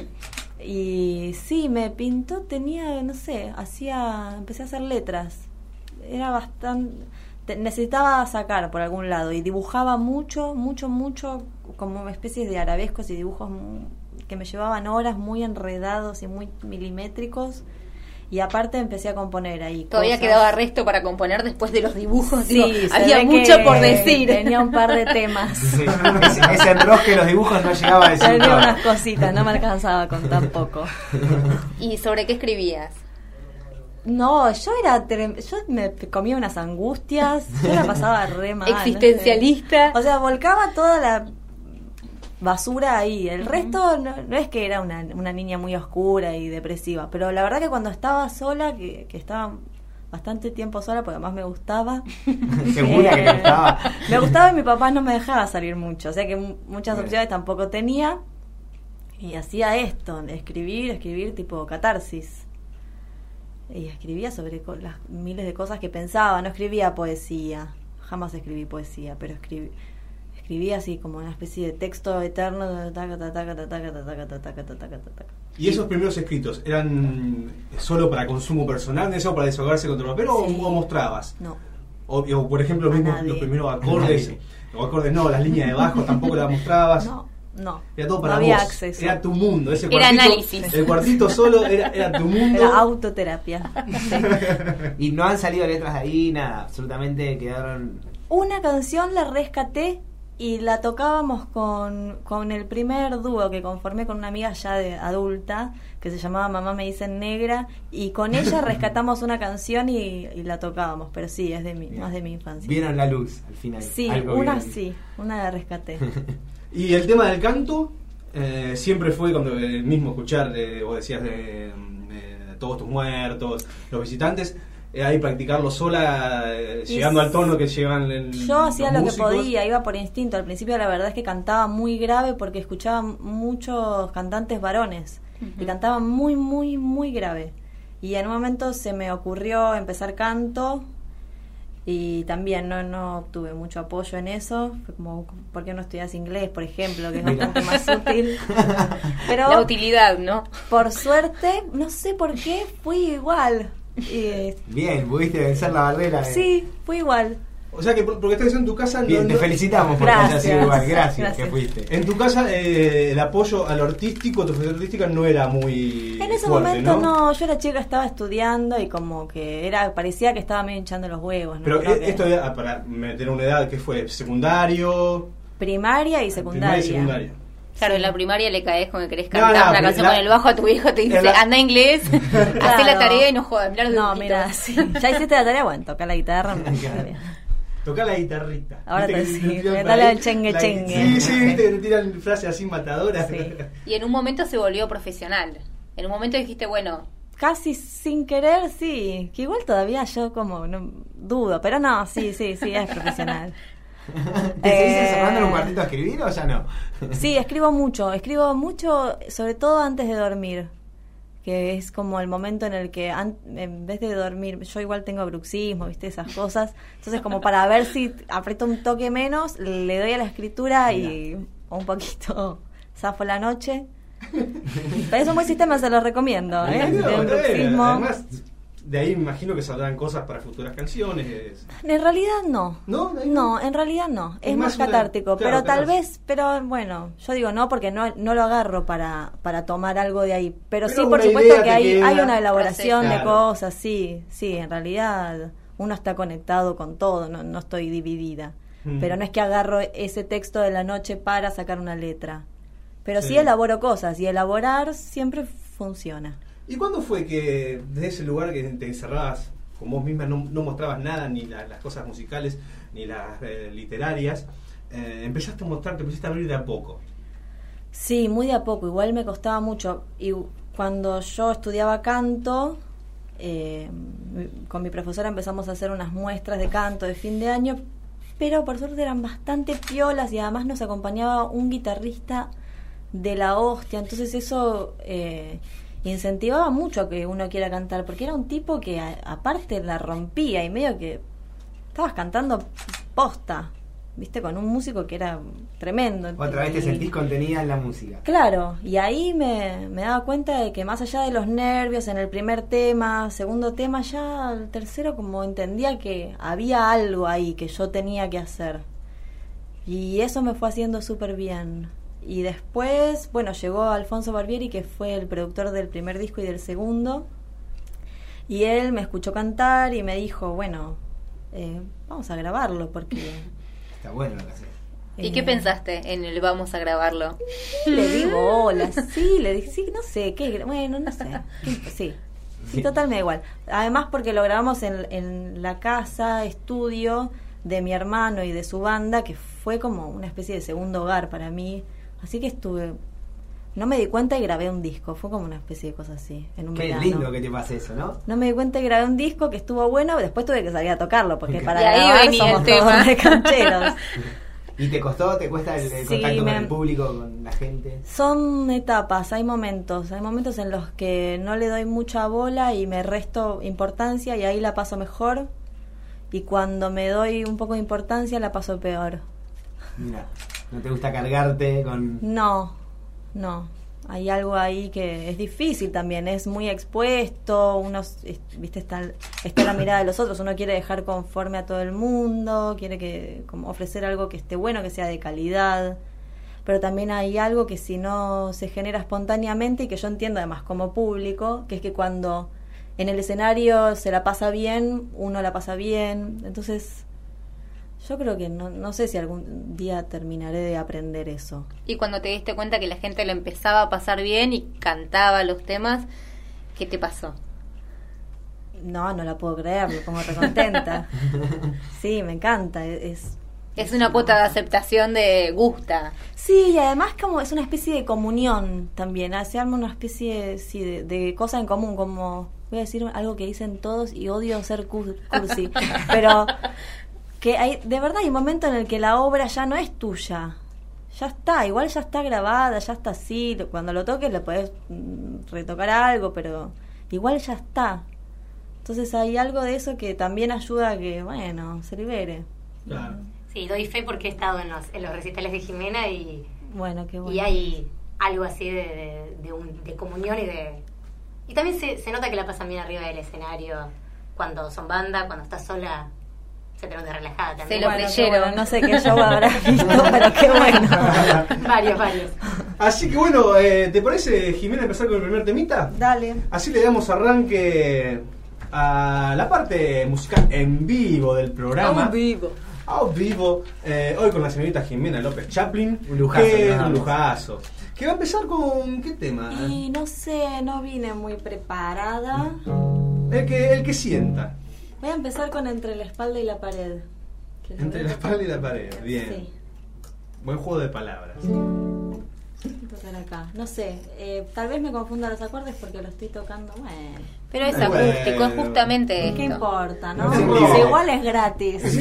S11: Y sí, me pintó, tenía, no sé, hacía, empecé a hacer letras. Era bastante, te- necesitaba sacar por algún lado y dibujaba mucho, mucho, mucho, como especies de arabescos y dibujos mu- que me llevaban horas, muy enredados y muy milimétricos. Y aparte empecé a componer ahí.
S6: Todavía
S11: cosas.
S6: quedaba resto para componer después de los dibujos.
S11: Sí,
S6: digo,
S11: se
S6: había
S11: ve
S6: mucho
S11: que
S6: por decir.
S11: Tenía un par de temas.
S2: Sí, ese, ese enrosque de los dibujos no llegaba a decir
S11: Tenía
S2: todo.
S11: unas cositas, no me alcanzaba con tan poco.
S6: ¿Y sobre qué escribías?
S11: No, yo era trem- yo me comía unas angustias, yo la pasaba re mal. no sé.
S6: Existencialista.
S11: O sea, volcaba toda la basura ahí. El resto no, no es que era una, una niña muy oscura y depresiva, pero la verdad que cuando estaba sola, que, que estaba bastante tiempo sola, porque además me gustaba.
S2: Segura que te
S11: Eh,
S2: gustaba.
S11: Me gustaba y mi papá no me dejaba salir mucho, o sea que mu- muchas
S2: Bueno.
S11: opciones tampoco tenía. Y hacía esto, escribir, escribir tipo catarsis. Y escribía sobre co- las miles de cosas que pensaba, no escribía poesía, jamás escribí poesía, pero escribí, escribía así como una especie de texto eterno. taca, taca, taca, taca, taca, taca, taca, taca, taca, taca, taca.
S1: ¿y esos primeros escritos eran solo para consumo personal, eso para desahogarse contra el papel o,
S11: Sí.
S1: o mostrabas?
S11: No,
S1: O, o, por ejemplo, los,
S11: A
S1: mismos,
S11: nadie.
S1: los primeros acordes, o acordes no, las líneas de bajo tampoco las mostrabas.
S11: no, no,
S1: Era todo
S11: no
S1: para
S11: había
S1: vos.
S11: acceso.
S1: Era tu mundo. Ese
S6: Era
S1: cuartito,
S6: análisis.
S1: El cuartito solo era, era tu mundo.
S11: Era autoterapia. Sí.
S2: Y no han salido letras de ahí, nada, absolutamente quedaron...
S11: Una canción la rescaté y la tocábamos con, con el primer dúo que conformé con una amiga ya de adulta que se llamaba Mamá me dicen negra, y con ella rescatamos una canción y, y la tocábamos, pero sí, es de mi, más de mi infancia.
S2: Vieron la luz al final.
S11: Sí,
S2: algo
S11: una
S2: vieron.
S11: sí, una la rescaté.
S1: Y el tema del canto eh, siempre fue cuando el mismo escuchar, eh, vos decías de, de Todos tus muertos, Los visitantes, eh, ahí practicarlo sola, eh,
S11: Y
S1: llegando
S11: s-
S1: al tono que llegan en
S11: Yo hacía
S1: los
S11: lo
S1: músicos.
S11: que podía, iba por instinto. Al principio la verdad es que cantaba muy grave porque escuchaba muchos cantantes varones y cantaban muy, muy, muy grave. Y en un momento se me ocurrió empezar canto y también no, no obtuve mucho apoyo en eso. Fue como, ¿por qué no estudias inglés, por ejemplo? Que es bastante más útil. Pero
S6: La utilidad, ¿no?
S11: por suerte, no sé por qué, fui igual. Y, eh,
S2: Bien, pudiste vencer la barrera. de-
S11: sí, fui igual.
S1: O sea que por- porque estás en tu casa... no-
S2: Bien, te
S1: no-
S2: felicitamos porque
S11: Gracias.
S2: hayas sido igual. Gracias,
S11: Gracias.
S2: que fuiste.
S1: En tu casa eh, el apoyo a lo artístico, tu faceta artística no era muy
S11: En ese
S1: fuerte,
S11: momento
S1: ¿no?
S11: ¿no? Yo era chica, estaba estudiando y como que era parecía que estaba medio hinchando los huevos. ¿no?
S1: Pero
S11: Creo
S1: eh,
S11: que
S1: esto era para meter una edad que fue secundario,
S11: primaria y secundaria.
S1: primaria y secundaria.
S6: Claro, en la primaria le caes con que querés
S1: No,
S6: cantar
S1: no,
S6: una
S1: pero
S6: canción
S1: la-
S6: con el bajo a tu hijo, te dice,
S1: la-
S6: anda inglés, hacé la
S11: Claro.
S6: tarea y no jodas, mirá los
S11: No,
S6: dibujitos.
S11: mira, sí. Ya hiciste la tarea, bueno, toca la guitarra. no, está bien.
S1: Toca la guitarrita.
S11: Ahora
S1: Viste
S11: te-
S1: que
S11: sí,
S1: te tiran
S11: metale
S1: por ahí
S11: al chengue
S1: la-
S11: chengue.
S1: Sí, sí, viste que te tiran frases así matadoras.
S11: Sí.
S6: Y en un momento se volvió profesional. En un momento dijiste, bueno,
S11: Casi sin querer, sí. Que igual todavía yo como no, dudo, pero no, sí, sí, sí, es profesional.
S2: ¿Te seguís
S11: Eh,
S2: encerrando en un cuartito a escribir o ya no?
S11: Sí, escribo mucho, escribo mucho, sobre todo antes de dormir, que es como el momento en el que an- en vez de dormir, yo igual tengo bruxismo, viste, esas cosas, entonces como para ver si aprieto un toque menos, le doy a la escritura y un poquito zafo la noche. Pero es un buen sistema, se lo recomiendo, ¿eh?
S1: No,
S11: Tiene un
S1: está bien.
S11: bruxismo.
S1: Además, de ahí me imagino que saldrán cosas para futuras canciones.
S11: En realidad no.
S1: ¿No?
S11: No, en realidad no. Es,
S1: Es
S11: más,
S1: más una-
S11: catártico.
S1: claro,
S11: pero tal
S1: claro.
S11: vez, pero bueno, yo digo no porque no, no lo agarro para, para tomar algo de ahí. Pero,
S1: Pero
S11: sí,
S1: una
S11: por supuesto
S1: idea
S11: que
S1: te
S11: hay,
S1: queda.
S11: hay una elaboración de
S1: Claro.
S11: cosas, sí, sí, en realidad uno está conectado con todo, no, no estoy dividida.
S1: Mm.
S11: Pero no es que agarro ese texto de la noche para sacar una letra. Pero sí,
S1: Sí.
S11: elaboro cosas y elaborar siempre funciona.
S1: ¿Y cuándo fue que desde ese lugar que te encerrabas con vos misma, no, no mostrabas nada, ni la- las cosas musicales, ni las eh, literarias, eh, empezaste a mostrar, te empezaste a abrir de a poco?
S11: Sí, muy de a poco, igual me costaba mucho. Y cuando yo estudiaba canto, eh, con mi profesora empezamos a hacer unas muestras de canto de fin de año, pero por suerte eran bastante piolas y además nos acompañaba un guitarrista de la hostia, entonces eso eh, incentivaba mucho a que uno quiera cantar, porque era un tipo que a- aparte la rompía y medio que estabas cantando posta, viste, con un músico que era tremendo.
S2: Otra vez te
S11: Y-
S2: sentís contenida en la música.
S11: Claro, y ahí me, me daba cuenta de que más allá de los nervios en el primer tema, segundo tema, ya el tercero como entendía que había algo ahí que yo tenía que hacer. Y eso me fue haciendo súper bien. Y después, bueno, llegó Alfonso Barbieri, que fue el productor del primer disco y del segundo. Y él me escuchó cantar y me dijo, bueno, eh, vamos a grabarlo porque...
S2: Está bueno lo que haces.
S6: ¿Y
S11: eh,
S6: qué pensaste en el vamos a grabarlo?
S11: Le di bolas, sí, le di, sí, no sé, qué, bueno, no sé, qué- sí, sí, total me da igual. Además porque lo grabamos en, en la casa, estudio de mi hermano y de su banda, que fue como una especie de segundo hogar para mí, así que estuve, no me di cuenta y grabé un disco, fue como una especie de cosa así, en un
S2: Qué
S11: verano.
S2: lindo que te pase eso, ¿no?
S11: No me di cuenta y grabé un disco que estuvo bueno, después tuve que salir a tocarlo, porque
S2: Ok.
S11: para
S6: Y ahí
S11: grabar
S6: venía
S11: somos
S6: el
S11: todos
S6: tema.
S11: de cancheros.
S2: ¿Y te costó? ¿Te cuesta el, el
S11: Sí,
S2: contacto
S11: me-
S2: con el público, con la gente?
S11: Son etapas, hay momentos, hay momentos en los que no le doy mucha bola y me resto importancia y ahí la paso mejor, y cuando me doy un poco de importancia la paso peor.
S2: Mira, ¿no te gusta cargarte con...?
S11: No, no, hay algo ahí que es difícil también, es muy expuesto, uno, es- viste, está, está la mirada de los otros, uno quiere dejar conforme a todo el mundo, quiere que como ofrecer algo que esté bueno, que sea de calidad, pero también hay algo que si no se genera espontáneamente y que yo entiendo además como público, que es que cuando en el escenario se la pasa bien, uno la pasa bien, entonces yo creo que no, no sé si algún día terminaré de aprender eso.
S6: Y cuando te diste cuenta que la gente lo empezaba a pasar bien y cantaba los temas, ¿qué te pasó?
S11: No, no la puedo creer, me pongo recontenta. Sí, me encanta, es...
S6: Es una cuota de aceptación de gusta.
S11: Sí, y además como es una especie de comunión también, ¿eh? Se arma una especie sí, de, de cosa en común, como voy a decir algo que dicen todos y odio ser cur- cursi, pero que hay, de verdad hay un momento en el que la obra ya no es tuya, ya está, igual ya está grabada, ya está así, lo- cuando lo toques le podés mm, retocar algo, pero igual ya está. Entonces hay algo de eso que también ayuda a que, bueno, se libere.
S1: Claro.
S12: Sí, doy fe porque he estado en los, en los recitales de Jimena y,
S11: Bueno, qué bueno.
S12: y hay algo así de, de, de un- de comunión y de... Y también se, se nota que la pasan bien arriba del escenario cuando son banda, cuando estás sola se te nota relajada también.
S6: Se lo
S11: Bueno, qué
S6: creyeron.
S11: bueno, no sé qué show habrás visto, pero qué bueno.
S12: Varios, varios.
S1: Así que bueno, eh, ¿te parece, Jimena, empezar con el primer temita?
S11: Dale.
S1: Así le damos arranque a la parte musical en vivo del programa.
S11: vivo.
S1: A vivo, eh, hoy con la señorita Jimena López Chaplin.
S2: Un lujazo,
S1: que-
S2: nada
S1: un
S2: más.
S1: lujazo. Que va a empezar con ¿qué tema?
S11: Y no sé, no vine muy preparada.
S1: El que, el que sienta.
S11: Voy a empezar con Entre la espalda y la pared. Que lo
S1: Entre
S11: voy
S1: la
S11: a
S1: espalda y la pared. Bien.
S11: Sí.
S1: Buen juego de palabras.
S11: tocar acá. No sé, eh, tal vez me confunda los acordes porque lo estoy tocando. Bueno.
S6: Pero es
S1: Ay,
S6: acústico,
S1: bueno.
S6: es justamente esto.
S11: ¿Qué importa, no?
S1: No se
S11: Si
S1: equivoca.
S11: igual es gratis.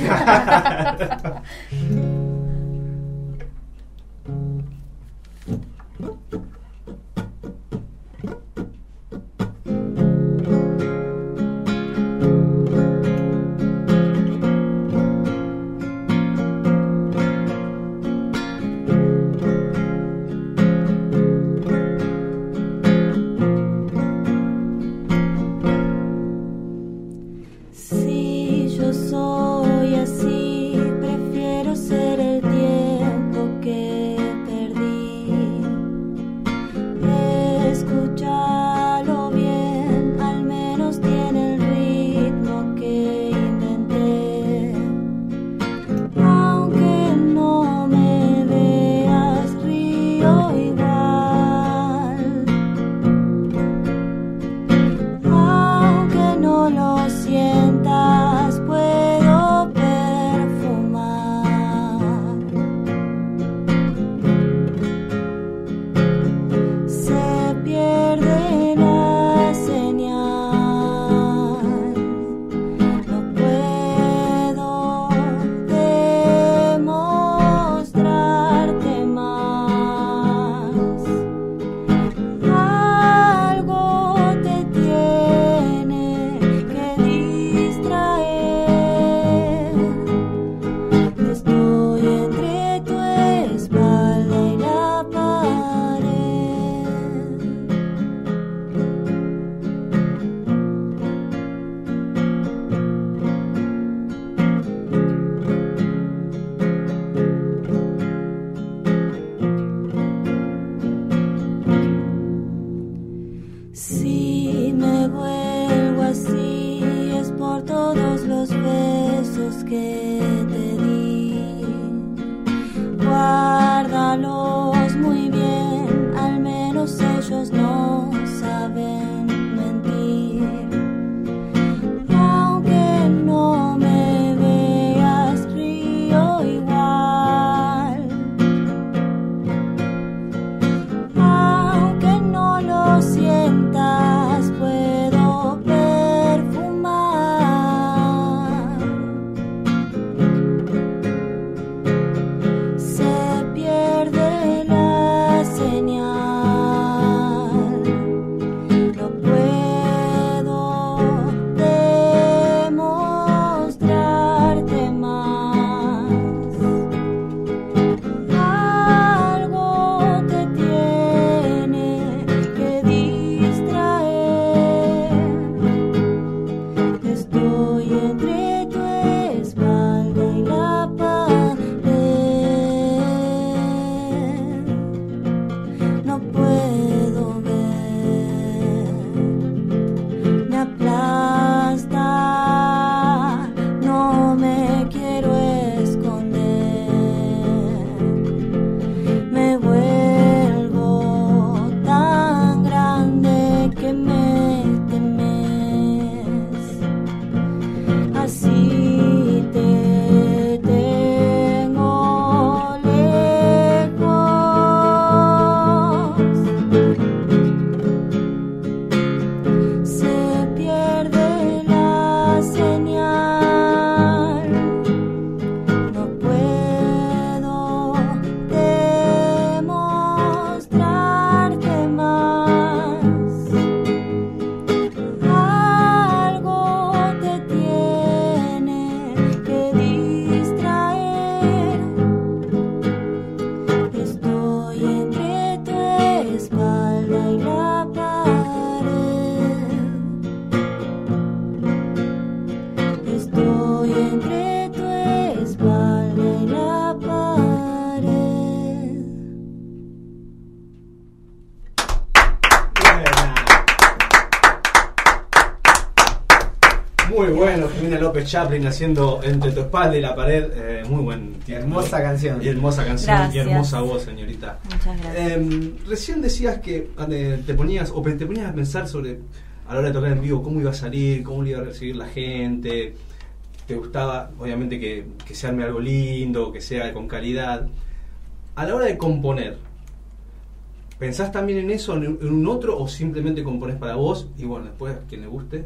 S1: Muy bueno, Jimena López Chaplin haciendo Entre tu espalda y la pared. Eh, muy buen título.
S2: Hermosa canción.
S1: Y hermosa canción
S11: Gracias.
S1: y hermosa voz, señorita.
S11: Muchas gracias.
S1: Eh, recién decías que eh, te ponías o te ponías a pensar sobre a la hora de tocar en vivo cómo iba a salir, cómo lo iba a recibir la gente. Te gustaba, obviamente, que, que se arme algo lindo, que sea con calidad. A la hora de componer, ¿pensás también en eso, en, en un otro, o simplemente componés para vos y bueno, después a quien le guste?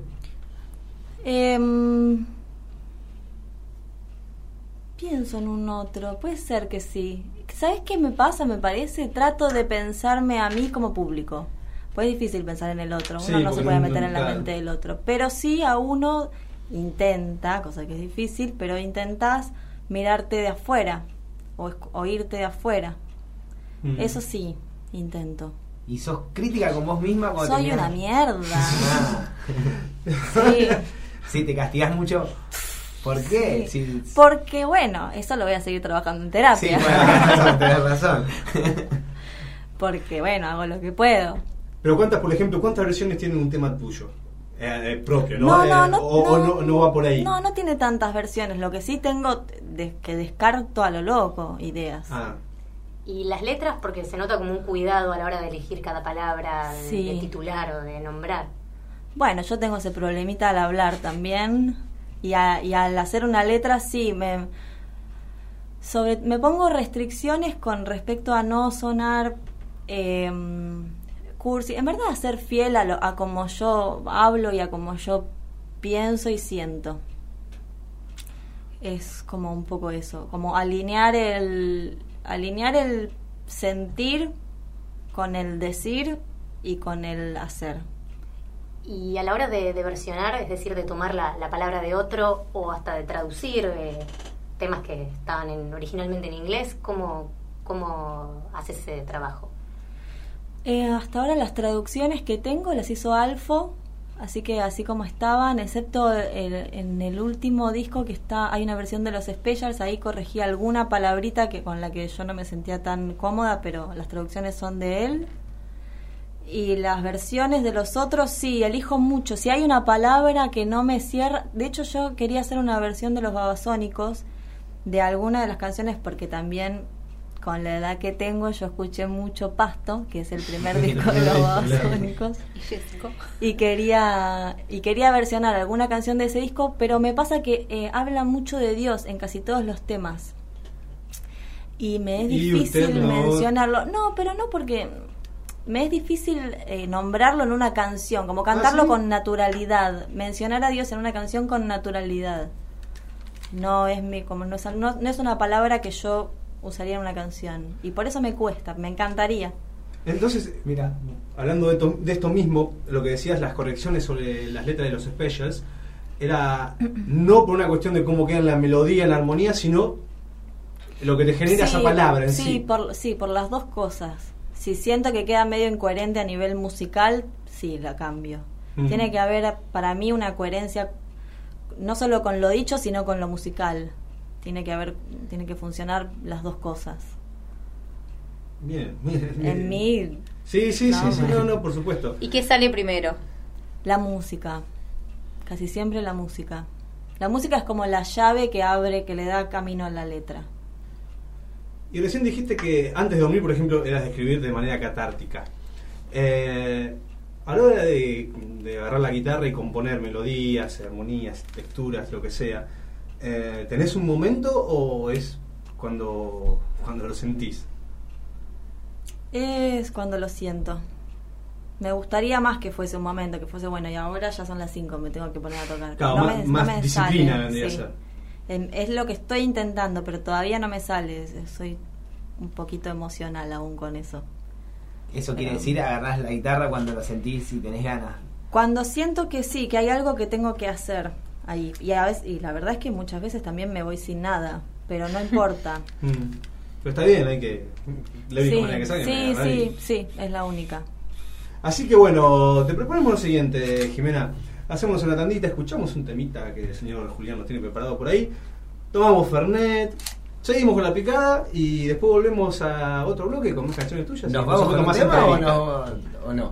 S11: Em, pienso en un otro, puede ser que sí. ¿Sabes qué me pasa? Me parece, trato de pensarme a mí como público. Pues es difícil pensar en el otro, uno
S1: Sí,
S11: no
S1: porque
S11: se puede
S1: no-
S11: meter
S1: no,
S11: en la
S1: claro.
S11: mente del otro. Pero sí a uno intenta, cosa que es difícil, pero intentas mirarte de afuera o esc- oírte de afuera.
S1: Mm.
S11: Eso sí, intento.
S2: ¿Y sos crítica con vos misma cuando
S11: Soy
S2: terminás?
S11: una mierda.
S2: Ah.
S11: Sí.
S2: Sí, te castigás mucho. ¿Por qué?
S11: Sí.
S2: Sí,
S11: Porque bueno, eso lo voy a seguir trabajando en
S2: sí,
S11: terapia.
S2: bueno, tenés razón, tenés razón.
S11: Porque bueno, hago lo que puedo.
S1: Pero cuántas, por ejemplo, ¿cuántas versiones tiene un tema tuyo? Eh, eh, propio, ¿no?
S11: No, no,
S1: Eh,
S11: no,
S1: o, o no, no va por ahí.
S11: No, no tiene tantas versiones. Lo que sí tengo de, que descarto a lo loco ideas.
S1: Ah,
S12: Y las letras, porque se nota como un cuidado a la hora de elegir cada palabra, de,
S11: Sí.
S12: de titular o de nombrar.
S11: Bueno, yo tengo ese problemita al hablar también. Y, a- y al hacer una letra, sí, me, sobre, me pongo restricciones con respecto a no sonar eh, cursi. En verdad, a ser fiel a, lo, a como yo hablo y a como yo pienso y siento. Es como un poco eso, como alinear el, alinear el sentir con el decir y con el hacer.
S12: Y a la hora de, de versionar, es decir, de tomar la, la palabra de otro o hasta de traducir eh, temas que estaban en, originalmente en inglés, ¿cómo, cómo haces ese trabajo?
S11: Eh, hasta ahora las traducciones que tengo las hizo Alfo, así que así como estaban, excepto el- en el último disco que está, hay una versión de los Specials, ahí corregí alguna palabrita que con la que yo no me sentía tan cómoda, pero las traducciones son de él. Y las versiones de los otros, sí, elijo mucho. Si hay una palabra que no me cierra... De hecho, yo quería hacer una versión de los Babasónicos de alguna de las canciones porque también, con la edad que tengo, yo escuché mucho Pasto, que es el primer disco de los Babasónicos. Y quería, y quería versionar alguna canción de ese disco, pero me pasa que eh, habla mucho de Dios en casi todos los temas. Y me es
S1: Y
S11: difícil
S1: usted no-
S11: mencionarlo. No, pero no porque... Me es difícil eh, nombrarlo en una canción, como cantarlo
S1: ¿sí?
S11: con naturalidad, mencionar a Dios en una canción con naturalidad. No es mi, como no es, no, no es una palabra que yo usaría en una canción y por eso me cuesta, me encantaría.
S1: entonces, mira, hablando de, to- de esto mismo, lo que decías, las correcciones sobre las letras de los specials, era no por una cuestión de cómo queda en la melodía, en la armonía, sino lo que te genera esa palabra en sí.
S11: sí, por, sí, por las dos cosas. Si siento que queda medio incoherente a nivel musical, sí, la cambio.
S1: Ujú.
S11: Tiene que haber para mí una coherencia no solo con lo dicho, sino con lo musical. Tiene que haber, tiene que funcionar las dos cosas.
S1: Bien, bien, bien.
S11: En mí,
S1: Sí, sí,
S11: No,
S1: sí, sí,
S11: bueno.
S1: no, no, por supuesto.
S6: ¿Y qué sale primero?
S11: la música. Casi siempre la música. La música es como la llave que abre, que le da camino a la letra.
S1: Y recién dijiste que antes de dormir, por ejemplo, eras de escribir de manera catártica. Eh, a la hora de, de agarrar la guitarra y componer melodías, armonías, texturas, lo que sea, eh, ¿tenés un momento o es cuando, cuando lo sentís?
S11: Es cuando lo siento. Me gustaría más que fuese un momento, que fuese bueno, y ahora ya son las cinco, me tengo que poner a tocar.
S1: Claro,
S11: No
S1: más,
S11: me- no
S1: más
S11: me
S1: disciplina
S11: sale,
S1: vendría
S11: sí.
S1: a ser.
S11: Em, Es lo que estoy intentando, pero todavía no me sale. Soy un poquito emocional aún con eso.
S2: Eso quiere
S11: Pero-
S2: decir, agarrás la guitarra cuando lo sentís y tenés ganas.
S11: Cuando siento que sí, que hay algo que tengo que hacer ahí. Y, a veces, y la verdad es que muchas veces también me voy sin nada, pero no importa.
S1: Mm. Pero está bien, hay que... La única
S11: Sí,
S1: manera que salga,
S11: sí,
S1: agarrar y-
S11: sí, sí, es la única.
S1: Así que bueno, te proponemos lo siguiente, Jimena. Hacemos una tandita, escuchamos un temita que el señor Julián nos tiene preparado por ahí. Tomamos Fernet, seguimos con la picada y después volvemos a otro bloque con más canciones tuyas.
S2: ¿Nos
S1: y
S2: vamos
S1: nosotros
S2: con
S1: más
S2: un tema o
S1: entrevistas.
S2: no? ¿O no?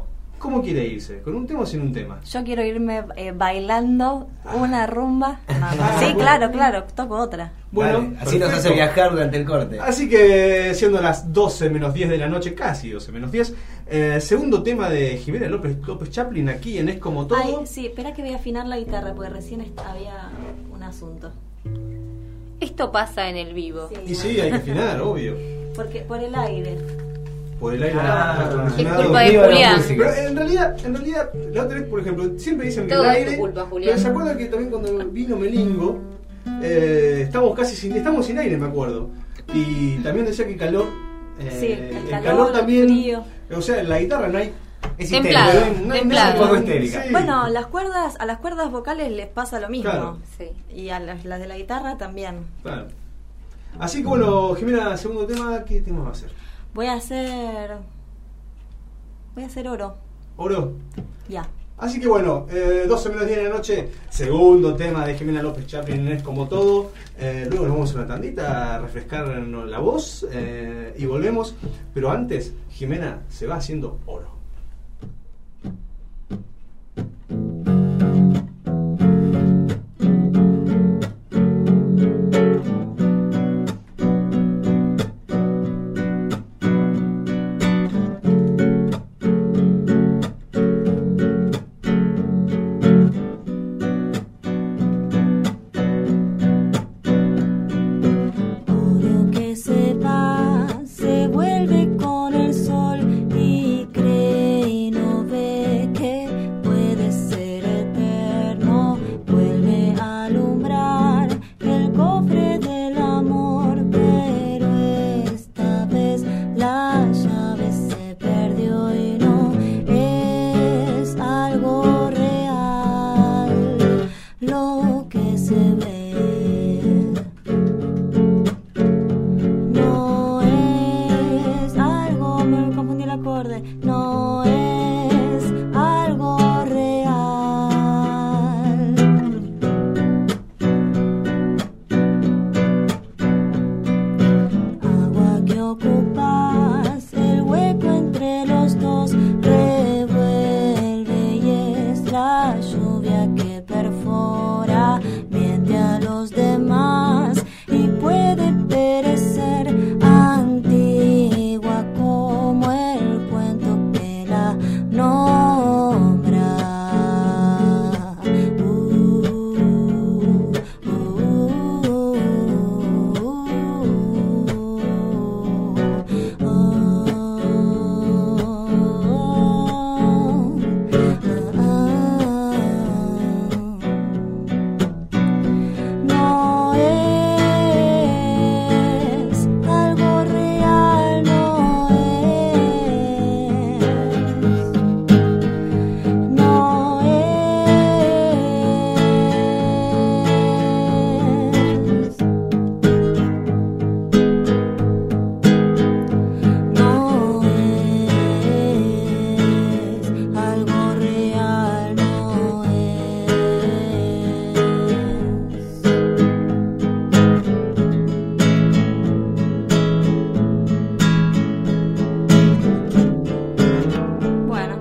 S1: ¿Cómo quiere irse? ¿Con un tema o sin un tema?
S11: Yo quiero irme eh, bailando una rumba. No, no. Sí, claro, claro, toco otra.
S1: Bueno,
S2: Dale, así nos
S1: perfecto.
S2: hace viajar durante el corte.
S1: Así que siendo las doce menos diez de la noche, casi doce menos diez, eh, segundo tema de Jimena López, López Chaplin aquí en Es Como Todo.
S11: Ay, sí, espera que voy a afinar la guitarra porque recién est- había un asunto.
S6: Esto pasa en el vivo.
S1: Y sí, hay que afinar, obvio.
S11: Porque por el aire.
S1: Por el aire
S2: Ah,
S1: acondicionado.
S6: es culpa de
S2: Viva la
S6: Julián.
S2: música.
S1: Pero en realidad, en realidad, la otra vez, por ejemplo, siempre dicen que
S6: Todo
S1: el
S6: es tu
S1: aire.
S6: culpa, Julián.
S1: Pero se acuerdan que también cuando vino Melingo, eh, estamos casi sin, estamos sin aire, me acuerdo. Y también decía que calor. eh,
S11: Sí, el calor, el
S1: también.
S11: frío.
S1: O sea, en la guitarra no hay.
S2: Es
S6: Templado,
S2: histérico.
S1: no hay- no hay
S6: templado.
S1: nada,
S2: Un poco histérica.
S1: sí.
S11: Bueno, las cuerdas, a las cuerdas vocales les pasa lo mismo.
S1: Claro.
S6: Sí.
S11: Y a las, las de la guitarra también.
S1: Claro. Así que bueno, Jimena, segundo tema, ¿qué tema va a ser?
S11: Voy a hacer. Voy a hacer oro.
S1: Oro.
S11: Ya.
S1: Así que bueno, eh, doce menos diez de la noche, segundo tema de Jimena López Chaplin, Es Como Todo. Eh, luego nos vamos a una tandita a refrescarnos la voz eh, y volvemos. Pero antes, Jimena se va haciendo oro.
S11: Oro que se va, se vuelve con el sol y cree y no ve que puede ser eterno. Vuelve a alumbrar el cofre del amor, pero esta vez la llave se perdió y no es algo real lo que se ve. No es algo, me confundí el acorde, no es algo real. Agua que ocupas el hueco entre los dos, revuelve y es la lluvia que perfora, miente a los demás y puede perecer, antigua como el cuento que la nombra. Uh, uh, uh, no es algo real, no es, no es, no es algo real, no es. Bueno.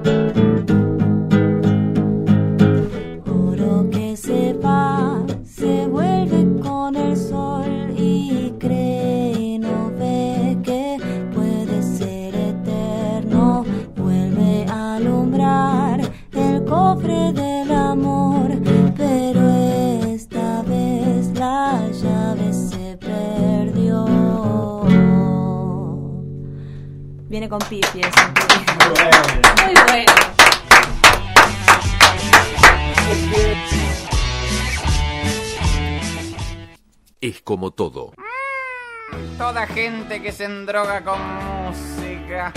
S11: Oro que se va, se vuelve con el sol y cree y no ve que puede ser eterno. Vuelve a alumbrar el cofre del amor, pero esta vez la llave se perdió. Viene con pipi eso. Muy bueno.
S5: Es Como Todo.
S13: Toda gente que se endroga con música.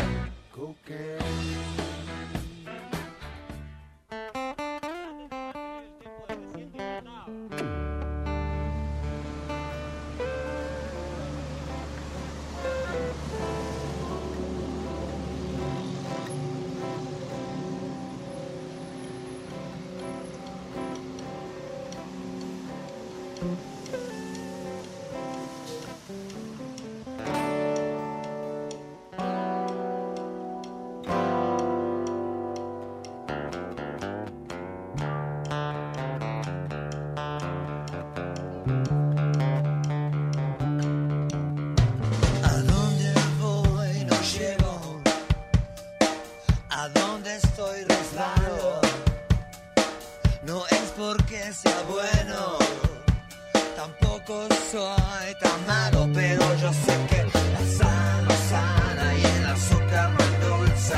S14: donde estoy resbalo. No es porque sea bueno, tampoco soy tan malo, pero yo sé que la sal no sana y el azúcar no endulza.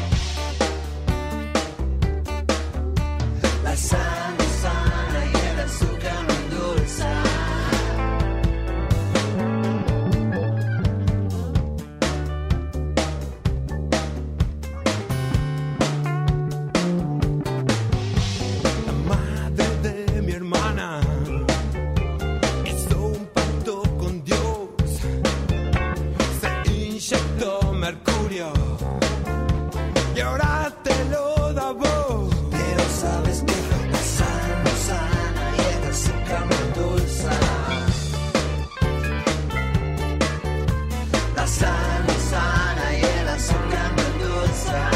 S14: La sal no sana y el azúcar no endulza.
S10: Mercurio y ahora te lo da vos.
S14: Pero sabes que la sal no sana y el azúcar no endulza. La sal no sana y el azúcar no endulza.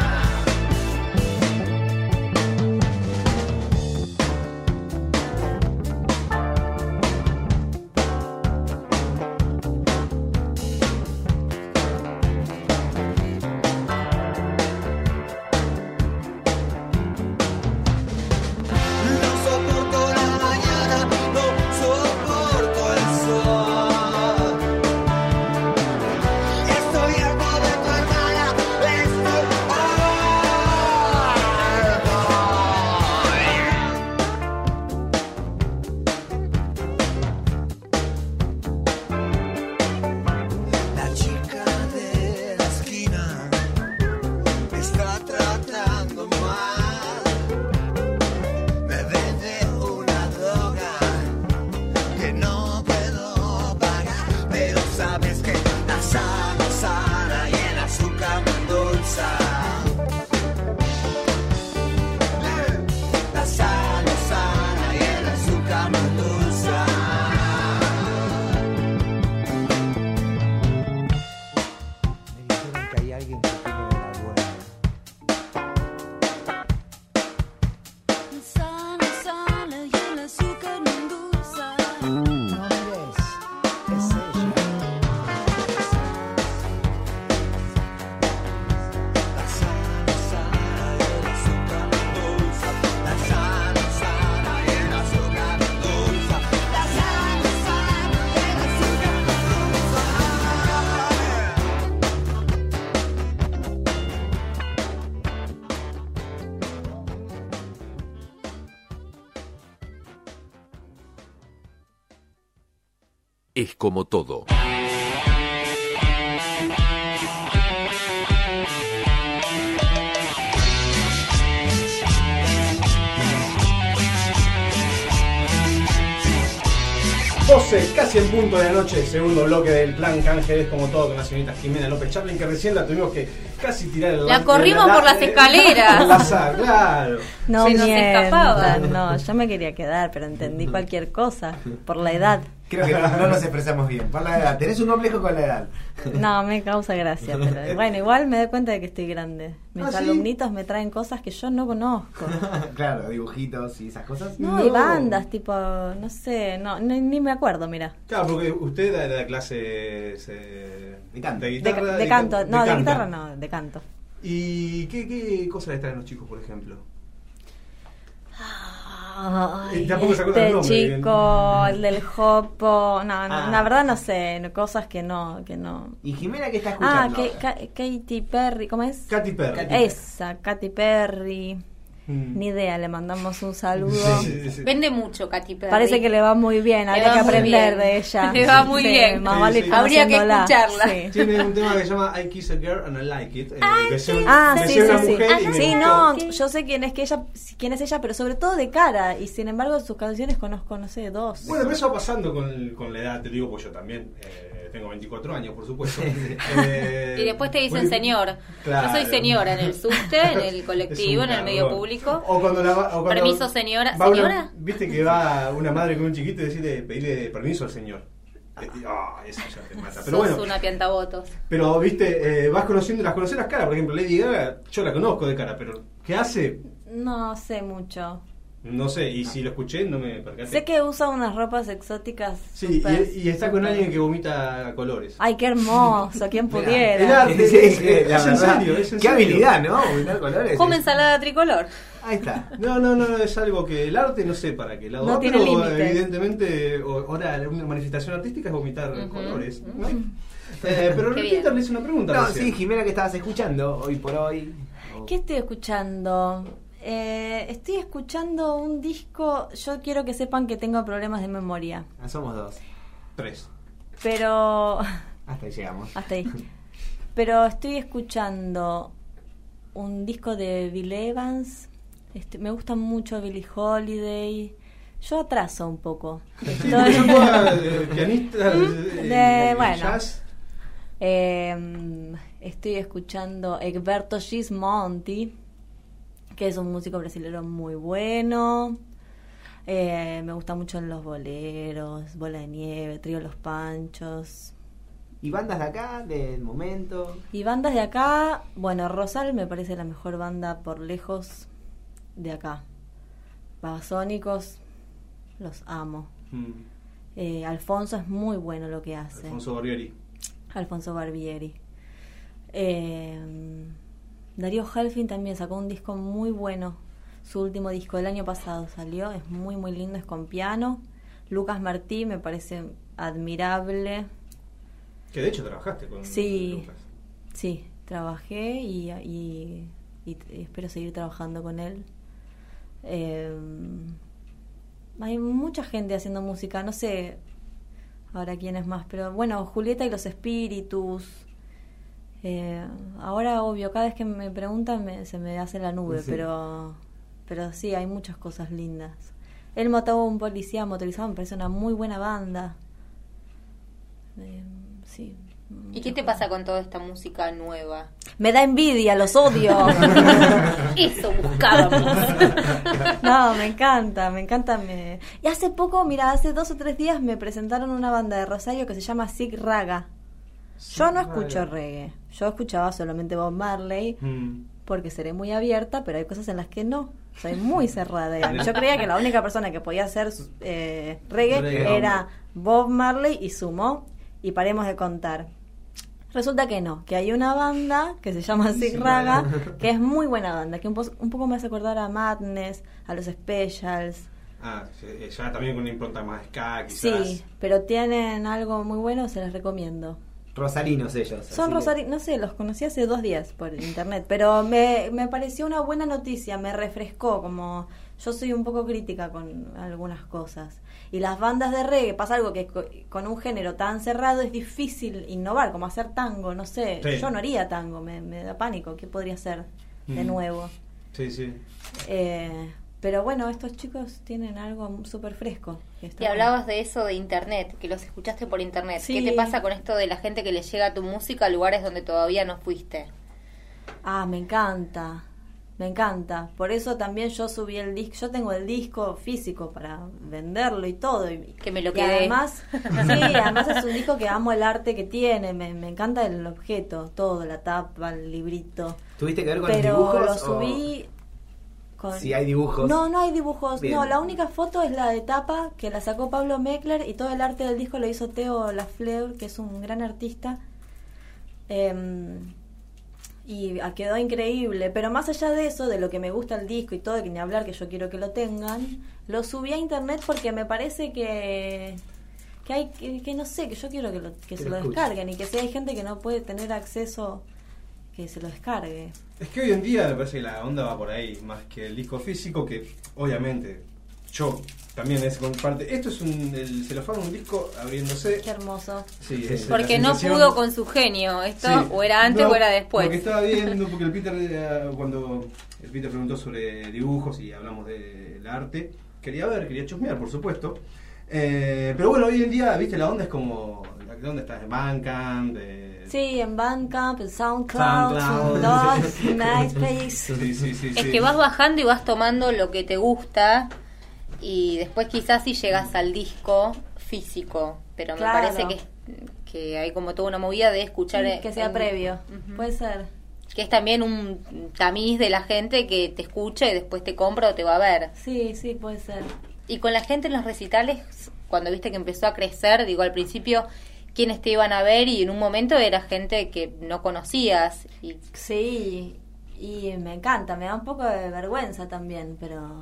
S5: Es como todo.
S1: doce, casi en punto de la noche, segundo bloque del Plan Canje, es como todo, con la señorita Jimena López Chaplin, que recién la tuvimos que casi tirar el
S6: La corrimos por las escaleras.
S1: Al azar, claro.
S11: No,
S6: Se nos
S11: mientan,
S6: escapaba.
S11: no, yo me quería quedar, pero entendí cualquier cosa por la edad.
S2: Creo que no, no nos expresamos bien. Por la edad. Tenés un complejo con la edad.
S11: No, me causa gracia, pero bueno, igual me doy cuenta de que estoy grande. Mis
S2: ¿Ah, sí?
S11: alumnitos me traen cosas que yo no conozco.
S2: Claro, dibujitos y esas cosas.
S11: No, y bandas, tipo, no sé, no, ni, ni me acuerdo, mira.
S1: Claro, porque usted da, da clases eh,
S2: de canto.
S1: De,
S11: De,
S1: guitarra,
S11: de canto, no, de
S1: canta.
S11: guitarra no, de canto.
S1: ¿Y qué, qué cosas les traen los chicos, por ejemplo?
S11: Ay,
S1: Y tampoco se acuerda
S11: este
S1: el nombre,
S11: chico, el del Hopo, no, no,
S2: Ah.
S11: la verdad no sé, no, cosas que no, que no.
S2: ¿Y Jimena qué está
S11: Ah,
S2: escuchando?
S11: que, Ka- Katy Perry, ¿cómo es?
S1: Katy Perry.
S11: Esa, Katy Perry.
S1: Mm.
S11: Ni idea, le mandamos un saludo.
S1: Sí, sí, sí.
S6: Vende mucho Katy Perry.
S11: Parece que le va muy bien,
S6: Le
S11: habría
S6: va
S11: que
S6: muy
S11: aprender
S6: bien.
S11: de ella.
S6: Le va muy
S11: Sí,
S6: bien.
S11: Más
S1: Sí,
S11: vale
S1: sí.
S11: ir
S6: Habría que
S11: conociéndola.
S6: escucharla.
S11: Sí.
S1: Tiene un tema que se llama I Kiss a Girl and I Like It. Eh, besé-
S11: Ah,
S1: besé
S11: sí,
S1: a una
S11: sí, sí.
S1: mujer y me
S11: Sí,
S1: gustó.
S11: no, yo sé quién es que ella, quién es ella, pero sobre todo de cara. Y sin embargo, sus canciones conozco, no sé, dos.
S1: Bueno, pero eso va pasando con, con la edad, te digo, pues yo también. Eh, tengo veinticuatro años, por supuesto. Eh,
S6: Y después te dicen
S1: pues,
S6: señor.
S1: claro.
S6: Yo soy señora en el subte, en el colectivo,
S1: Es
S6: en
S1: un
S6: el medio
S1: garrón.
S6: público.
S1: O cuando la, o cuando
S6: Permiso, señora.
S1: va una-
S6: ¿Señora?
S1: Viste que va una madre con un chiquito y decirle, pedirle permiso al señor. Eh, Ah, eso ya te mata. Pero
S6: Sos
S1: bueno,
S6: una piantabotos.
S1: pero viste, eh, vas conociendo, las conoces las caras. Por ejemplo, Lady Gaga, yo la conozco de cara, pero ¿qué hace?
S11: No sé mucho.
S1: No sé, y si lo escuché no me percaté.
S11: Sé que usa unas ropas exóticas.
S1: Sí,
S11: super-
S1: y, y está con
S11: super-
S1: alguien que vomita colores.
S11: Ay, qué hermoso, quien
S1: Mirá,
S11: pudiera.
S1: el arte.
S2: Sí,
S1: es,
S2: sí,
S1: es
S2: la
S1: en
S2: verdad.
S1: serio, es en
S2: Qué
S1: serio.
S2: habilidad, ¿no? Vomitar colores.
S6: Come ensalada tricolor.
S2: Ahí está.
S1: No, no, no, es algo que el arte no sé para qué lado
S11: No
S1: va,
S11: tiene
S1: pero
S11: límites.
S1: evidentemente o- ahora una manifestación artística es vomitar
S6: Ujú,
S1: colores,
S6: ujú.
S1: ¿no? Eh, pero
S6: Qué
S1: Peter
S6: bien.
S1: le hizo una pregunta
S2: No,
S1: recién.
S2: sí, Jimena, que estabas escuchando hoy por hoy.
S11: ¿Qué estoy escuchando? Eh, estoy escuchando un disco. Yo quiero que sepan que tengo problemas de memoria.
S2: Ah, somos dos.
S1: Tres.
S11: Pero.
S2: Hasta ahí llegamos.
S11: Hasta ahí. Pero estoy escuchando un disco de Bill Evans. Este, me gusta mucho Billie Holiday. Yo atraso un poco.
S1: Sí,
S11: Estoy-
S1: son todas, eh, pianistas eh,
S11: De-
S1: eh,
S11: bueno.
S1: jazz.
S11: Eh, estoy escuchando Egberto Gismonti, que es un músico brasileño muy bueno. Eh, me gusta mucho en los boleros, Bola de Nieve, Trío Los Panchos.
S2: ¿Y bandas de acá, del momento?
S11: Y bandas de acá, bueno, Rosal me parece la mejor banda por lejos de acá. Babasónicos, los amo.
S1: Mm,
S11: Eh, Alfonso es muy bueno lo que hace.
S1: Alfonso Barbieri.
S11: Alfonso Barbieri. Eh, Darío Halfin también sacó un disco muy bueno. Su último disco del año pasado salió. Es muy, muy lindo. Es con piano. Lucas Martí me parece admirable.
S1: Que de hecho trabajaste con
S11: Sí,
S1: Lucas.
S11: sí. Trabajé y, y, y t- espero seguir trabajando con él. Eh, hay mucha gente haciendo música. No sé ahora quién es más, pero bueno, Julieta y los Espíritus. Eh, ahora, obvio, cada vez que me preguntan me- se me hace la nube,
S1: Sí.
S11: pero pero sí, hay muchas cosas lindas. Él mató a un policía motorizado, me parece una muy buena banda. Eh, sí.
S6: ¿Y qué te pasa con toda esta música nueva?
S11: Me da envidia, los odio.
S6: Eso buscábamos.
S11: No, me encanta, me encanta. Me... Y hace poco, mira, hace dos o tres días me presentaron una banda de Rosario que se llama Sig Raga. Yo no escucho reggae, yo escuchaba solamente Bob Marley,
S1: Mm.
S11: porque seré muy abierta, pero hay cosas en las que no. Soy muy cerrada. Yo creía que la única persona que podía hacer eh, reggae
S1: Reggae.
S11: era Bob Marley y Sumo, y paremos de contar. Resulta que no, que hay una banda que se llama Sig Raga, que es muy buena banda, que un, po- un poco me hace acordar a Madness, a los Specials.
S1: Ah, sí, ya también con una impronta más ska, quizás.
S11: Sí, pero tienen algo muy bueno, se les recomiendo.
S2: Rosarinos ellos.
S11: Son
S2: así que-
S11: rosarinos, no sé, los conocí hace dos días por internet, pero me, me pareció una buena noticia, me refrescó, como yo soy un poco crítica con algunas cosas. Y las bandas de reggae, pasa algo que co- con un género tan cerrado es difícil innovar, como hacer tango, no sé,
S1: Sí.
S11: yo no haría tango, me, me da pánico, ¿qué podría hacer de
S1: Mm.
S11: nuevo?
S1: Sí, sí.
S11: Eh, pero bueno, estos chicos tienen algo súper fresco. que está
S6: Y hablabas de eso de internet, que los escuchaste por internet.
S11: Sí.
S6: ¿Qué te pasa con esto de la gente que le llega tu música a lugares donde todavía no fuiste?
S11: Ah, me encanta, me encanta. Por eso también yo subí el disco. Yo tengo el disco físico para venderlo y todo. Y,
S6: Que me lo
S11: y
S6: quedé.
S11: además, sí, además es un disco que amo el arte que tiene. Me, me encanta el objeto, todo, la tapa, el librito.
S2: ¿Tuviste que ver con
S11: Pero
S2: los dibujos?
S11: lo
S2: o-
S11: subí. Con...
S2: Si hay dibujos.
S11: No, no hay dibujos.
S2: Bien.
S11: No, la única foto es la de tapa que la sacó Pablo Meckler y todo el arte del disco lo hizo Teo Lafleur, que es un gran artista. Em, y ah, quedó increíble. Pero más allá de eso, de lo que me gusta el disco y todo, que ni hablar que yo quiero que lo tengan, lo subí a internet porque me parece que que hay que, que no sé, que yo quiero que, lo, que,
S1: Que
S11: se
S1: lo
S11: lo
S1: escuchen.
S11: descarguen y que si hay gente que no puede tener acceso, que se lo descargue.
S1: Es que hoy en día me parece que la onda va por ahí, más que el disco físico, que obviamente yo también es con parte. Esto es un, el celofán, un disco abriéndose.
S11: Qué hermoso.
S1: Sí, es
S6: Porque
S1: la
S6: no
S1: sensación-
S6: pudo con su genio. Esto
S1: Sí.
S6: o era antes
S1: No,
S6: o era después.
S1: Porque estaba viendo, porque el Peter, eh, cuando el Peter preguntó sobre dibujos y hablamos del arte, quería ver, quería chusmear, por supuesto. Eh, pero bueno, hoy en día, viste, la onda es como. ¿Dónde estás? En Bandcamp, de.
S11: Sí, en Bandcamp, en SoundCloud,
S1: SoundCloud.
S11: dos, MySpace.
S1: Sí, sí, sí.
S6: Es
S1: sí.
S6: que vas bajando y vas tomando lo que te gusta y después quizás si llegas al disco físico, pero me
S11: Claro.
S6: parece que, que hay como toda una movida de escuchar
S11: Sí, que sea
S6: en-
S11: previo.
S6: Ujú.
S11: Puede ser.
S6: que es también un tamiz de la gente que te escucha y después te compra o te va a ver.
S11: Sí, sí, puede ser.
S6: Y con la gente en los recitales, cuando viste que empezó a crecer, digo, al principio, ¿quiénes te iban a ver? Y en un momento era gente que no conocías. Y...
S11: Sí, y me encanta, me da un poco de vergüenza también, pero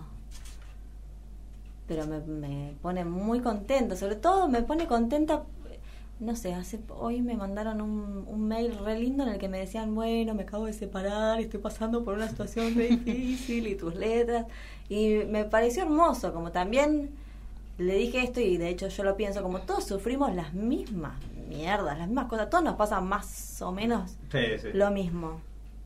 S11: pero me, me pone muy contenta, sobre todo me pone contenta, no sé, hace hoy me mandaron un, un mail re lindo en el que me decían, bueno, me acabo de separar, estoy pasando por una situación muy difícil y tus letras, y me pareció hermoso, como también le dije esto y de hecho yo lo pienso, como todos sufrimos las mismas mierdas, las mismas cosas, todos nos pasa más o menos
S1: Sí, sí.
S11: lo mismo.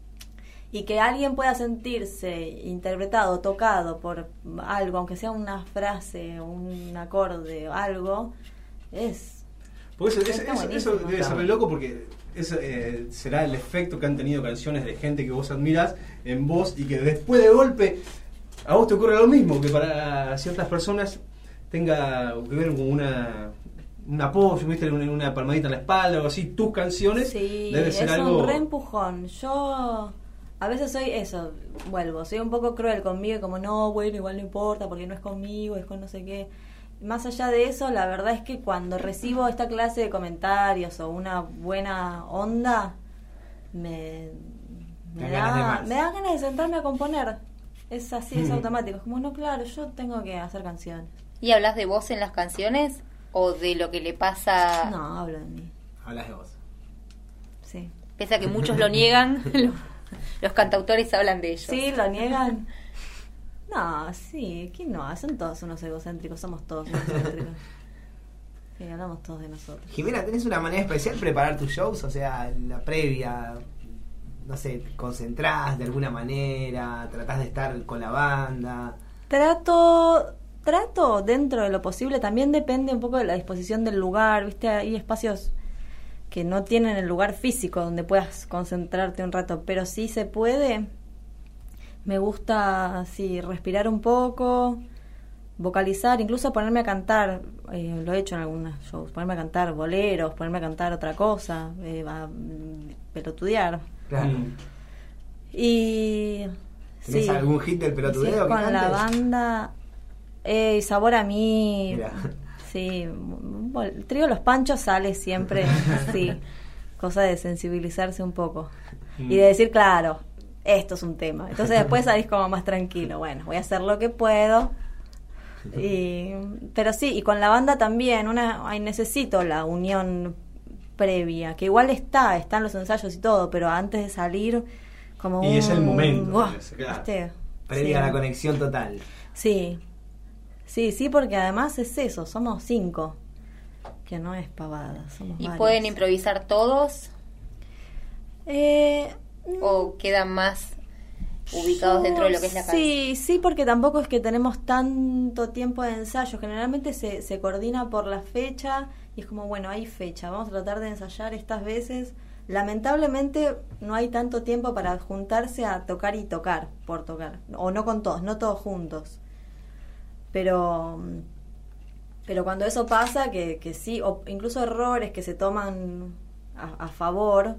S11: Y que alguien pueda sentirse interpretado, tocado por algo, aunque sea una frase, un acorde o algo, es...
S1: Porque eso, es-
S11: está
S1: eso, eso
S11: buenísimo.
S1: debe ser re loco porque eso, eh, será el efecto que han tenido canciones de gente que vos admirás en vos y que después de golpe a vos te ocurre lo mismo, que para ciertas personas tenga que ver con una... un apoyo, ¿viste? Una, una palmadita en la espalda o algo así, tus canciones,
S11: Sí,
S1: debe ser
S11: es
S1: algo...
S11: un reempujón. Yo a veces soy eso, vuelvo, soy un poco cruel conmigo y como no, bueno, igual no importa porque no es conmigo, es con no sé qué. Más allá de eso, la verdad es que cuando recibo esta clase de comentarios o una buena onda, me,
S2: Te
S11: me,
S2: dan ganas de
S11: da,
S2: más.
S11: me da ganas de sentarme a componer. Es así, es
S6: Mm.
S11: automático. Es como, no, claro, yo tengo que hacer canciones.
S6: ¿Y hablas de vos en las canciones o de lo que le pasa?
S11: No, hablo de mí.
S2: Hablas de vos.
S11: Sí.
S6: Pese a que muchos lo niegan, lo- los cantautores hablan de ellos.
S11: Sí, lo niegan. No, sí, ¿quién no? Son todos unos egocéntricos, somos todos unos egocéntricos. Sí, hablamos todos de nosotros.
S2: Jimena, ¿tenés una manera especial de preparar tus shows? O sea, la previa, no sé, ¿te concentrás de alguna manera? ¿Tratás de estar con la banda?
S11: Trato, trato dentro de lo posible, también depende un poco de la disposición del lugar, ¿viste? Hay espacios que no tienen el lugar físico donde puedas concentrarte un rato, pero sí se puede. Me gusta, sí, respirar un poco, vocalizar, incluso ponerme a cantar, eh, lo he hecho en algunos shows, ponerme a cantar boleros, ponerme a cantar otra cosa, eh, a mm, pelotudear.
S2: Claro.
S11: Y...
S2: ¿Tenés
S11: sí.
S2: algún hit del pelotudeo
S11: Sí,
S2: que
S11: con la
S2: cantes?
S11: banda, eh, Sabor a mí,
S2: Mirá.
S11: sí, bueno, el trío Los Panchos sale siempre así, cosa de sensibilizarse un poco y de decir, claro, esto es un tema, entonces después salís como más tranquilo, bueno, voy a hacer lo que puedo, y, pero sí, y con la banda también, una, ay, necesito la unión previa, que igual está, están los ensayos y todo, pero antes de salir, como
S1: Y es el
S11: un-
S1: momento,
S11: ¡Buah!
S1: ese, claro.
S11: ¿Viste?
S2: Previa
S11: Sí.
S2: a la conexión total.
S11: Sí, sí, sí, porque además es eso, somos cinco, que no es pavada, somos
S6: ¿Y
S11: varios.
S6: pueden improvisar todos?
S11: Eh,
S6: ¿O quedan más ubicados dentro de lo que es la canción?
S11: Sí, sí, porque tampoco es que tenemos tanto tiempo de ensayo, generalmente se, se coordina por la fecha y es como, bueno, hay fecha, vamos a tratar de ensayar estas veces. Lamentablemente no hay tanto tiempo para juntarse a tocar y tocar, por tocar, o no con todos, no todos juntos. Pero pero cuando eso pasa, que, que sí, o incluso errores que se toman a, a favor,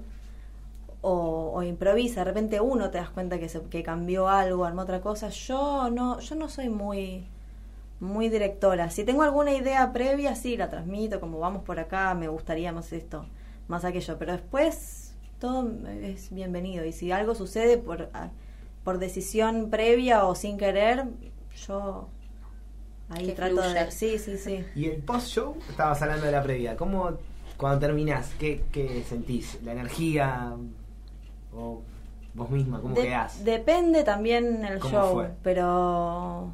S11: o, o improvisa, de repente uno te das cuenta que se, que cambió algo, armó otra cosa. Yo no, yo no soy muy muy directora. Si tengo alguna idea previa, sí, la transmito, como vamos por acá, me gustaría más esto, más aquello, pero después todo es bienvenido. Y si algo sucede por, por decisión previa o sin querer, yo ahí
S6: Que
S11: trato
S6: fluya.
S11: de... Sí, sí, sí.
S2: Y el post-show, estabas hablando de la previa. ¿Cómo, cuando terminás, qué, qué sentís? ¿La energía? ¿O vos misma? ¿Cómo
S11: De-
S2: quedás?
S11: Depende también el
S2: ¿Cómo
S11: show,
S2: fue?
S11: pero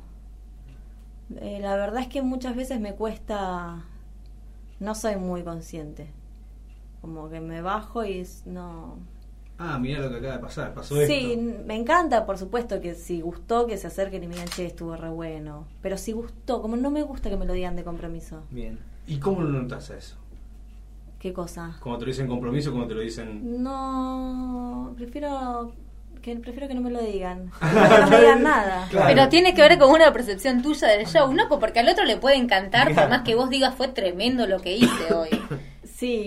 S11: eh, la verdad es que muchas veces me cuesta, no soy muy consciente, como que me bajo y es- no...
S1: Ah, mirá lo que acaba de pasar, pasó
S11: Sí,
S1: esto.
S11: me encanta, por supuesto, que si gustó, que se acerquen y me digan, che, estuvo re bueno, pero si gustó, como no me gusta que me lo digan de compromiso.
S2: Bien.
S1: ¿Y cómo lo notas a eso?
S11: ¿Qué cosa?
S1: Como te lo dicen compromiso, como te lo dicen...
S11: No, prefiero que prefiero que no me lo digan, que no me digan nada.
S6: Pero tiene que ver con una percepción tuya del show, ¿no? Porque al otro le puede encantar, por
S11: Claro.
S6: más que vos digas fue tremendo lo que hice hoy.
S11: Sí,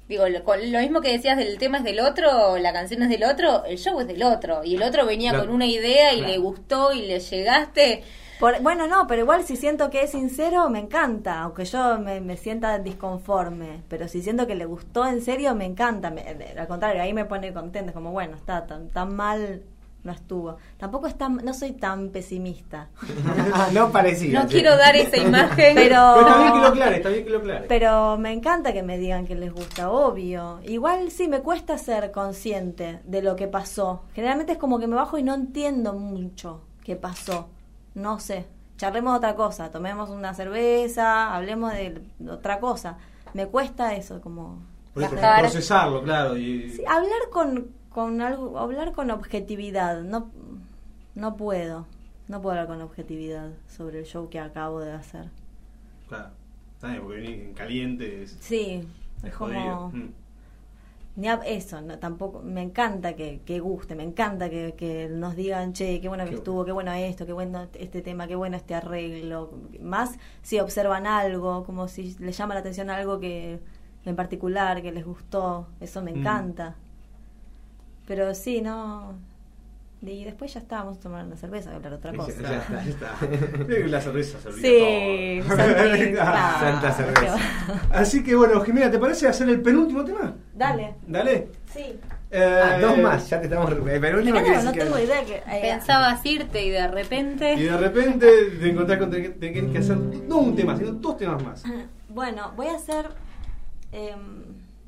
S6: Digo, lo, con lo mismo que decías del tema es del otro, la canción es del otro, el show es del otro. Y el otro venía
S11: Claro.
S6: con una idea y
S11: Claro.
S6: le gustó y le llegaste.
S11: Por- bueno, no, pero igual si siento que es sincero, me encanta, aunque yo me, me sienta disconforme. Pero si siento que le gustó en serio, me encanta. Me- al contrario, ahí me pone contenta, como bueno, está tan, tan mal, no estuvo. Tampoco es tan, no soy tan pesimista.
S2: No parecía.
S6: No quiero dar esa imagen.
S11: Pero,
S1: Pero está bien que lo aclare, está bien que lo aclare.
S11: pero me encanta que me digan que les gusta, obvio. Igual sí, me cuesta ser consciente de lo que pasó. Generalmente es como que me bajo y no entiendo mucho qué pasó. No sé, charlemos de otra cosa, tomemos una cerveza, hablemos de otra cosa. Me cuesta eso, como
S1: Por eso,
S11: Claro.
S1: procesarlo, claro. Y...
S11: Sí, hablar con, con algo, hablar con objetividad. No, no puedo, no puedo hablar con objetividad sobre el show que acabo de hacer.
S1: Claro. Está bien, porque venís en caliente. Es,
S11: Sí,
S1: es
S11: es
S1: jodido.
S11: como
S1: Mm.
S11: ni a- eso, no, tampoco me encanta que, que guste, me encanta que, que nos digan, che, qué bueno que
S1: Qué
S11: estuvo, qué bueno esto, qué bueno este tema, qué bueno este arreglo. Más si observan algo, como si les llama la atención algo que en particular que les gustó, eso me
S1: Mm.
S11: encanta. Pero sí, no. Y después ya está, vamos a tomar una cerveza y hablar de otra cosa.
S1: Ya está, ya está. Eh, La cerveza se olvida
S11: Sí,
S1: todo.
S11: Santi,
S1: Ah,
S11: claro,
S2: Santa cerveza.
S1: Así que bueno, Jimena, ¿te parece hacer el penúltimo tema?
S11: Dale.
S1: Dale.
S11: Sí.
S1: Eh,
S2: Ah, dos más, ya te estamos. El penúltimo
S11: Claro,
S2: quiere
S11: no
S2: decir que-
S11: tengo idea que eh,
S6: Pensabas irte y de repente...
S1: Y de repente te encontrás con que tenés que hacer no un tema, sino dos temas más.
S11: Bueno, voy a hacer. em,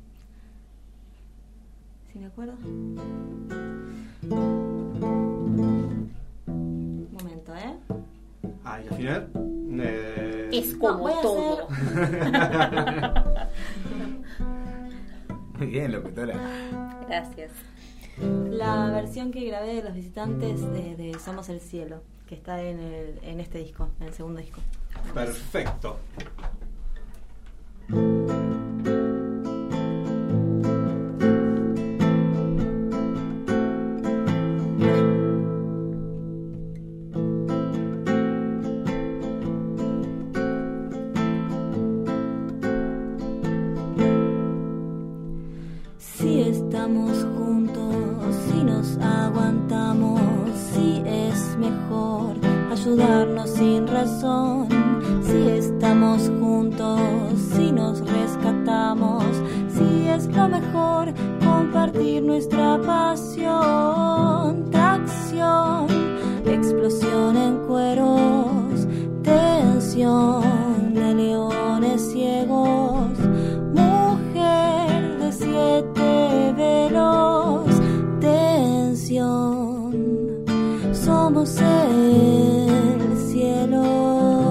S11: si me acuerdo. Un momento, ¿eh?
S1: Ah, y al final. Eh...
S6: Es
S11: No,
S6: como
S11: voy a
S6: todo.
S2: Muy bien, locutora.
S6: Gracias.
S11: La versión que grabé de Los Visitantes de, de Somos el Cielo, que está en, el, en este disco, en el segundo disco.
S1: Perfecto.
S11: Si estamos juntos, si nos aguantamos, si es mejor ayudarnos sin razón. Si estamos juntos, si nos rescatamos, si es lo mejor compartir nuestra pasión. Tracción, explosión en cueros, tensión de leones ciegos. Mujer de siete velos, tensión, somos el cielo.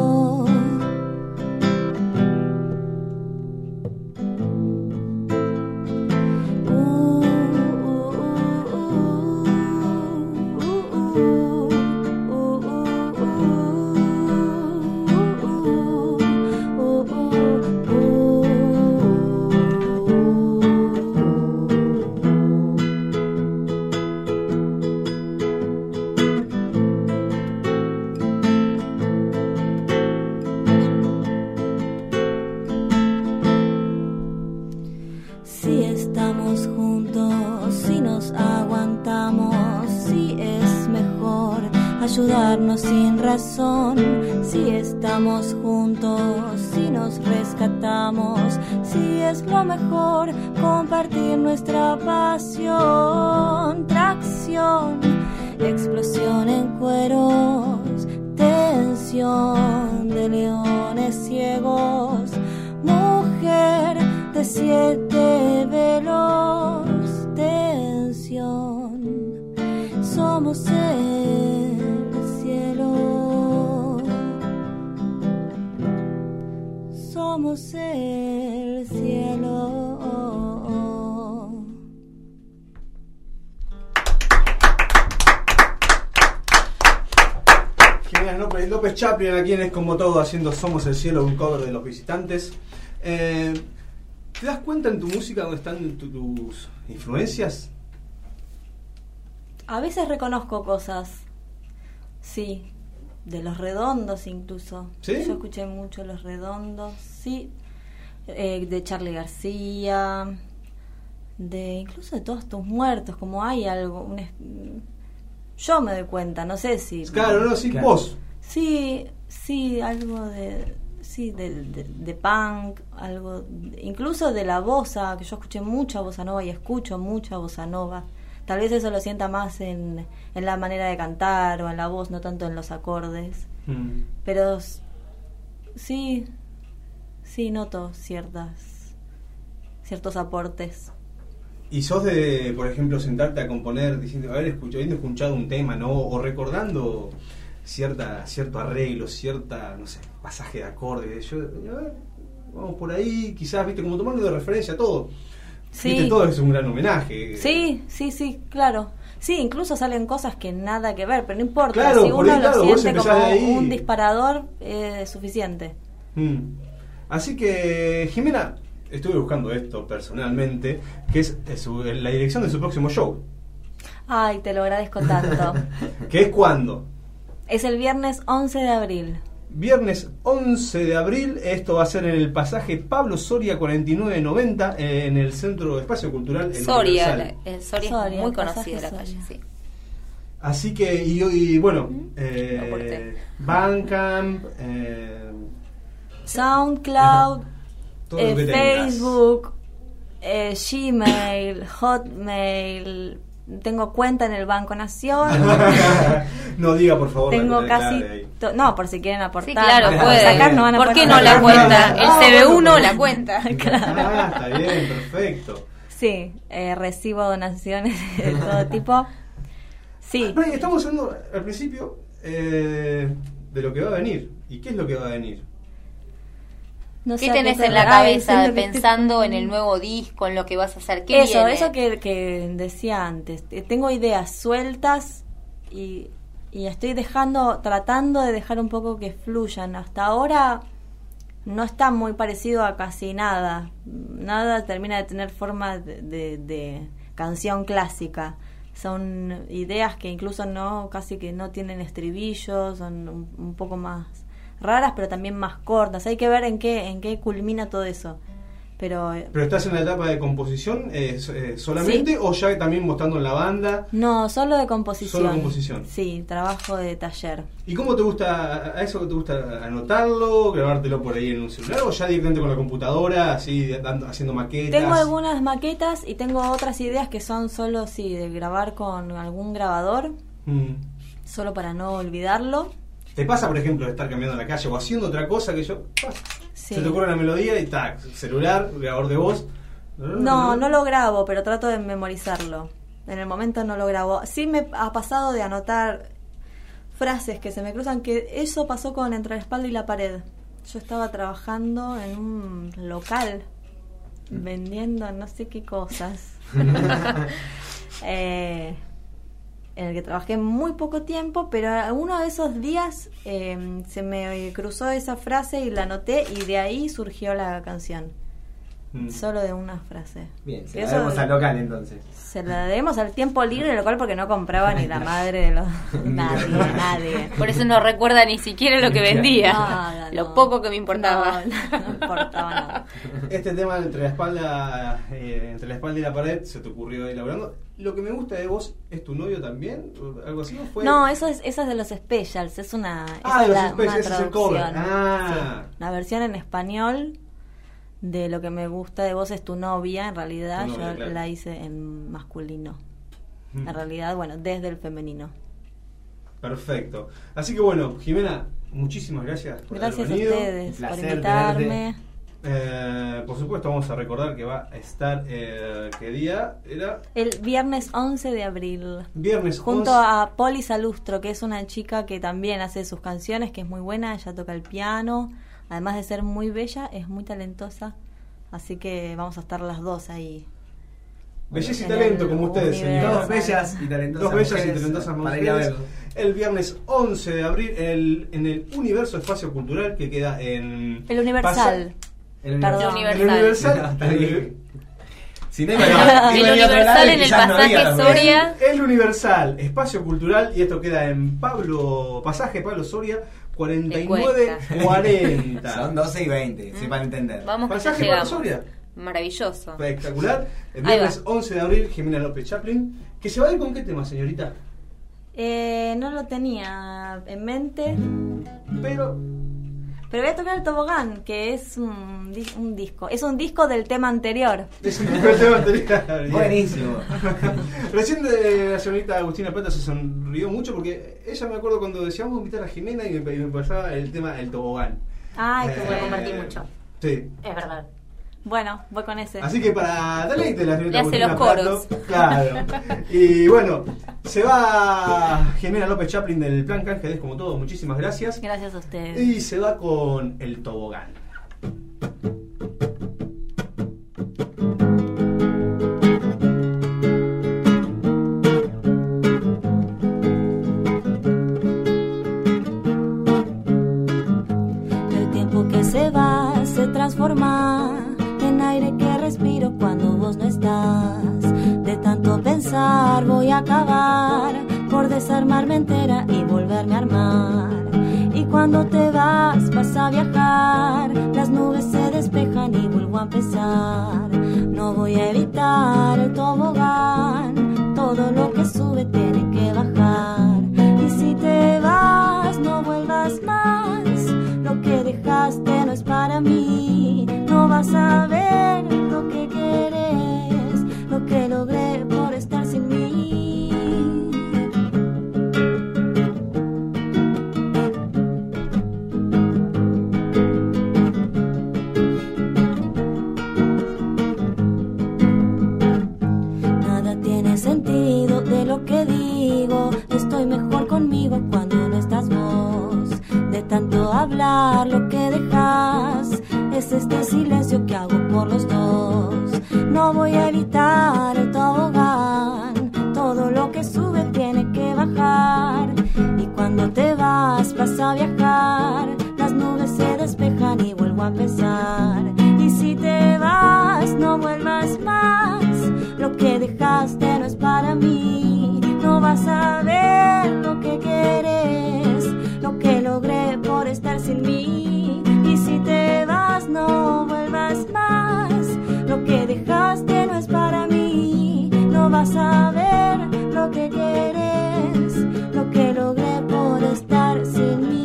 S11: Uh, uh, uh, uh, uh, uh, uh, uh, uh, Si estamos juntos, si nos aguantamos, si es mejor ayudarnos sin razón. Si estamos juntos, si nos rescatamos, si es lo mejor compartir nuestra pasión. Tracción, explosión en cueros, tensión de leones ciegos. Mujer de siete velos, tensión, somos el cielo, somos el cielo.
S1: Genial, López, López Chaplin aquí en Es Como Todo haciendo Somos el Cielo, un cover de Los Visitantes. Eh, ¿Te das cuenta en tu música dónde están tu- tus influencias?
S11: A veces reconozco cosas, sí, de Los Redondos incluso.
S1: ¿Sí?
S11: Yo escuché mucho Los Redondos, sí, eh, de Charly García, de incluso de todos tus muertos, como hay algo, un es- yo me doy cuenta, no sé si...
S1: Claro, no, sí, vos.
S11: Sí, sí, algo de... Sí, de, de, de punk, algo, incluso de la bossa, que yo escuché mucha bossa nova y escucho mucha bossa nova. Tal vez eso lo sienta más en, en la manera de cantar o en la voz, no tanto en los acordes.
S1: Mm.
S11: Pero s- sí, sí noto ciertas, ciertos aportes.
S1: Y sos de, por ejemplo, sentarte a componer diciendo, haber escuchado, habiendo escuchado un tema, ¿no? O recordando cierta cierto arreglo, cierta, no sé, pasaje de acorde. Yo, a ver, vamos por ahí, quizás, viste, como tomando de referencia todo.
S11: Sí.
S1: Viste, todo es un gran homenaje.
S11: Sí, sí, sí, claro. Sí, incluso salen cosas que nada que ver, pero no importa.
S1: Claro,
S11: si
S1: por
S11: uno
S1: ahí, claro,
S11: lo
S1: vos
S11: siente
S1: empezás
S11: como
S1: de ahí.
S11: un disparador, es suficiente.
S1: Mm. Así que, Jimena, estuve buscando esto personalmente, que es, es su- la dirección de su próximo show.
S11: Ay, te lo agradezco tanto.
S1: ¿Que es cuándo?
S11: Es el viernes once de abril.
S1: Viernes once de abril, esto va a ser en el pasaje Pablo Soria cuarenta y nueve noventa, eh, en el Centro de Espacio Cultural El
S6: Soria,
S1: Universal.
S6: la- el Soria,
S11: Soria,
S6: es muy
S11: el
S6: conocida la
S11: pasaje
S6: calle,
S11: Soria.
S6: sí.
S1: Así que, y, y bueno,
S6: Lo
S1: eh,
S6: aporté.
S1: Bandcamp, eh,
S11: SoundCloud,
S1: todo
S11: eh,
S1: lo que tengas.
S11: Facebook, eh, Gmail, Hotmail. Tengo cuenta en el Banco Nación.
S1: No diga, por favor.
S11: Tengo
S1: la- la
S11: casi.
S1: clave ahí.
S11: to- No, por si quieren aportar.
S6: Sí, claro,
S11: Para
S6: puede.
S11: sacar no van a
S6: ¿Por
S11: poder
S6: qué no la
S11: sacar.
S6: cuenta? El
S1: Ah,
S6: C B uno
S1: bueno,
S6: la cuenta.
S1: Ah, está bien, perfecto.
S11: Sí, eh, recibo donaciones de todo tipo. Sí.
S1: No, y estamos hablando al principio eh, de lo que va a venir. ¿Y qué es lo que va a venir?
S11: No
S6: ¿Qué
S11: sé a
S6: tenés
S11: se
S6: en la
S11: re-
S6: cabeza
S11: Ay, siento que
S6: pensando
S11: estoy-
S6: en el nuevo disco, en lo que vas a hacer? ¿Qué
S11: Eso,
S6: viene?
S11: eso que, que decía antes. Eh, Tengo ideas sueltas y, y estoy dejando, tratando de dejar un poco que fluyan. Hasta ahora no está muy parecido a casi nada. Nada termina de tener forma de, de- de canción clásica. Son ideas que incluso no, casi que no tienen estribillos, son un, un poco más raras, pero también más cortas. Hay que ver en qué, en qué culmina todo eso. Pero eh,
S1: ¿Pero estás en la etapa de composición eh, so- eh, solamente
S11: Sí.
S1: o ya también mostrando en la banda?
S11: no, solo de composición.
S1: Solo composición.
S11: Sí, trabajo de taller.
S1: ¿Y cómo te gusta, a eso te gusta anotarlo, grabártelo por ahí en un celular o ya directamente con la computadora, así dando, haciendo maquetas?
S11: Tengo algunas maquetas y tengo otras ideas que son solo, sí, de grabar con algún grabador,
S1: Mm.
S11: solo para no olvidarlo.
S1: ¿Te pasa, por ejemplo, de estar caminando en la calle o haciendo otra cosa que yo... pa,
S11: Sí.
S1: Se te ocurre una melodía y tac, celular, grabador de voz.
S11: No, no lo grabo, pero trato de memorizarlo. En el momento no lo grabo. Sí me ha pasado de anotar frases que se me cruzan, que eso pasó con Entre la espalda y la pared. Yo estaba trabajando en un local vendiendo no sé qué cosas. eh, en el que trabajé muy poco tiempo, pero uno de esos días eh, se me cruzó esa frase y la anoté y de ahí surgió la canción.
S1: Mm.
S11: Solo de una frase.
S2: Bien, se
S11: Eso-
S2: la debemos al local entonces.
S11: Se la debemos al tiempo libre del local porque no compraba ni la madre de los... nadie, nadie.
S6: Por eso no recuerda ni siquiera lo que vendía.
S11: Nada,
S6: Lo
S11: no.
S6: poco que me importaba.
S11: No, no importaba nada.
S1: Este tema entre la espalda eh, entre la espalda y la pared se te ocurrió elaborando. Lo que me gusta de vos es tu novio también, ¿O algo así, ¿no fue?
S11: No, eso es, esa es de los specials, es una,
S1: Ah,
S11: esa
S1: de los
S11: es la-
S1: specials,
S11: una
S1: ese es el cover.
S11: traducción.
S1: Ah.
S11: Sí, la versión en español de Lo que me gusta de vos es tu novia, en realidad
S1: Tu novia,
S11: yo
S1: claro.
S11: la hice en masculino.
S1: Mm.
S11: En realidad, bueno, desde el femenino.
S1: Perfecto. Así que bueno, Jimena, muchísimas gracias por
S11: Gracias
S1: haber
S11: a
S1: venido.
S11: ustedes
S2: Un
S11: por
S2: placer
S11: invitarme.
S2: tenerte.
S1: Eh, por supuesto, vamos a recordar que va a estar, eh, ¿qué día? Era
S11: El viernes once de abril.
S1: viernes
S11: Junto
S1: once.
S11: a Poli Salustro, que es una chica que también hace sus canciones, que es muy buena, ella toca el piano, además de ser muy bella, es muy talentosa, así que vamos a estar las dos ahí.
S1: Belleza y
S11: en
S1: talento,
S11: el
S1: como ustedes,
S11: universo.
S1: señor.
S2: Dos bellas y talentosas
S1: Dos bellas y
S2: mujeres
S1: talentosas
S2: para ir a
S1: mujeres.
S2: verlo.
S1: El viernes once de abril en el, en el Universo Espacio Cultural que queda en...
S11: El Universal.
S2: El
S11: Perdón.
S1: Pasa- El Universal.
S2: Está bien. Si no,
S6: El
S2: iba a- iba a ir a otro
S6: Universal
S2: lado y
S6: en el
S2: quizás no
S6: pasaje
S2: había también.
S6: Soria.
S1: El Universal Espacio Cultural y esto queda en Pablo Pasaje Pablo Soria cuarenta y nueve cuarenta.
S2: Son doce y veinte, sí, para entender.
S6: Vamos que ya
S1: Pasaje Pablo
S6: llegamos.
S1: Soria.
S6: Maravilloso.
S1: Espectacular. El
S6: Ahí
S1: viernes
S6: va.
S1: once de abril, Jimena López Chaplin. ¿Que se va a ir con qué tema, señorita?
S11: Eh, no lo tenía en mente.
S1: Pero...
S11: Pero voy a tocar el tobogán, que es un, di- un disco. Es un disco del tema anterior.
S1: Es un disco del tema anterior.
S2: Buenísimo.
S1: Recién de la señorita Agustina Plata se sonrió mucho porque ella me acuerdo cuando decíamos invitar a Jimena y me, y me pasaba el tema del tobogán.
S11: Ay,
S1: Eh,
S11: qué
S12: Lo
S11: bueno.
S12: compartí mucho.
S1: Sí.
S12: Es verdad.
S11: Bueno, voy con ese.
S1: Así que para deleite la señorita
S6: Le hace
S1: Agustina
S6: los
S1: Plato, claro. Y bueno, se va Jimena López Chaplin del Plan Cángeles, como todo, muchísimas gracias.
S11: Gracias a ustedes.
S1: Y se va con el tobogán.
S11: El tiempo que se va se transforma en aire que respiro cuando vos no estás. De tanto pensar voy a acabar por desarmarme entera y volverme a armar. Y cuando te vas vas a viajar, las nubes se despejan y vuelvo a empezar. No voy a evitar el tobogán, todo lo que sube tiene que bajar. Y si te vas no vuelvas más, lo que dejaste no es para mí. No vas a ver lo que querés, lo que logré por estar sin mí. Nada tiene sentido de lo que digo, estoy mejor conmigo cuando no estás vos. De tanto hablar lo que dejas es este silencio que hago por los dos. No voy a evitar el tobogán, todo lo que sube tiene que bajar. Y cuando te vas vas a viajar, las nubes se despejan y vuelvo a empezar. Y si te vas no vuelvas más, lo que dejaste no es para mí. No vas a ver lo que querés, lo que logré por estar sin mí. Y si te vas no vuelvas más, lo que dejaste no es para mí. No vas a ver lo que querés, lo que logré por estar sin mí.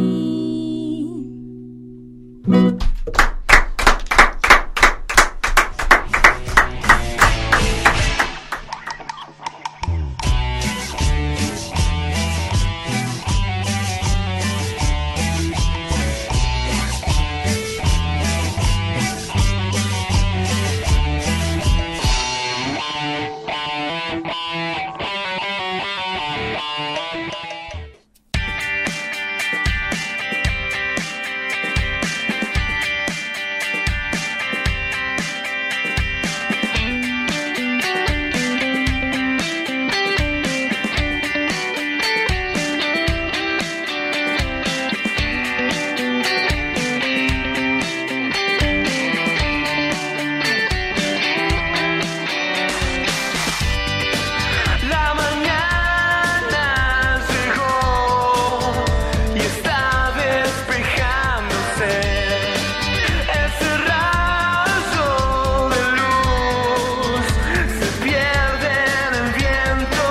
S10: La mañana llegó y está despejándose. Ese rayo de luz se pierde en el viento.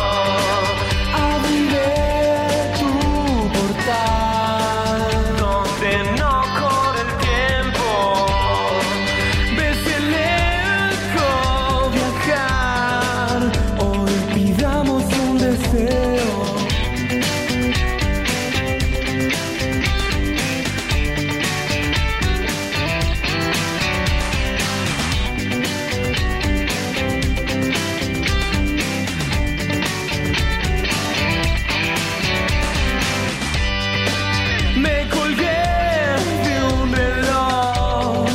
S10: Abriré tu portal donde no corre el tiempo. Ves el eco viajar. Hoy pidamos un deseo. Me colgué de un reloj.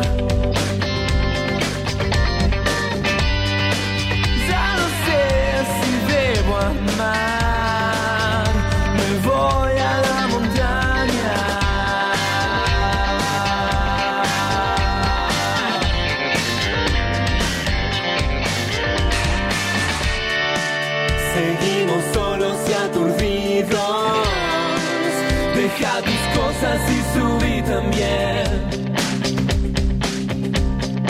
S10: Ya no sé si debo amar. Me voy a la montaña. Seguimos solos y aturdidos. Deja tus cosas y subí también.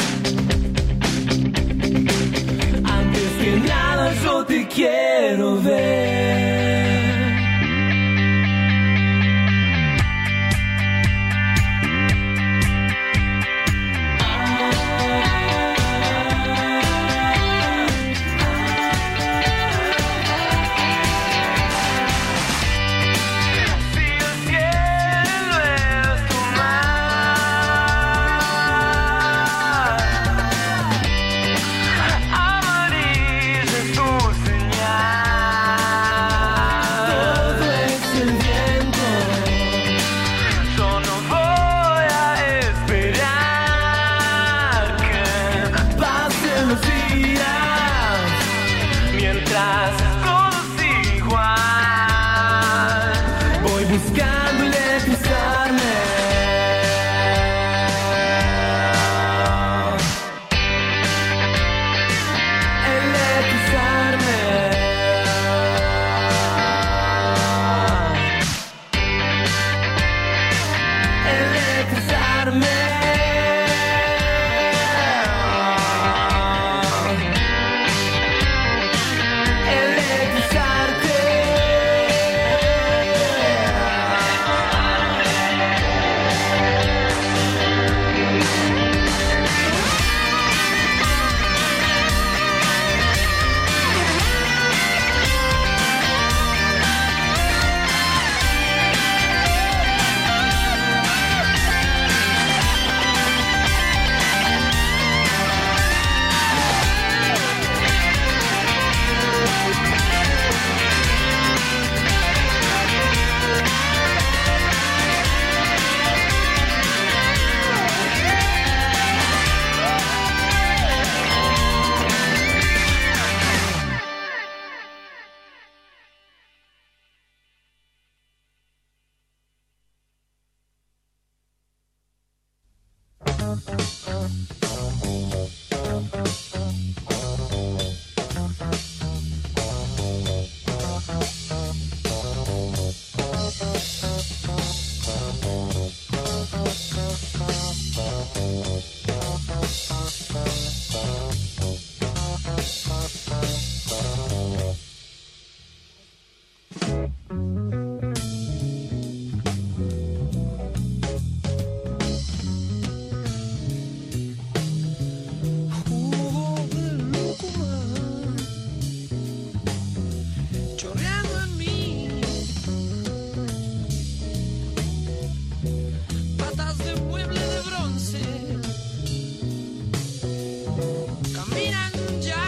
S10: Jugo de lúcuma chorreando en mí, patas de mueble de bronce caminan ya,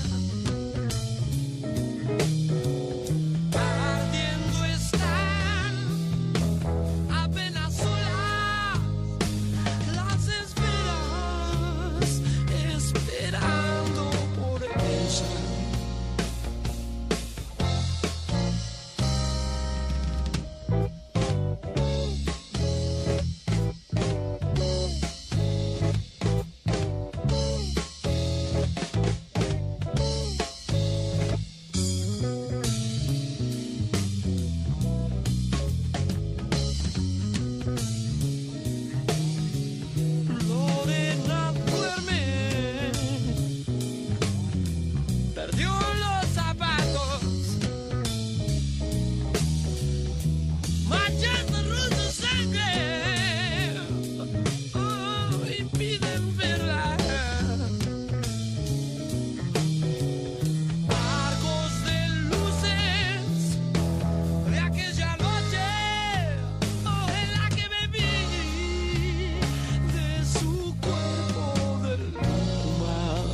S10: ardiendo están apenas solas las esperas, esperando por ella. Lorena duerme, perdió los zapatos, manchando rosa sangre, oh, y piden verla. Arcos de luces de aquella noche, oh, en la que bebí de su cuerpo de lúcuma.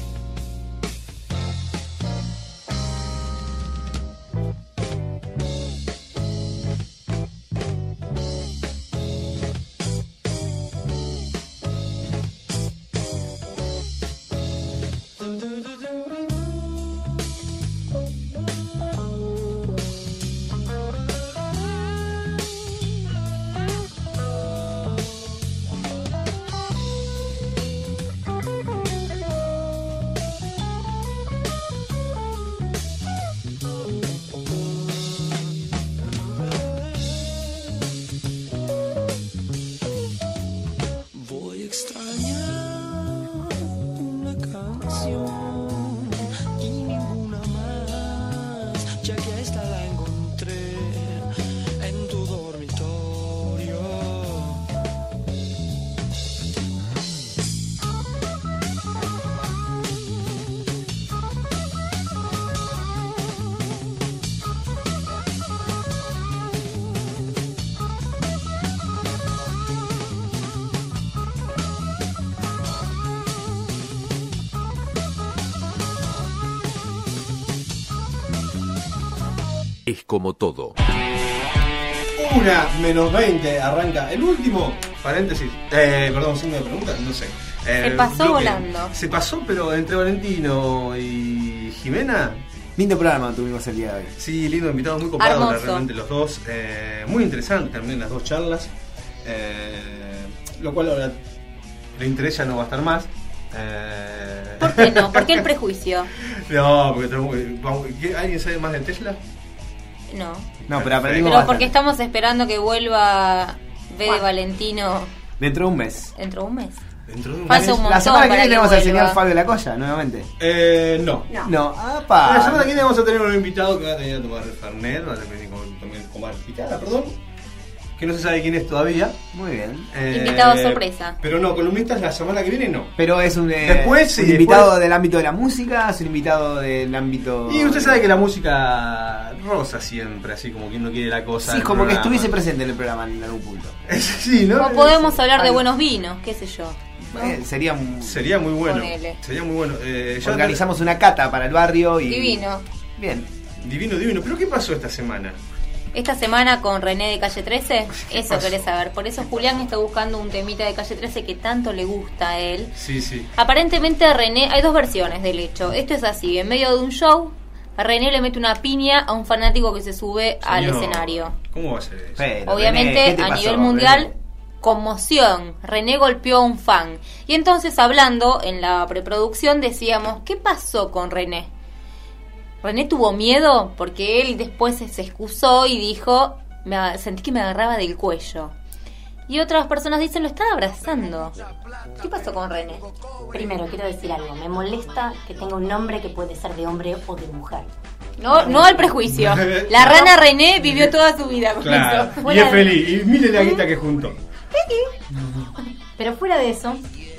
S10: Voy a extrañar una canción y ninguna más, ya que esta la encontré en tu dormitorio.
S5: Es como todo.
S1: Una menos veinte arranca el último paréntesis. Eh, perdón, signo de pregunta, no sé. Eh,
S6: Se pasó
S1: bloque.
S6: volando.
S1: Se pasó, pero entre Valentino y Jimena.
S2: Lindo programa tuvimos el día de hoy.
S1: Sí, lindo, invitados muy copados,
S6: Hermoso.
S1: realmente los dos. Eh, muy interesante también las dos charlas. Eh, lo cual ahora el interés ya no va a estar más. Eh,
S6: ¿Por qué no? ¿Por qué el prejuicio?
S1: No, porque tenemos, vamos, ¿alguien sabe más de Tesla?
S6: No.
S2: No, pero aprendimos
S6: Pero porque
S2: bastante.
S6: estamos esperando que vuelva B de Valentino
S2: Dentro de un mes.
S6: dentro de un mes.
S1: Dentro de un
S6: Falta
S1: mes.
S6: un montón
S2: La semana que
S6: para
S2: viene tenemos al
S6: vuelva.
S2: señor Fabio Lacoya, nuevamente.
S1: Eh, no.
S12: No.
S2: No,
S1: La
S2: apa.
S1: semana que viene vamos a tener un invitado que va a tener a tomar Fernet, va a tener que tomar- tomar picada, perdón. Que no se sabe quién es todavía.
S2: Muy bien.
S1: Eh,
S6: Invitado sorpresa.
S1: Pero no, columnistas la semana que viene no.
S2: Pero es un, eh,
S1: Después, sí,
S2: un invitado
S1: después-
S2: del ámbito de la música, es un invitado del ámbito...
S1: Y usted sabe que la música rosa siempre, así como quien no quiere la cosa.
S2: Sí,
S1: del
S2: como que
S1: programa.
S2: estuviese presente en el programa en algún punto.
S1: Sí, ¿no?
S6: O podemos hablar de
S2: Ay.
S6: buenos vinos, qué sé yo. ¿no?
S2: Eh, sería un-
S1: Sería muy bueno.
S6: Ponele.
S1: Sería muy bueno. Eh, ya
S2: Organizamos una cata para el barrio y...
S6: Divino.
S2: Bien.
S1: Divino, divino. ¿Pero qué pasó esta semana?
S6: Esta semana con René de Calle trece, eso
S1: pasó?
S6: querés saber. Por eso Julián está buscando un temita de Calle trece que tanto le gusta a él.
S1: Sí, sí.
S6: Aparentemente René, hay dos versiones del hecho. Esto es así, en medio de un show, René le mete una piña a un fanático que se sube al
S1: Señor,
S6: escenario.
S1: ¿Cómo va a ser eso?
S2: Pero,
S6: Obviamente,
S2: René, ¿qué te
S6: a
S2: pasó,
S6: nivel mundial,
S2: René?
S6: conmoción, René golpeó a un fan. Y entonces, hablando en la preproducción, decíamos, ¿qué pasó con René? René tuvo miedo porque él después se excusó y dijo, me, sentí que me agarraba del cuello. Y otras personas dicen, lo estaba abrazando. ¿Qué pasó con René?
S12: Primero, quiero decir algo. Me molesta que tenga un nombre que puede ser de hombre o de mujer.
S6: No, no al prejuicio. La rana René vivió toda su vida con
S1: Claro,
S6: eso.
S1: y es feliz. Y mire la guita que juntó.
S12: Pero fuera de eso,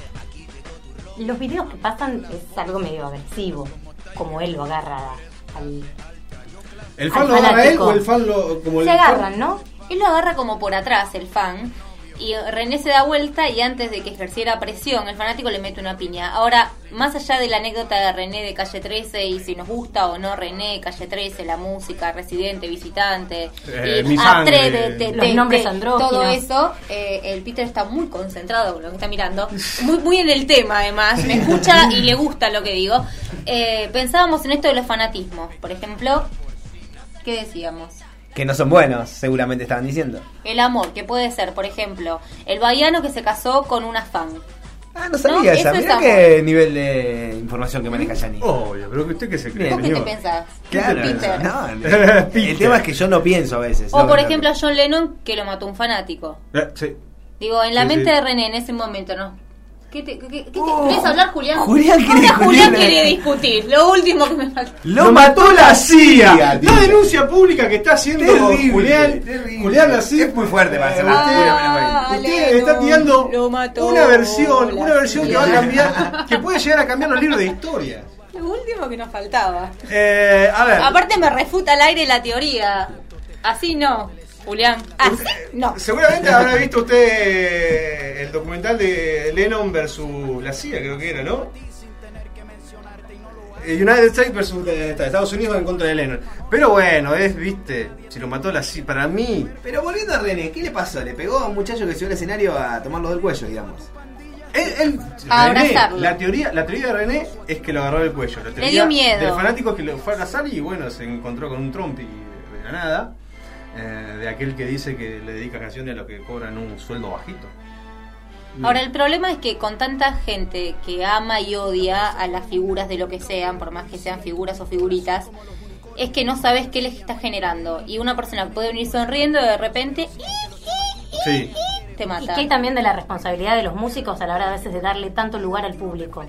S12: los videos que pasan es algo medio agresivo. Como él lo agarra al...
S1: ¿El fan
S12: al
S1: lo agarra él
S12: fanático.
S1: o el fan lo...? Como el
S12: Se agarran, ¿no?
S6: Él lo agarra como por atrás, el fan. Y René se da vuelta y antes de que ejerciera presión, el fanático le mete una piña. Ahora, más allá de la anécdota de René de Calle trece y si nos gusta o no René, Calle trece, la música, Residente, Visitante,
S1: Eh,
S6: y
S1: mi sangre.
S6: Atre, de- de-
S12: Los
S6: de-
S12: nombres
S6: de-
S12: andróginos.
S6: todo eso, eh, el Peter está muy concentrado con lo que está mirando, muy, muy en el tema además, me escucha y le gusta lo que digo. Eh, pensábamos en esto de los fanatismos, por ejemplo, ¿qué decíamos?
S2: Que no son buenos, seguramente estaban diciendo.
S6: El amor, que puede ser, por ejemplo, el baiano que se casó con una fan.
S2: Ah, no sabía
S6: ¿No?
S2: esa.
S6: Eso es
S2: Mirá
S6: amor.
S2: qué nivel de información que maneja Yani.
S1: Obvio, pero usted qué se cree.
S6: ¿Vos qué te
S1: señor?
S6: pensás?
S2: Claro,
S6: Peter.
S2: no, el, el tema es que yo no pienso a veces.
S6: O
S2: no,
S6: por
S2: no,
S6: ejemplo a John Lennon que lo mató un fanático.
S1: Eh, sí.
S6: Digo, en la
S1: Sí,
S6: mente
S1: sí.
S6: de René en ese momento, ¿no? ¿Qué te, qué, qué te-
S2: Oh,
S6: ¿Querés hablar, Julián?
S2: Julián quiere
S6: Ahora Julián
S2: discutir.
S6: quiere discutir. Lo último que me falta.
S1: Lo mató la C I A.
S2: CIA, tío.
S1: La denuncia pública que está haciendo
S2: Terrible,
S1: Julián.
S2: terrible.
S1: Julián así.
S2: Es muy fuerte para hacer
S1: Eh,
S2: la
S1: usted-
S2: locura,
S6: Ah,
S1: Usted
S6: Lennon
S1: está tirando
S6: lo mató
S1: una versión,
S6: la
S1: una versión que
S6: C I A.
S1: va a cambiar, que puede llegar a cambiar los libros de historia.
S6: Lo último que nos faltaba.
S1: Eh, a ver.
S6: Aparte me refuta al aire la teoría. Así no, Julián. Así no.
S1: Seguramente habrá visto usted el documental de Lennon versus la C I A, creo que era, ¿no? Eh, United States versus eh, Estados Unidos en contra de Lennon. Pero bueno, es, viste, si lo mató la C I A, para mí.
S2: Pero volviendo a René, ¿qué le pasó? Le pegó a un muchacho que subió al escenario a tomarlo del cuello, digamos.
S1: Él, él-
S6: A
S1: René,
S6: abrazarlo.
S1: la teoría, la teoría de René es que lo agarró del cuello. La teoría
S6: dio miedo.
S1: del fanático es que lo fue a abrazar y bueno, se encontró con un trompi de la nada. eh, de aquel que dice que le dedica canciones a los que cobran un sueldo bajito.
S6: Ahora el problema es que con tanta gente que ama y odia a las figuras de lo que sean, por más que sean figuras o figuritas, es que no sabes qué les está generando. Y una persona puede venir sonriendo y de repente
S1: Sí.
S6: te
S12: Y
S6: mata.
S12: que hay también de la responsabilidad de los músicos a la hora a veces de darle tanto lugar al público.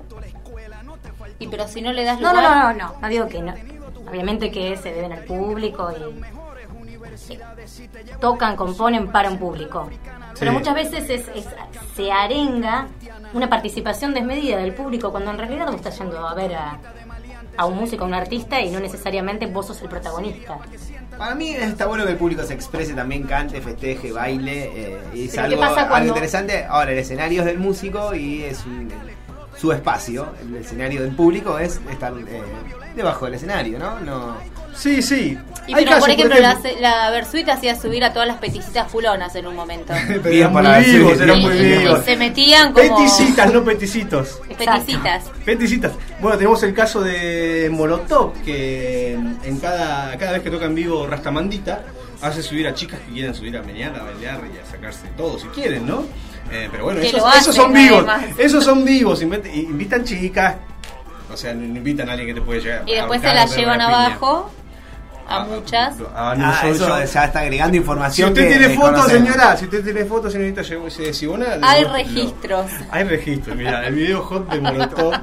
S6: Y pero si no le das
S12: No,
S6: lugar...
S12: no, no, no, no, no digo que no. Obviamente que se deben al público y y tocan, componen para un público. Pero
S1: Sí.
S12: muchas veces es, es- se arenga una participación desmedida del público cuando en realidad vos estás yendo a ver a, a un músico, a un artista y no necesariamente vos sos el protagonista.
S2: Para mí está bueno que el público se exprese también, cante, festeje, baile. Eh, y es
S12: Pero
S2: algo,
S12: ¿qué pasa
S2: algo
S12: cuando-
S2: interesante. Ahora, el escenario es del músico y es un- su espacio. El escenario del público es estar eh, debajo del escenario, ¿no? no
S1: Sí, sí.
S6: Y
S1: Hay
S6: pero,
S1: casos,
S6: por ejemplo, la, la Versuit hacía subir a todas las peticitas culonas en un momento.
S1: Pero
S2: Bien
S1: eran
S2: para
S1: muy
S2: decir,
S1: vivos, eran
S2: sí,
S1: muy
S2: sí,
S1: vivos.
S6: Y se metían como...
S1: Peticitas, no peticitos.
S6: Peticitas.
S1: Peticitas. Bueno, tenemos el caso de Molotov, que en cada, cada vez que toca en vivo Rastamandita, hace subir a chicas que quieren subir a menear, a bailar y a sacarse todo, si quieren, ¿no? Eh, pero bueno,
S6: Que
S1: esos,
S6: lo
S1: esos
S6: hacen,
S1: son vivos.
S6: además.
S1: Esos son vivos. Invent- Invitan chicas, o sea, no invitan a alguien que te puede llegar
S6: Y después
S1: a
S6: se
S1: ahorcar,
S6: las
S1: a
S6: llevan
S1: pegar una piña.
S6: abajo a muchas.
S1: Ah, no
S2: Ah,
S1: soy
S2: eso
S1: yo.
S2: ya está agregando
S1: Si
S2: información.
S1: usted
S2: que
S1: tiene fotos,
S2: desconocemos.
S1: señora, si usted tiene fotos, señorita Sibona,
S6: Hay
S1: lo-
S6: registros.
S1: Hay registros, mira, el video hot de Molotov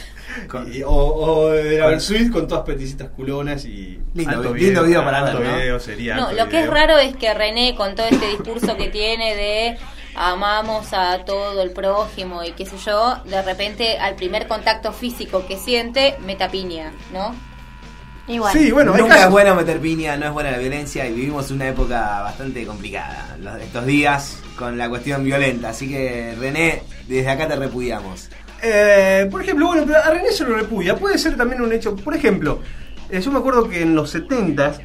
S1: y- o, o de la Versuit con todas peticitas culonas y
S2: Lindo,
S1: alto
S2: lindo video para
S1: alto
S2: ver, ¿no?
S1: video sería
S6: No,
S1: alto
S6: lo que es
S1: video.
S6: raro es que René, con todo este discurso que tiene de amamos a todo el prójimo y qué sé yo, de repente al primer contacto físico que siente, meta piña, ¿no?
S12: Igual.
S1: Sí, bueno, hay
S2: Nunca
S1: casos-
S2: es bueno meter piña, no es buena la violencia y vivimos una época bastante complicada los- estos días con la cuestión violenta. Así que René, desde acá te repudiamos.
S1: Eh, por ejemplo, bueno, pero a René se lo repudia. Puede ser también un hecho. Por ejemplo, eh, yo me acuerdo que en los setentas,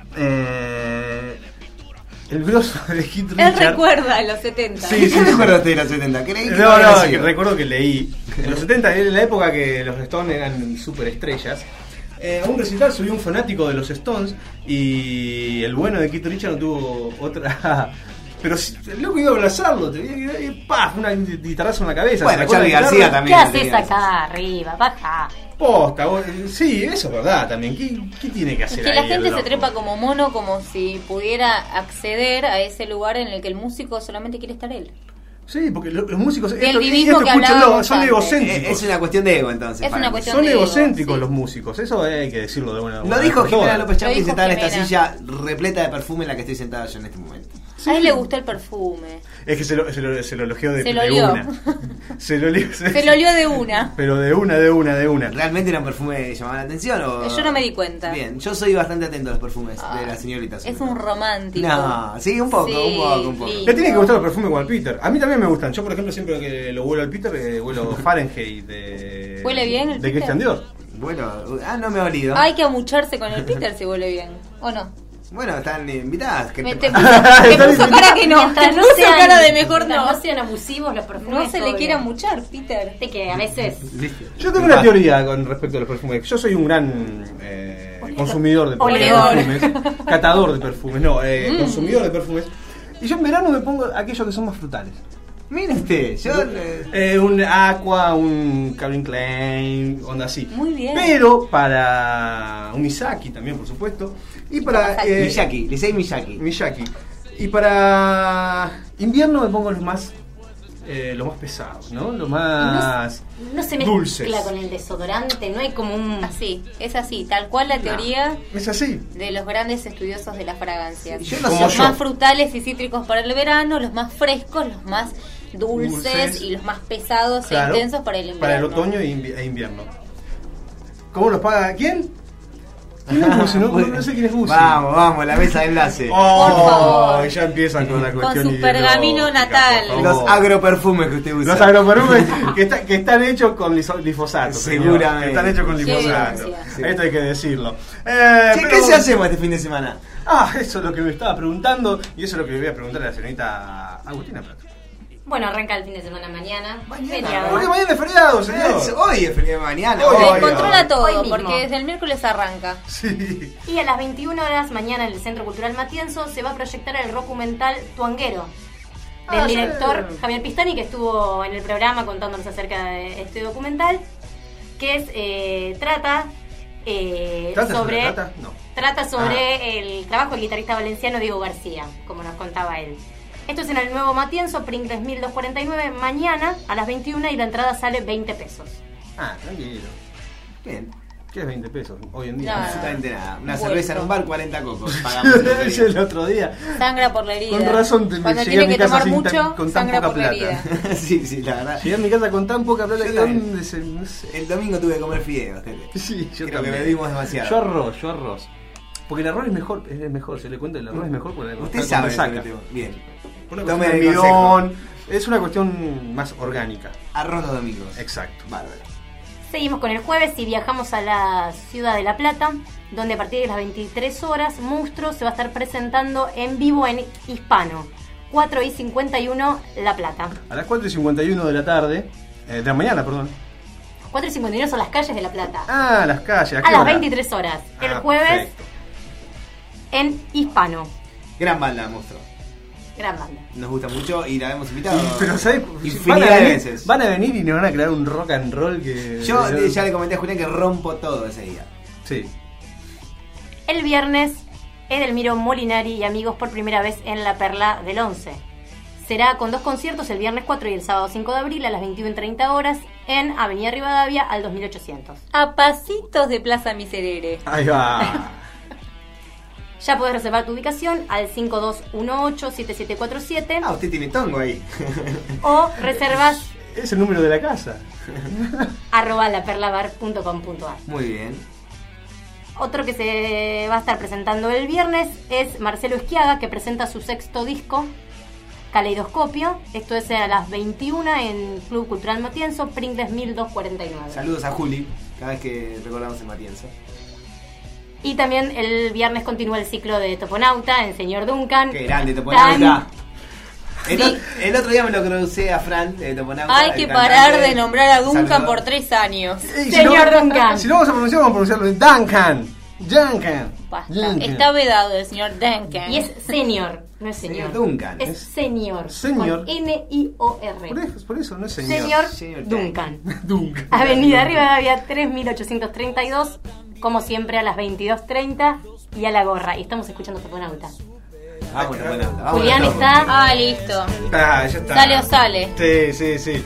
S1: eh, el grosso de Keith
S6: Él
S1: Richards.
S6: recuerda en los setenta.
S1: Sí, sí,
S2: ¿Qué
S1: sí.
S2: recuerdaste de los setenta? Creí que
S1: No,
S2: había
S1: no,
S2: sido.
S1: que recuerdo que leí. En los setenta, en la época que los Stones eran super estrellas, eh, a un recital subió un fanático de los Stones y el bueno de Keith Richards no tuvo otra Pero si, el loco iba a abrazarlo, te veía y ¡paf! Una guitarrazo en la cabeza.
S2: Bueno,
S1: se sacó la
S2: Charly
S1: guitarra.
S2: García también.
S12: ¿Qué
S2: lo
S12: haces
S2: tenía.
S12: acá arriba? Baja.
S1: Posta, vos- sí, eso es verdad también. ¿Qué, qué tiene que
S6: Es
S1: hacer
S6: que la
S1: ahí
S6: gente
S1: el
S6: se
S1: loco?
S6: trepa como mono, como si pudiera acceder a ese lugar en el que el músico solamente quiere estar él.
S1: Sí, porque lo- los músicos.
S6: Del
S1: Esto,
S6: divismo
S1: esto
S6: que
S1: escúchenlo,
S6: hablábamos
S1: son
S6: antes.
S1: egocéntricos.
S2: Es una cuestión de ego, entonces.
S6: Es
S2: para
S6: una
S2: mí.
S6: cuestión
S1: Son
S6: de ego,
S1: egocéntricos
S6: sí.
S1: los músicos, eso hay que decirlo de una
S2: Lo
S1: una
S2: dijo
S1: vez por
S2: Jimena
S1: todas.
S2: López Chapí
S6: Lo dijo
S2: sentada en esta
S6: Jimena.
S2: silla repleta de perfume en la que estoy sentada yo en este momento.
S6: A él le gustó el perfume.
S1: Es que se lo, se lo, se lo elogió de,
S6: Se lo
S1: de
S6: olió.
S1: una. Se lo olió.
S6: Se lo olió de una.
S1: Pero de una, de una, de una.
S2: ¿Realmente era un perfume que llamaba la atención? O...
S6: Yo no me di cuenta.
S2: Bien, yo soy bastante atento a los perfumes
S6: Ah,
S2: de las señoritas.
S6: Es un romántico.
S2: No, sí, un poco,
S6: Sí,
S2: un poco, un poco.
S6: lindo.
S1: Le tiene que gustar los perfumes como al Peter. A mí también me gustan. Yo, por ejemplo, siempre que lo huelo al Peter, eh, huelo Fahrenheit de.
S6: ¿Huele bien el
S1: De
S6: Peter?
S1: Christian Dior.
S2: Bueno, ah, no me he olido.
S6: Hay que amucharse con el Peter si huele bien. ¿O no?
S2: Bueno, están invitadas. ¿Qué
S6: Me-
S2: te
S6: te
S2: pasa?
S6: puso, te puso cara que no.
S12: Mientras
S6: Te
S12: no
S6: puso
S12: sean,
S6: cara de mejor
S12: mientras
S6: no.
S12: sean abusivos los perfumes.
S6: No se
S12: todo
S6: le quiere
S12: bien.
S6: amuchar, Peter.
S12: De que a veces
S1: Yo tengo una teoría con respecto a los perfumes. Yo soy un gran eh, consumidor de
S6: Oledor.
S1: perfumes. Catador de perfumes, no, eh,
S6: Mm.
S1: consumidor de perfumes. Y yo en verano me pongo aquellos que son más frutales.
S2: Mira usted, yo. eh,
S1: Eh, un Aqua, un Calvin Klein, onda así.
S6: Muy bien.
S1: Pero para un Misaki también, por supuesto. Y para... eh,
S2: Miyaki, le sé Miyaki.
S1: Miyaki. Y para invierno me pongo los más eh, los más pesados, ¿no? Los más
S12: no se
S1: dulces.
S12: mezcla con el desodorante, no hay como un...
S6: Así, es así, tal cual la teoría
S1: Es así.
S6: de los grandes estudiosos de las fragancias.
S2: Yo no
S1: Como
S6: los
S1: yo.
S6: más frutales y cítricos para el verano, los más frescos, los más dulces,
S1: Dulces.
S6: y los más pesados
S1: Claro,
S6: e intensos para el invierno.
S1: Para el otoño e invi- e invierno. ¿Cómo los paga? ¿Quién? ¿Quién es Busi? No, no, no sé quién es Busi.
S2: Vamos, vamos, la mesa de enlace.
S1: Oh,
S6: Por favor.
S1: ya empiezan con la
S6: Con
S1: cuestión
S6: su pergamino
S1: ideológica,
S6: natal.
S1: por
S2: Los
S1: favor.
S2: agroperfumes que usted usa.
S1: Los agroperfumes que, está- que están hechos con liso- glifosato. señor.
S2: Seguramente.
S1: Que están hechos con
S6: Qué
S1: glifosato.
S6: violencia.
S1: Esto hay que decirlo. Eh,
S2: Che,
S1: pero-
S2: ¿qué se hacemos este fin de semana?
S1: Ah, eso es lo que me estaba preguntando y eso es lo que le voy a preguntar a la señorita Agustina Plato.
S12: Bueno, arranca el fin de semana mañana.
S2: Mañana.
S12: Feriado.
S1: Porque mañana es feriado, señor.
S2: Es- hoy es feliz de mañana.
S1: Hoy,
S6: Se
S1: Hoy,
S6: descontrola
S1: hoy.
S6: todo,
S12: Hoy mismo.
S6: porque desde el miércoles arranca.
S1: Sí.
S12: Y a las veintiuna horas mañana en el Centro Cultural Matienzo se va a proyectar el documental Tuanguero del
S1: Ah, sí.
S12: director Javier Pistani, que estuvo en el programa contándonos acerca de este documental, que es eh, trata eh,
S1: ¿Trata
S12: sobre
S1: sobre trata? No.
S12: trata sobre
S1: Ah.
S12: el trabajo del guitarrista valenciano Diego García, como nos contaba él. Esto es en el Nuevo Matienzo, Pringles mil doscientos cuarenta y nueve, mañana a las veintiuna, y la entrada sale veinte pesos.
S1: Ah, tranquilo.
S2: Bien,
S1: ¿Qué es veinte pesos hoy en día?
S6: No.
S2: absolutamente nada. Una
S6: Vuelto.
S2: cerveza en un bar, cuarenta cocos. Pagamos el otro
S1: Yo
S2: día.
S1: el otro día.
S6: Sangra por la herida.
S1: Con razón te-
S6: Cuando
S1: llegué a
S6: tiene
S1: mi
S6: que
S1: casa
S6: tomar
S1: sin
S6: mucho,
S1: tan- con tan
S6: sangra
S1: poca
S6: por la
S1: plata.
S6: herida.
S2: Sí, sí, la verdad.
S1: Llegué a mi casa con tan poca plata
S2: Yo
S1: que
S2: también.
S1: dónde se. No sé.
S2: El domingo tuve que comer fideos, Tete.
S1: Sí, yo
S2: Creo
S1: también.
S2: que bebimos demasiado.
S1: Yo arroz, yo arroz. Porque el arroz es mejor, es mejor, se le cuenta, el arroz es mejor porque
S2: Usted
S1: está
S2: sabe
S1: cuando
S2: sobre
S1: saca.
S2: el tema. Bien.
S1: Una
S2: Tome
S1: cuestión de
S2: el consejo.
S1: almidón, es una cuestión más orgánica.
S2: Arroz los domingos.
S1: Exacto.
S2: Bárbaro.
S12: Seguimos con el jueves y viajamos a la ciudad de La Plata, donde a partir de las veintitrés horas Monstruo se va a estar presentando en vivo en Hispano, cuatro y cincuenta y uno La Plata.
S1: A las cuatro y cincuenta y uno de la tarde, eh, de la mañana, perdón.
S12: cuatro y cincuenta y uno son las calles de La Plata.
S1: Ah, las calles.
S12: a
S1: qué
S12: las
S1: hora?
S12: veintitrés horas, el
S1: Ah,
S12: jueves
S1: perfecto.
S12: en Hispano.
S2: Gran banda, monstruo.
S12: Gran banda.
S2: Nos gusta mucho y la hemos invitado.
S1: Pero ¿sabes? Van a,
S2: Infinidad de
S1: venir,
S2: veces.
S1: van a venir y nos van a crear un rock and roll que...
S2: Yo eh, ya le comenté a Julián que rompo todo ese día.
S1: Sí.
S12: El viernes, Edelmiro Molinari y amigos por primera vez en La Perla del once. Será con dos conciertos, el viernes cuatro y el sábado cinco de abril a las veintiuna treinta horas en Avenida Rivadavia al dos mil ochocientos.
S6: A pasitos de Plaza Miserere.
S1: Ahí va.
S12: Ya podés reservar tu ubicación al cinco dos uno ocho siete siete cuatro siete
S2: Ah, usted tiene tongo ahí.
S12: o reservas
S1: Es el número de la casa.
S12: arroba laperlabar punto com punto ar.
S2: Muy bien.
S12: Otro que se va a estar presentando el viernes es Marcelo Esquiaga, que presenta su sexto disco, Caleidoscopio. Esto es a las veintiuna en Club Cultural Matienzo, Pringles mil doscientos cuarenta y nueve.
S2: Saludos a Juli, cada vez que recordamos el Matienzo.
S12: Y también el viernes continúa el ciclo de Toponauta en Señor Duncan.
S2: Qué grande, Toponauta.
S12: Tan-
S2: El,
S6: Sí.
S2: ot- el otro día me lo crucé a Fran de Toponauta.
S6: Hay
S2: el
S6: que
S2: cantante.
S6: parar de nombrar a Duncan
S2: Saludos.
S6: por tres años.
S1: Y si
S12: Señor
S1: no-
S12: Duncan.
S1: Si lo vamos a pronunciar, vamos a pronunciarlo en Duncan. Duncan.
S6: Basta.
S1: Duncan.
S6: Está vedado el señor Duncan.
S12: Y es senior, no es señor.
S2: Señor Duncan.
S12: Es senior.
S1: Señor.
S12: Con N I O R.
S1: Por eso, por eso no es señor.
S12: Señor,
S2: Señor
S12: Duncan.
S1: Duncan.
S12: Avenida Rivadavia tres mil ochocientos treinta y dos, como siempre a las veintidós treinta y a la gorra. Y estamos escuchando Toponauta.
S2: Ah, bueno, bueno.
S12: Julián está.
S6: Ah, listo.
S1: Ah, ya está.
S6: Sale o sale.
S1: Sí, sí, sí.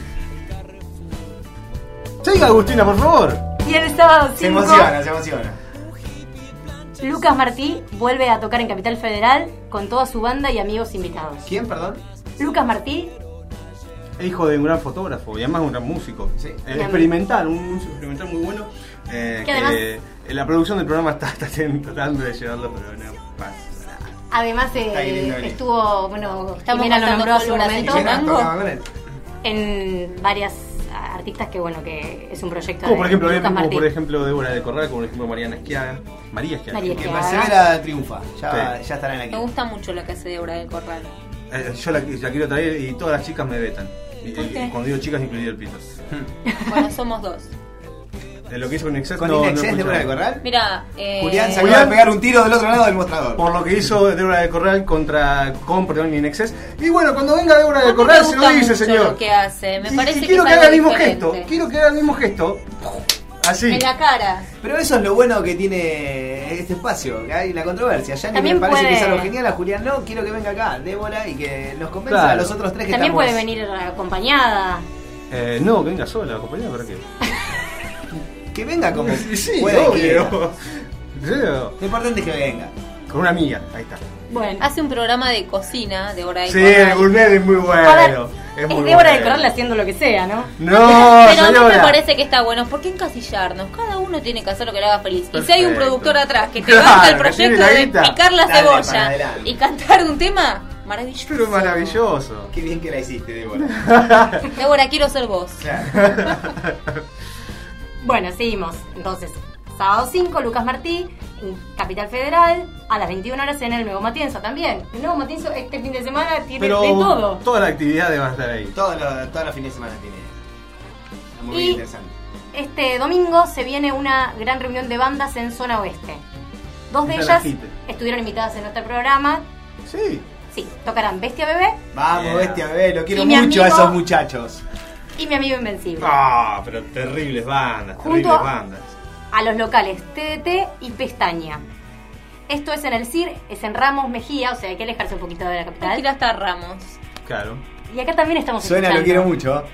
S1: Siga, Agustina, por favor.
S12: Y el sábado
S2: Se
S12: cinco,
S2: emociona, se emociona.
S12: Lucas Martí vuelve a tocar en Capital Federal con toda su banda y amigos invitados.
S2: ¿Quién, perdón?
S12: Lucas Martí,
S1: Es hijo de un gran fotógrafo y además un gran músico.
S2: Sí.
S1: Eh, experimental, un músico experimental muy bueno. Eh,
S12: Que además-
S1: eh, la producción del programa está, está tratando de llevarlo, pero no pasa nada.
S12: además
S2: Está
S12: eh,
S2: queriendo venir.
S12: estuvo, bueno,
S6: Estamos
S12: Jimena lo
S6: gastando
S12: nombró hace un
S6: pólvora en
S12: momento,
S6: el tango.
S2: Tocaba con él.
S12: en varias artistas que bueno, que es un proyecto
S1: Como
S12: de
S1: por ejemplo,
S12: Lucas
S1: como
S12: Martí.
S1: por ejemplo Débora de Corral, como por ejemplo Mariana Esquiaga. María Esquiaga.
S12: María
S2: Que
S12: Esquiaga.
S2: Persevera triunfa. Ya,
S1: Sí.
S2: ya estarán aquí.
S6: Me gusta mucho lo que hace Débora del Corral.
S1: Eh, yo la, la quiero traer y todas las chicas me vetan. Y,
S6: ¿Por
S1: y
S6: qué?
S1: cuando digo chicas, incluido el pito.
S6: Bueno, somos dos.
S1: De lo que hizo con Excess,
S2: ¿Con
S1: no, no
S2: Inexcess
S1: escuché
S2: Débora de
S1: nada.
S2: Corral?
S6: Mira, eh,
S2: Julián se
S1: Julián-
S2: acaba de pegar un tiro del otro lado del mostrador.
S1: Por lo que hizo Débora de Corral contra con perdón, Inexcess. Y bueno, cuando venga Débora
S6: a
S1: de
S6: mí
S1: Corral
S6: me
S1: se lo
S6: gusta
S1: dice,
S6: mucho
S1: señor.
S6: lo que hace. Me
S1: Y-
S6: parece
S1: y
S6: que
S1: quiero
S6: es
S1: que haga
S6: algo
S1: el mismo
S6: diferente.
S1: gesto. Quiero que haga el mismo gesto. Así.
S6: En la cara.
S2: Pero eso es lo bueno que tiene este espacio, que hay la controversia. Ya ni
S12: También
S2: me parece
S12: puede-
S2: que es algo genial, a Julián no, quiero que venga acá, Débora, y que nos convenza
S1: Claro.
S2: a los otros tres que
S12: También
S2: estamos...
S12: puede venir acompañada.
S1: Eh, no, que venga sola, acompañada, ¿para qué?
S2: Que venga como
S1: Sí, sí,
S2: pueda y quiera.
S1: obvio. Sí,
S2: Lo importante es que venga.
S1: con una amiga, ahí está.
S12: Bueno,
S6: Hace un programa de cocina, Débora del
S1: Sí,
S6: Corral.
S1: el gourmet es muy bueno.
S12: A ver,
S1: es
S12: es
S1: muy
S12: Débora del
S1: bueno.
S12: Corral haciendo lo que sea, ¿no?
S1: No,
S6: Pero a mí me
S1: señora.
S6: parece que está bueno. ¿Por qué encasillarnos? Cada uno tiene que hacer lo que le haga feliz. Y si hay un
S1: Perfecto.
S6: productor atrás que te
S1: Claro,
S6: banca el
S1: que
S6: proyecto
S1: tiene la
S6: de
S1: guita.
S6: picar la
S2: Dale, para
S6: cebolla
S2: adelante.
S6: y cantar un tema, maravilloso.
S1: Pero es maravilloso.
S2: Qué bien que la hiciste, Débora.
S6: Débora, quiero ser vos.
S12: Bueno, seguimos. Entonces, sábado cinco, Lucas Martí, en Capital Federal, a las veintiuna horas en el Nuevo Matienzo también. El Nuevo Matienzo este fin de semana tiene
S1: Pero
S12: de todo.
S1: todas las actividades van a estar ahí.
S2: Todos los, todos los fines de semana tiene. Muy
S12: Y-
S2: interesante.
S12: Este domingo se viene una gran reunión de bandas en Zona Oeste. Dos de
S1: Está
S12: ellas
S1: la gente.
S12: estuvieron invitadas en nuestro programa.
S1: Sí.
S12: Sí, tocarán Bestia Bebé
S2: Vamos,
S1: Yeah.
S2: bestia, bebé, lo quiero
S12: Y mi
S2: mucho a
S12: amigo-
S2: esos muchachos.
S12: y Mi Amigo Invencible.
S1: Ah, pero terribles bandas,
S12: Junto
S1: terribles
S12: a-
S1: bandas.
S12: A los locales T D T y Pestaña. Esto es en el C I R, es en Ramos Mejía, o sea, hay que alejarse un poquito de la
S6: Hay que ir
S12: capital.
S6: hasta Ramos.
S1: Claro.
S12: Y acá también estamos
S2: Suena,
S12: escuchando.
S2: lo quiero mucho.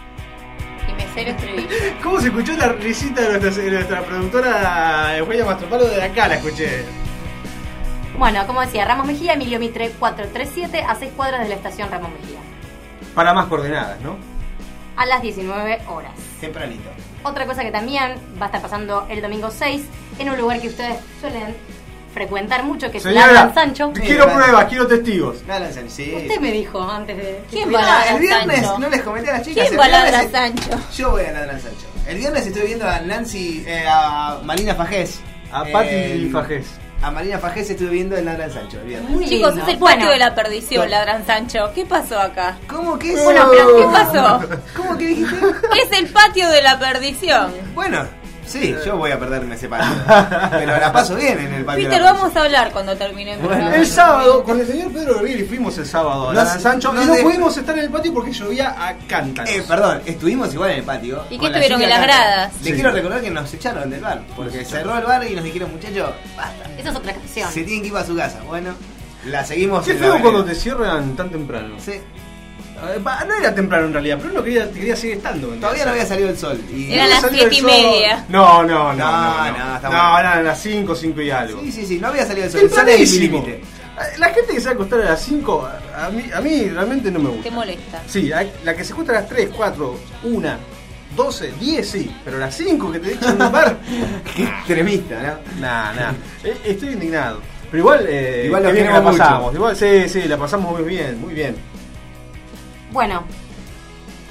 S6: Y me cero estribillo.
S1: ¿Cómo se escuchó la risita de nuestra, de nuestra productora Eugenia Mastropalo de acá? La escuché.
S12: Bueno, como decía, Ramos Mejía, Emilio Mitre cuatrocientos treinta y siete, a seis cuadras de la estación Ramos Mejía.
S1: Para más coordenadas, ¿no?
S12: A las diecinueve horas.
S2: Tempranito.
S12: Otra cosa que también va a estar pasando el domingo seis, en un lugar que ustedes suelen frecuentar mucho, que es la
S1: Señora,
S12: Gran Sancho.
S1: quiero pruebas, quiero testigos.
S2: Ladran Sancho, sí.
S12: Usted me dijo antes de...
S6: ¿Quién
S2: Ah,
S6: va a Ladran
S2: el viernes
S6: Sancho?
S2: no les comenté a las chicas.
S6: ¿Quién
S2: el
S6: va a
S2: viernes
S6: Ladran
S2: es-
S6: Sancho?
S2: Yo voy a Ladran Sancho. El viernes estoy viendo a Nancy, eh, a Marina Fajés.
S1: A
S2: Eh,
S1: Pati Fajés.
S2: A Marina Fajés estuve viendo en Ladran Sancho el viernes.
S12: Muy
S6: Chicos,
S12: lindo.
S6: es el
S12: Bueno,
S6: patio de la perdición, Ladran Sancho. ¿Qué pasó acá?
S2: ¿Cómo que es?
S12: Bueno, pero
S6: ¿Qué pasó?
S2: ¿Cómo que dijiste?
S6: Es el patio de la perdición.
S2: Bueno, sí, yo voy a perderme ese patio. Pero la paso bien en el patio. de
S6: Peter,
S2: la
S6: vamos a hablar cuando termine el
S2: Bueno,
S6: programa.
S1: El sábado, con el señor Pedro Guerrieri fuimos el sábado a
S2: No
S1: la
S2: sé-
S1: Sancho
S2: no
S1: y no
S2: sé-
S1: pudimos estar en el patio porque llovía a cántaros.
S2: Eh, perdón, estuvimos igual en el patio.
S6: ¿Y
S2: con
S6: qué
S2: la
S6: estuvieron
S2: lluvia
S6: en las
S2: acá.
S6: gradas?
S2: Les
S1: Sí.
S2: quiero recordar que nos echaron del bar. Porque cerró el bar y nos dijeron, muchachos, basta.
S12: esa es otra canción.
S2: Se tienen que ir a su casa. Bueno, la seguimos.
S1: Qué
S2: en la
S1: feo cuando
S2: vereda.
S1: te cierran tan temprano.
S2: Sí.
S1: Eh, va, No era temprano en realidad, pero uno quería, quería seguir estando.
S2: Todavía no había salido el sol. Y...
S6: Era las
S1: Salió el
S6: siete y
S1: sol.
S6: media.
S1: No, no, no.
S2: No,
S1: No,
S2: no,
S1: no,
S2: está
S1: no,
S2: bueno.
S1: eran las cinco, cinco y algo.
S2: Sí, sí, sí, no había salido el sol. El sol es mi
S1: Tempranísimo.
S2: límite.
S1: Eh, La gente que se va a acostar a las cinco, a mí, a mí realmente no me gusta.
S6: Te molesta.
S1: Sí, hay- la que se acuesta a las tres, cuatro, una, doce, diez, sí, pero a las cinco que te echan un bar,
S2: Qué extremista, ¿no?
S1: nah, nah. Eh, Estoy indignado. Pero igual, eh,
S2: Igual
S1: qué
S2: lo
S1: bien que la
S2: queremos mucho.
S1: pasamos. Igual, sí, sí, la pasamos muy bien, muy bien.
S12: Bueno,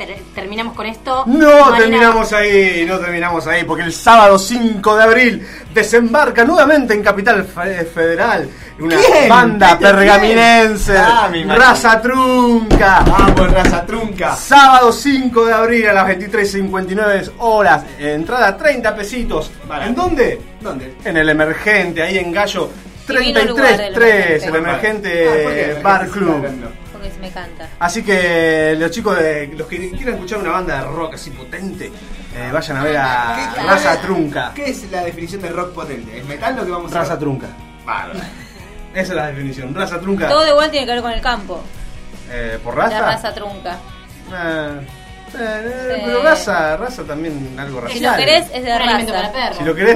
S12: ter- terminamos con esto.
S1: No
S12: Marina,
S1: terminamos ahí, no terminamos ahí, porque el sábado cinco de abril desembarca nuevamente en Capital Fe- Federal una
S2: ¿Quién?
S1: banda
S2: ¿Quién?
S1: pergaminense,
S2: Ah, me imagino.
S1: Raza Trunca.
S2: Vamos, Raza Trunca.
S1: Sábado cinco de abril a las veintitrés cincuenta y nueve horas, entrada treinta pesitos.
S2: Barato.
S1: ¿En dónde?
S2: ¿Dónde?
S1: En el Emergente, ahí en Gallo
S6: Divino
S1: treinta y
S6: lugar
S1: tres
S6: el
S1: tres, el
S6: Emergente.
S1: Emergente
S2: Ah, ¿por qué?
S1: Bar
S2: Emergente
S1: Club.
S2: está hablando.
S6: Porque se me canta.
S1: Así que los chicos, de, los que quieran escuchar una banda de rock así potente, eh, vayan a ver a
S2: ¿Qué-
S1: Raza Trunca.
S2: ¿Qué es la definición de rock potente? ¿Es metal lo que vamos a
S1: Raza
S2: ver?
S1: Trunca.
S2: Bárbaro.
S1: Esa es la definición. Raza Trunca.
S6: Todo igual tiene que ver con el campo.
S1: Eh, ¿Por raza?
S6: La raza trunca.
S1: Eh, eh, eh,
S6: Sí.
S1: pero raza, raza también algo racial.
S6: Si lo querés, es de
S12: un alimento
S6: raza.
S12: para perros.
S1: Si lo querés.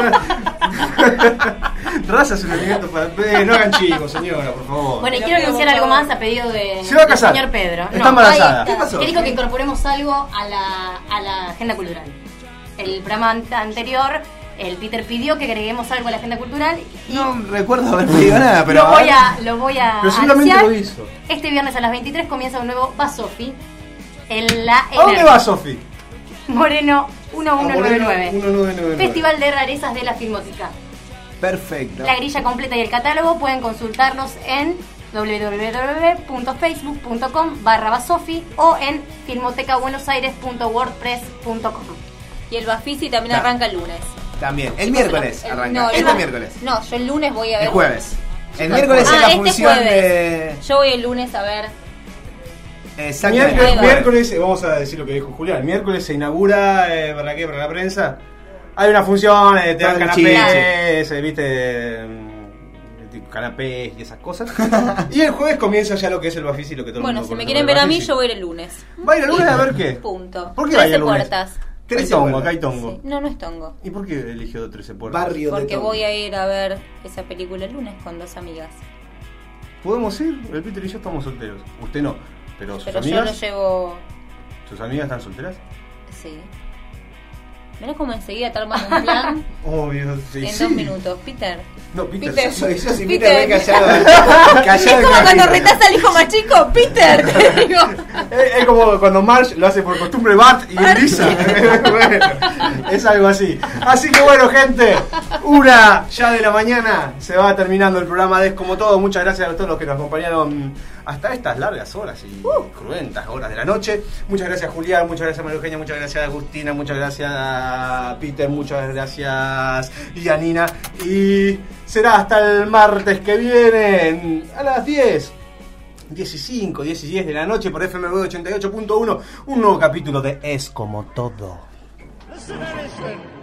S1: Raza es un alimento para. Eh, no hagan chicos, señora, por favor.
S12: Bueno, y
S6: Lo
S12: quiero
S6: que
S12: anunciar
S6: vos-
S12: algo más a pedido de,
S1: Se va a
S12: del
S1: casar.
S12: señor Pedro.
S1: Está embarazada.
S12: ahí
S2: ¿Qué pasó?
S12: Que dijo que incorporemos algo a la, a la agenda cultural. El programa an- anterior, el Peter pidió que agreguemos algo a la agenda cultural y
S2: No recuerdo haber pedido nada, pero.
S12: lo voy a, lo voy a
S1: Pero seguramente
S12: anunciar.
S1: lo hizo.
S12: Este viernes a las veintitrés comienza un nuevo Basofi en la
S1: ¿A dónde
S12: Ener-
S1: va, Sofi?
S12: Moreno mil ciento noventa y nueve.
S1: mil novecientos noventa y nueve.
S12: Festival de Rarezas de la Filmoteca.
S2: Perfecto.
S12: La grilla completa y el catálogo pueden consultarlos en w w w punto facebook punto com barra basofi o en filmotecabuenosaires punto wordpress punto com.
S6: Y el Bafisi también
S2: Ta-
S6: arranca el lunes.
S2: También. El miércoles
S6: El-
S2: arranca.
S6: no, el
S2: este
S6: va-
S2: miércoles.
S6: No, yo el lunes voy a ver.
S2: El jueves. El
S6: Ah,
S2: miércoles es la
S6: este
S2: función
S6: jueves.
S2: de.
S6: Yo voy el lunes a ver.
S2: Exactamente.
S1: Miércoles,
S6: Ahí va.
S1: miércoles, eh, vamos a decir lo que dijo Julián. El miércoles se inaugura, eh, ¿para qué? Para la prensa. Hay una función, eh, te dan
S2: Todo el
S1: canapés, eh, viste, mm, canapés y esas cosas. Y el jueves comienza ya lo que es el Bafisi, lo que todo el
S6: Bueno,
S1: mundo
S6: si me
S1: conoce
S6: quieren
S1: como
S6: ver a
S1: el
S6: mí,
S1: Bafisi.
S6: yo voy a ir el lunes.
S1: ¿Va a ir el lunes a ver qué?
S6: Punto.
S1: ¿Por qué va a ir
S6: trece
S1: el lunes?
S6: puertas.
S1: Hay tongo, acá hay tongo.
S6: Sí. No, no es tongo.
S1: ¿Y por qué eligió trece puertas?
S2: Barrio de
S6: Porque
S2: Tongo.
S6: voy a ir a ver esa película el lunes con dos amigas.
S1: ¿Podemos ir? El Peter y yo estamos solteros. Usted no, pero sus
S6: Pero yo lo
S1: amigas.
S6: llevo.
S1: ¿Sus amigas están solteras?
S6: Sí. Mirá como enseguida te arman un plan
S1: Obvio, sí.
S6: en
S1: sí.
S6: dos minutos. Peter.
S1: No, Peter,
S6: Peter.
S1: sí.
S2: Soy yo, si
S6: Peter.
S2: Peter ve callado. Callado
S6: Es como
S2: con
S6: cuando
S2: Peter.
S6: retás al hijo más chico, Peter. Te digo.
S1: Es, es como cuando Marge lo hace por costumbre Bart y Lisa. Bueno, es algo así. Así que bueno, gente, una ya de la mañana se va terminando el programa de Es Como Todo. Muchas gracias a todos los que nos acompañaron hasta estas largas horas y cruentas horas de la noche. Muchas gracias Julián, muchas gracias María Eugenia, muchas gracias Agustina, muchas gracias a Peter, muchas gracias Yanina. Y será hasta el martes que viene a las diez. diez y cinco, diez y diez de la noche por F M V ochenta y ocho punto uno, un nuevo capítulo de Es Como Todo.
S4: Listen and listen.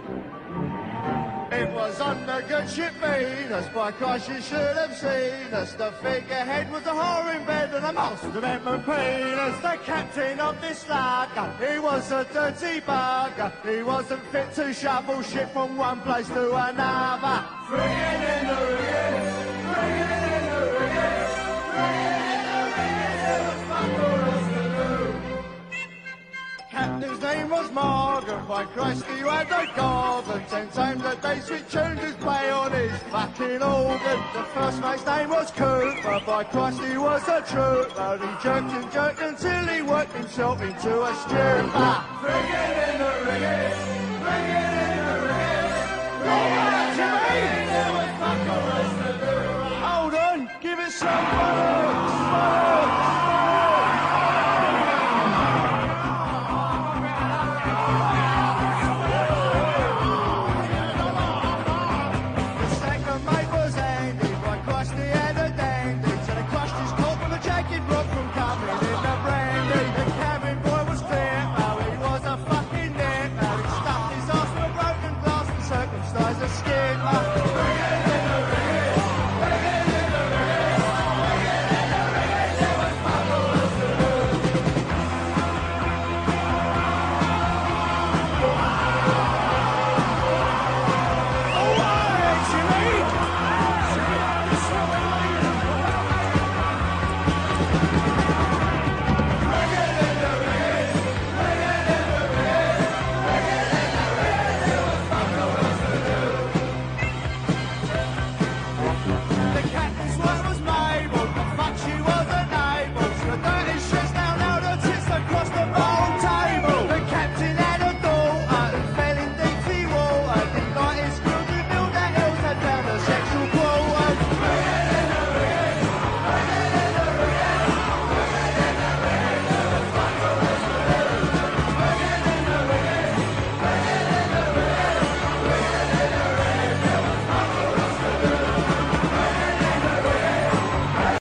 S4: It was on the good ship Venus, by Christ you should have seen us. The figurehead was a whore in bed and a mouse with an Edmund Queen. As the captain of this lugger, he was a dirty bugger. He wasn't fit to shovel ship from one place to another. Ringing in the rigging, ringing in the rigging, ringing in the rigging, there was fuck all else to do. Captain's name was Morgan, by Christ he had a garden. Ten times a day sweet tuned his play on his fucking organ. The first mate's name was Cooper, by Christ he was a trooper. He jerked and jerked until he worked himself into a stupor. Ringing in the rigging, ringing in the rigging, ringing in the rigging.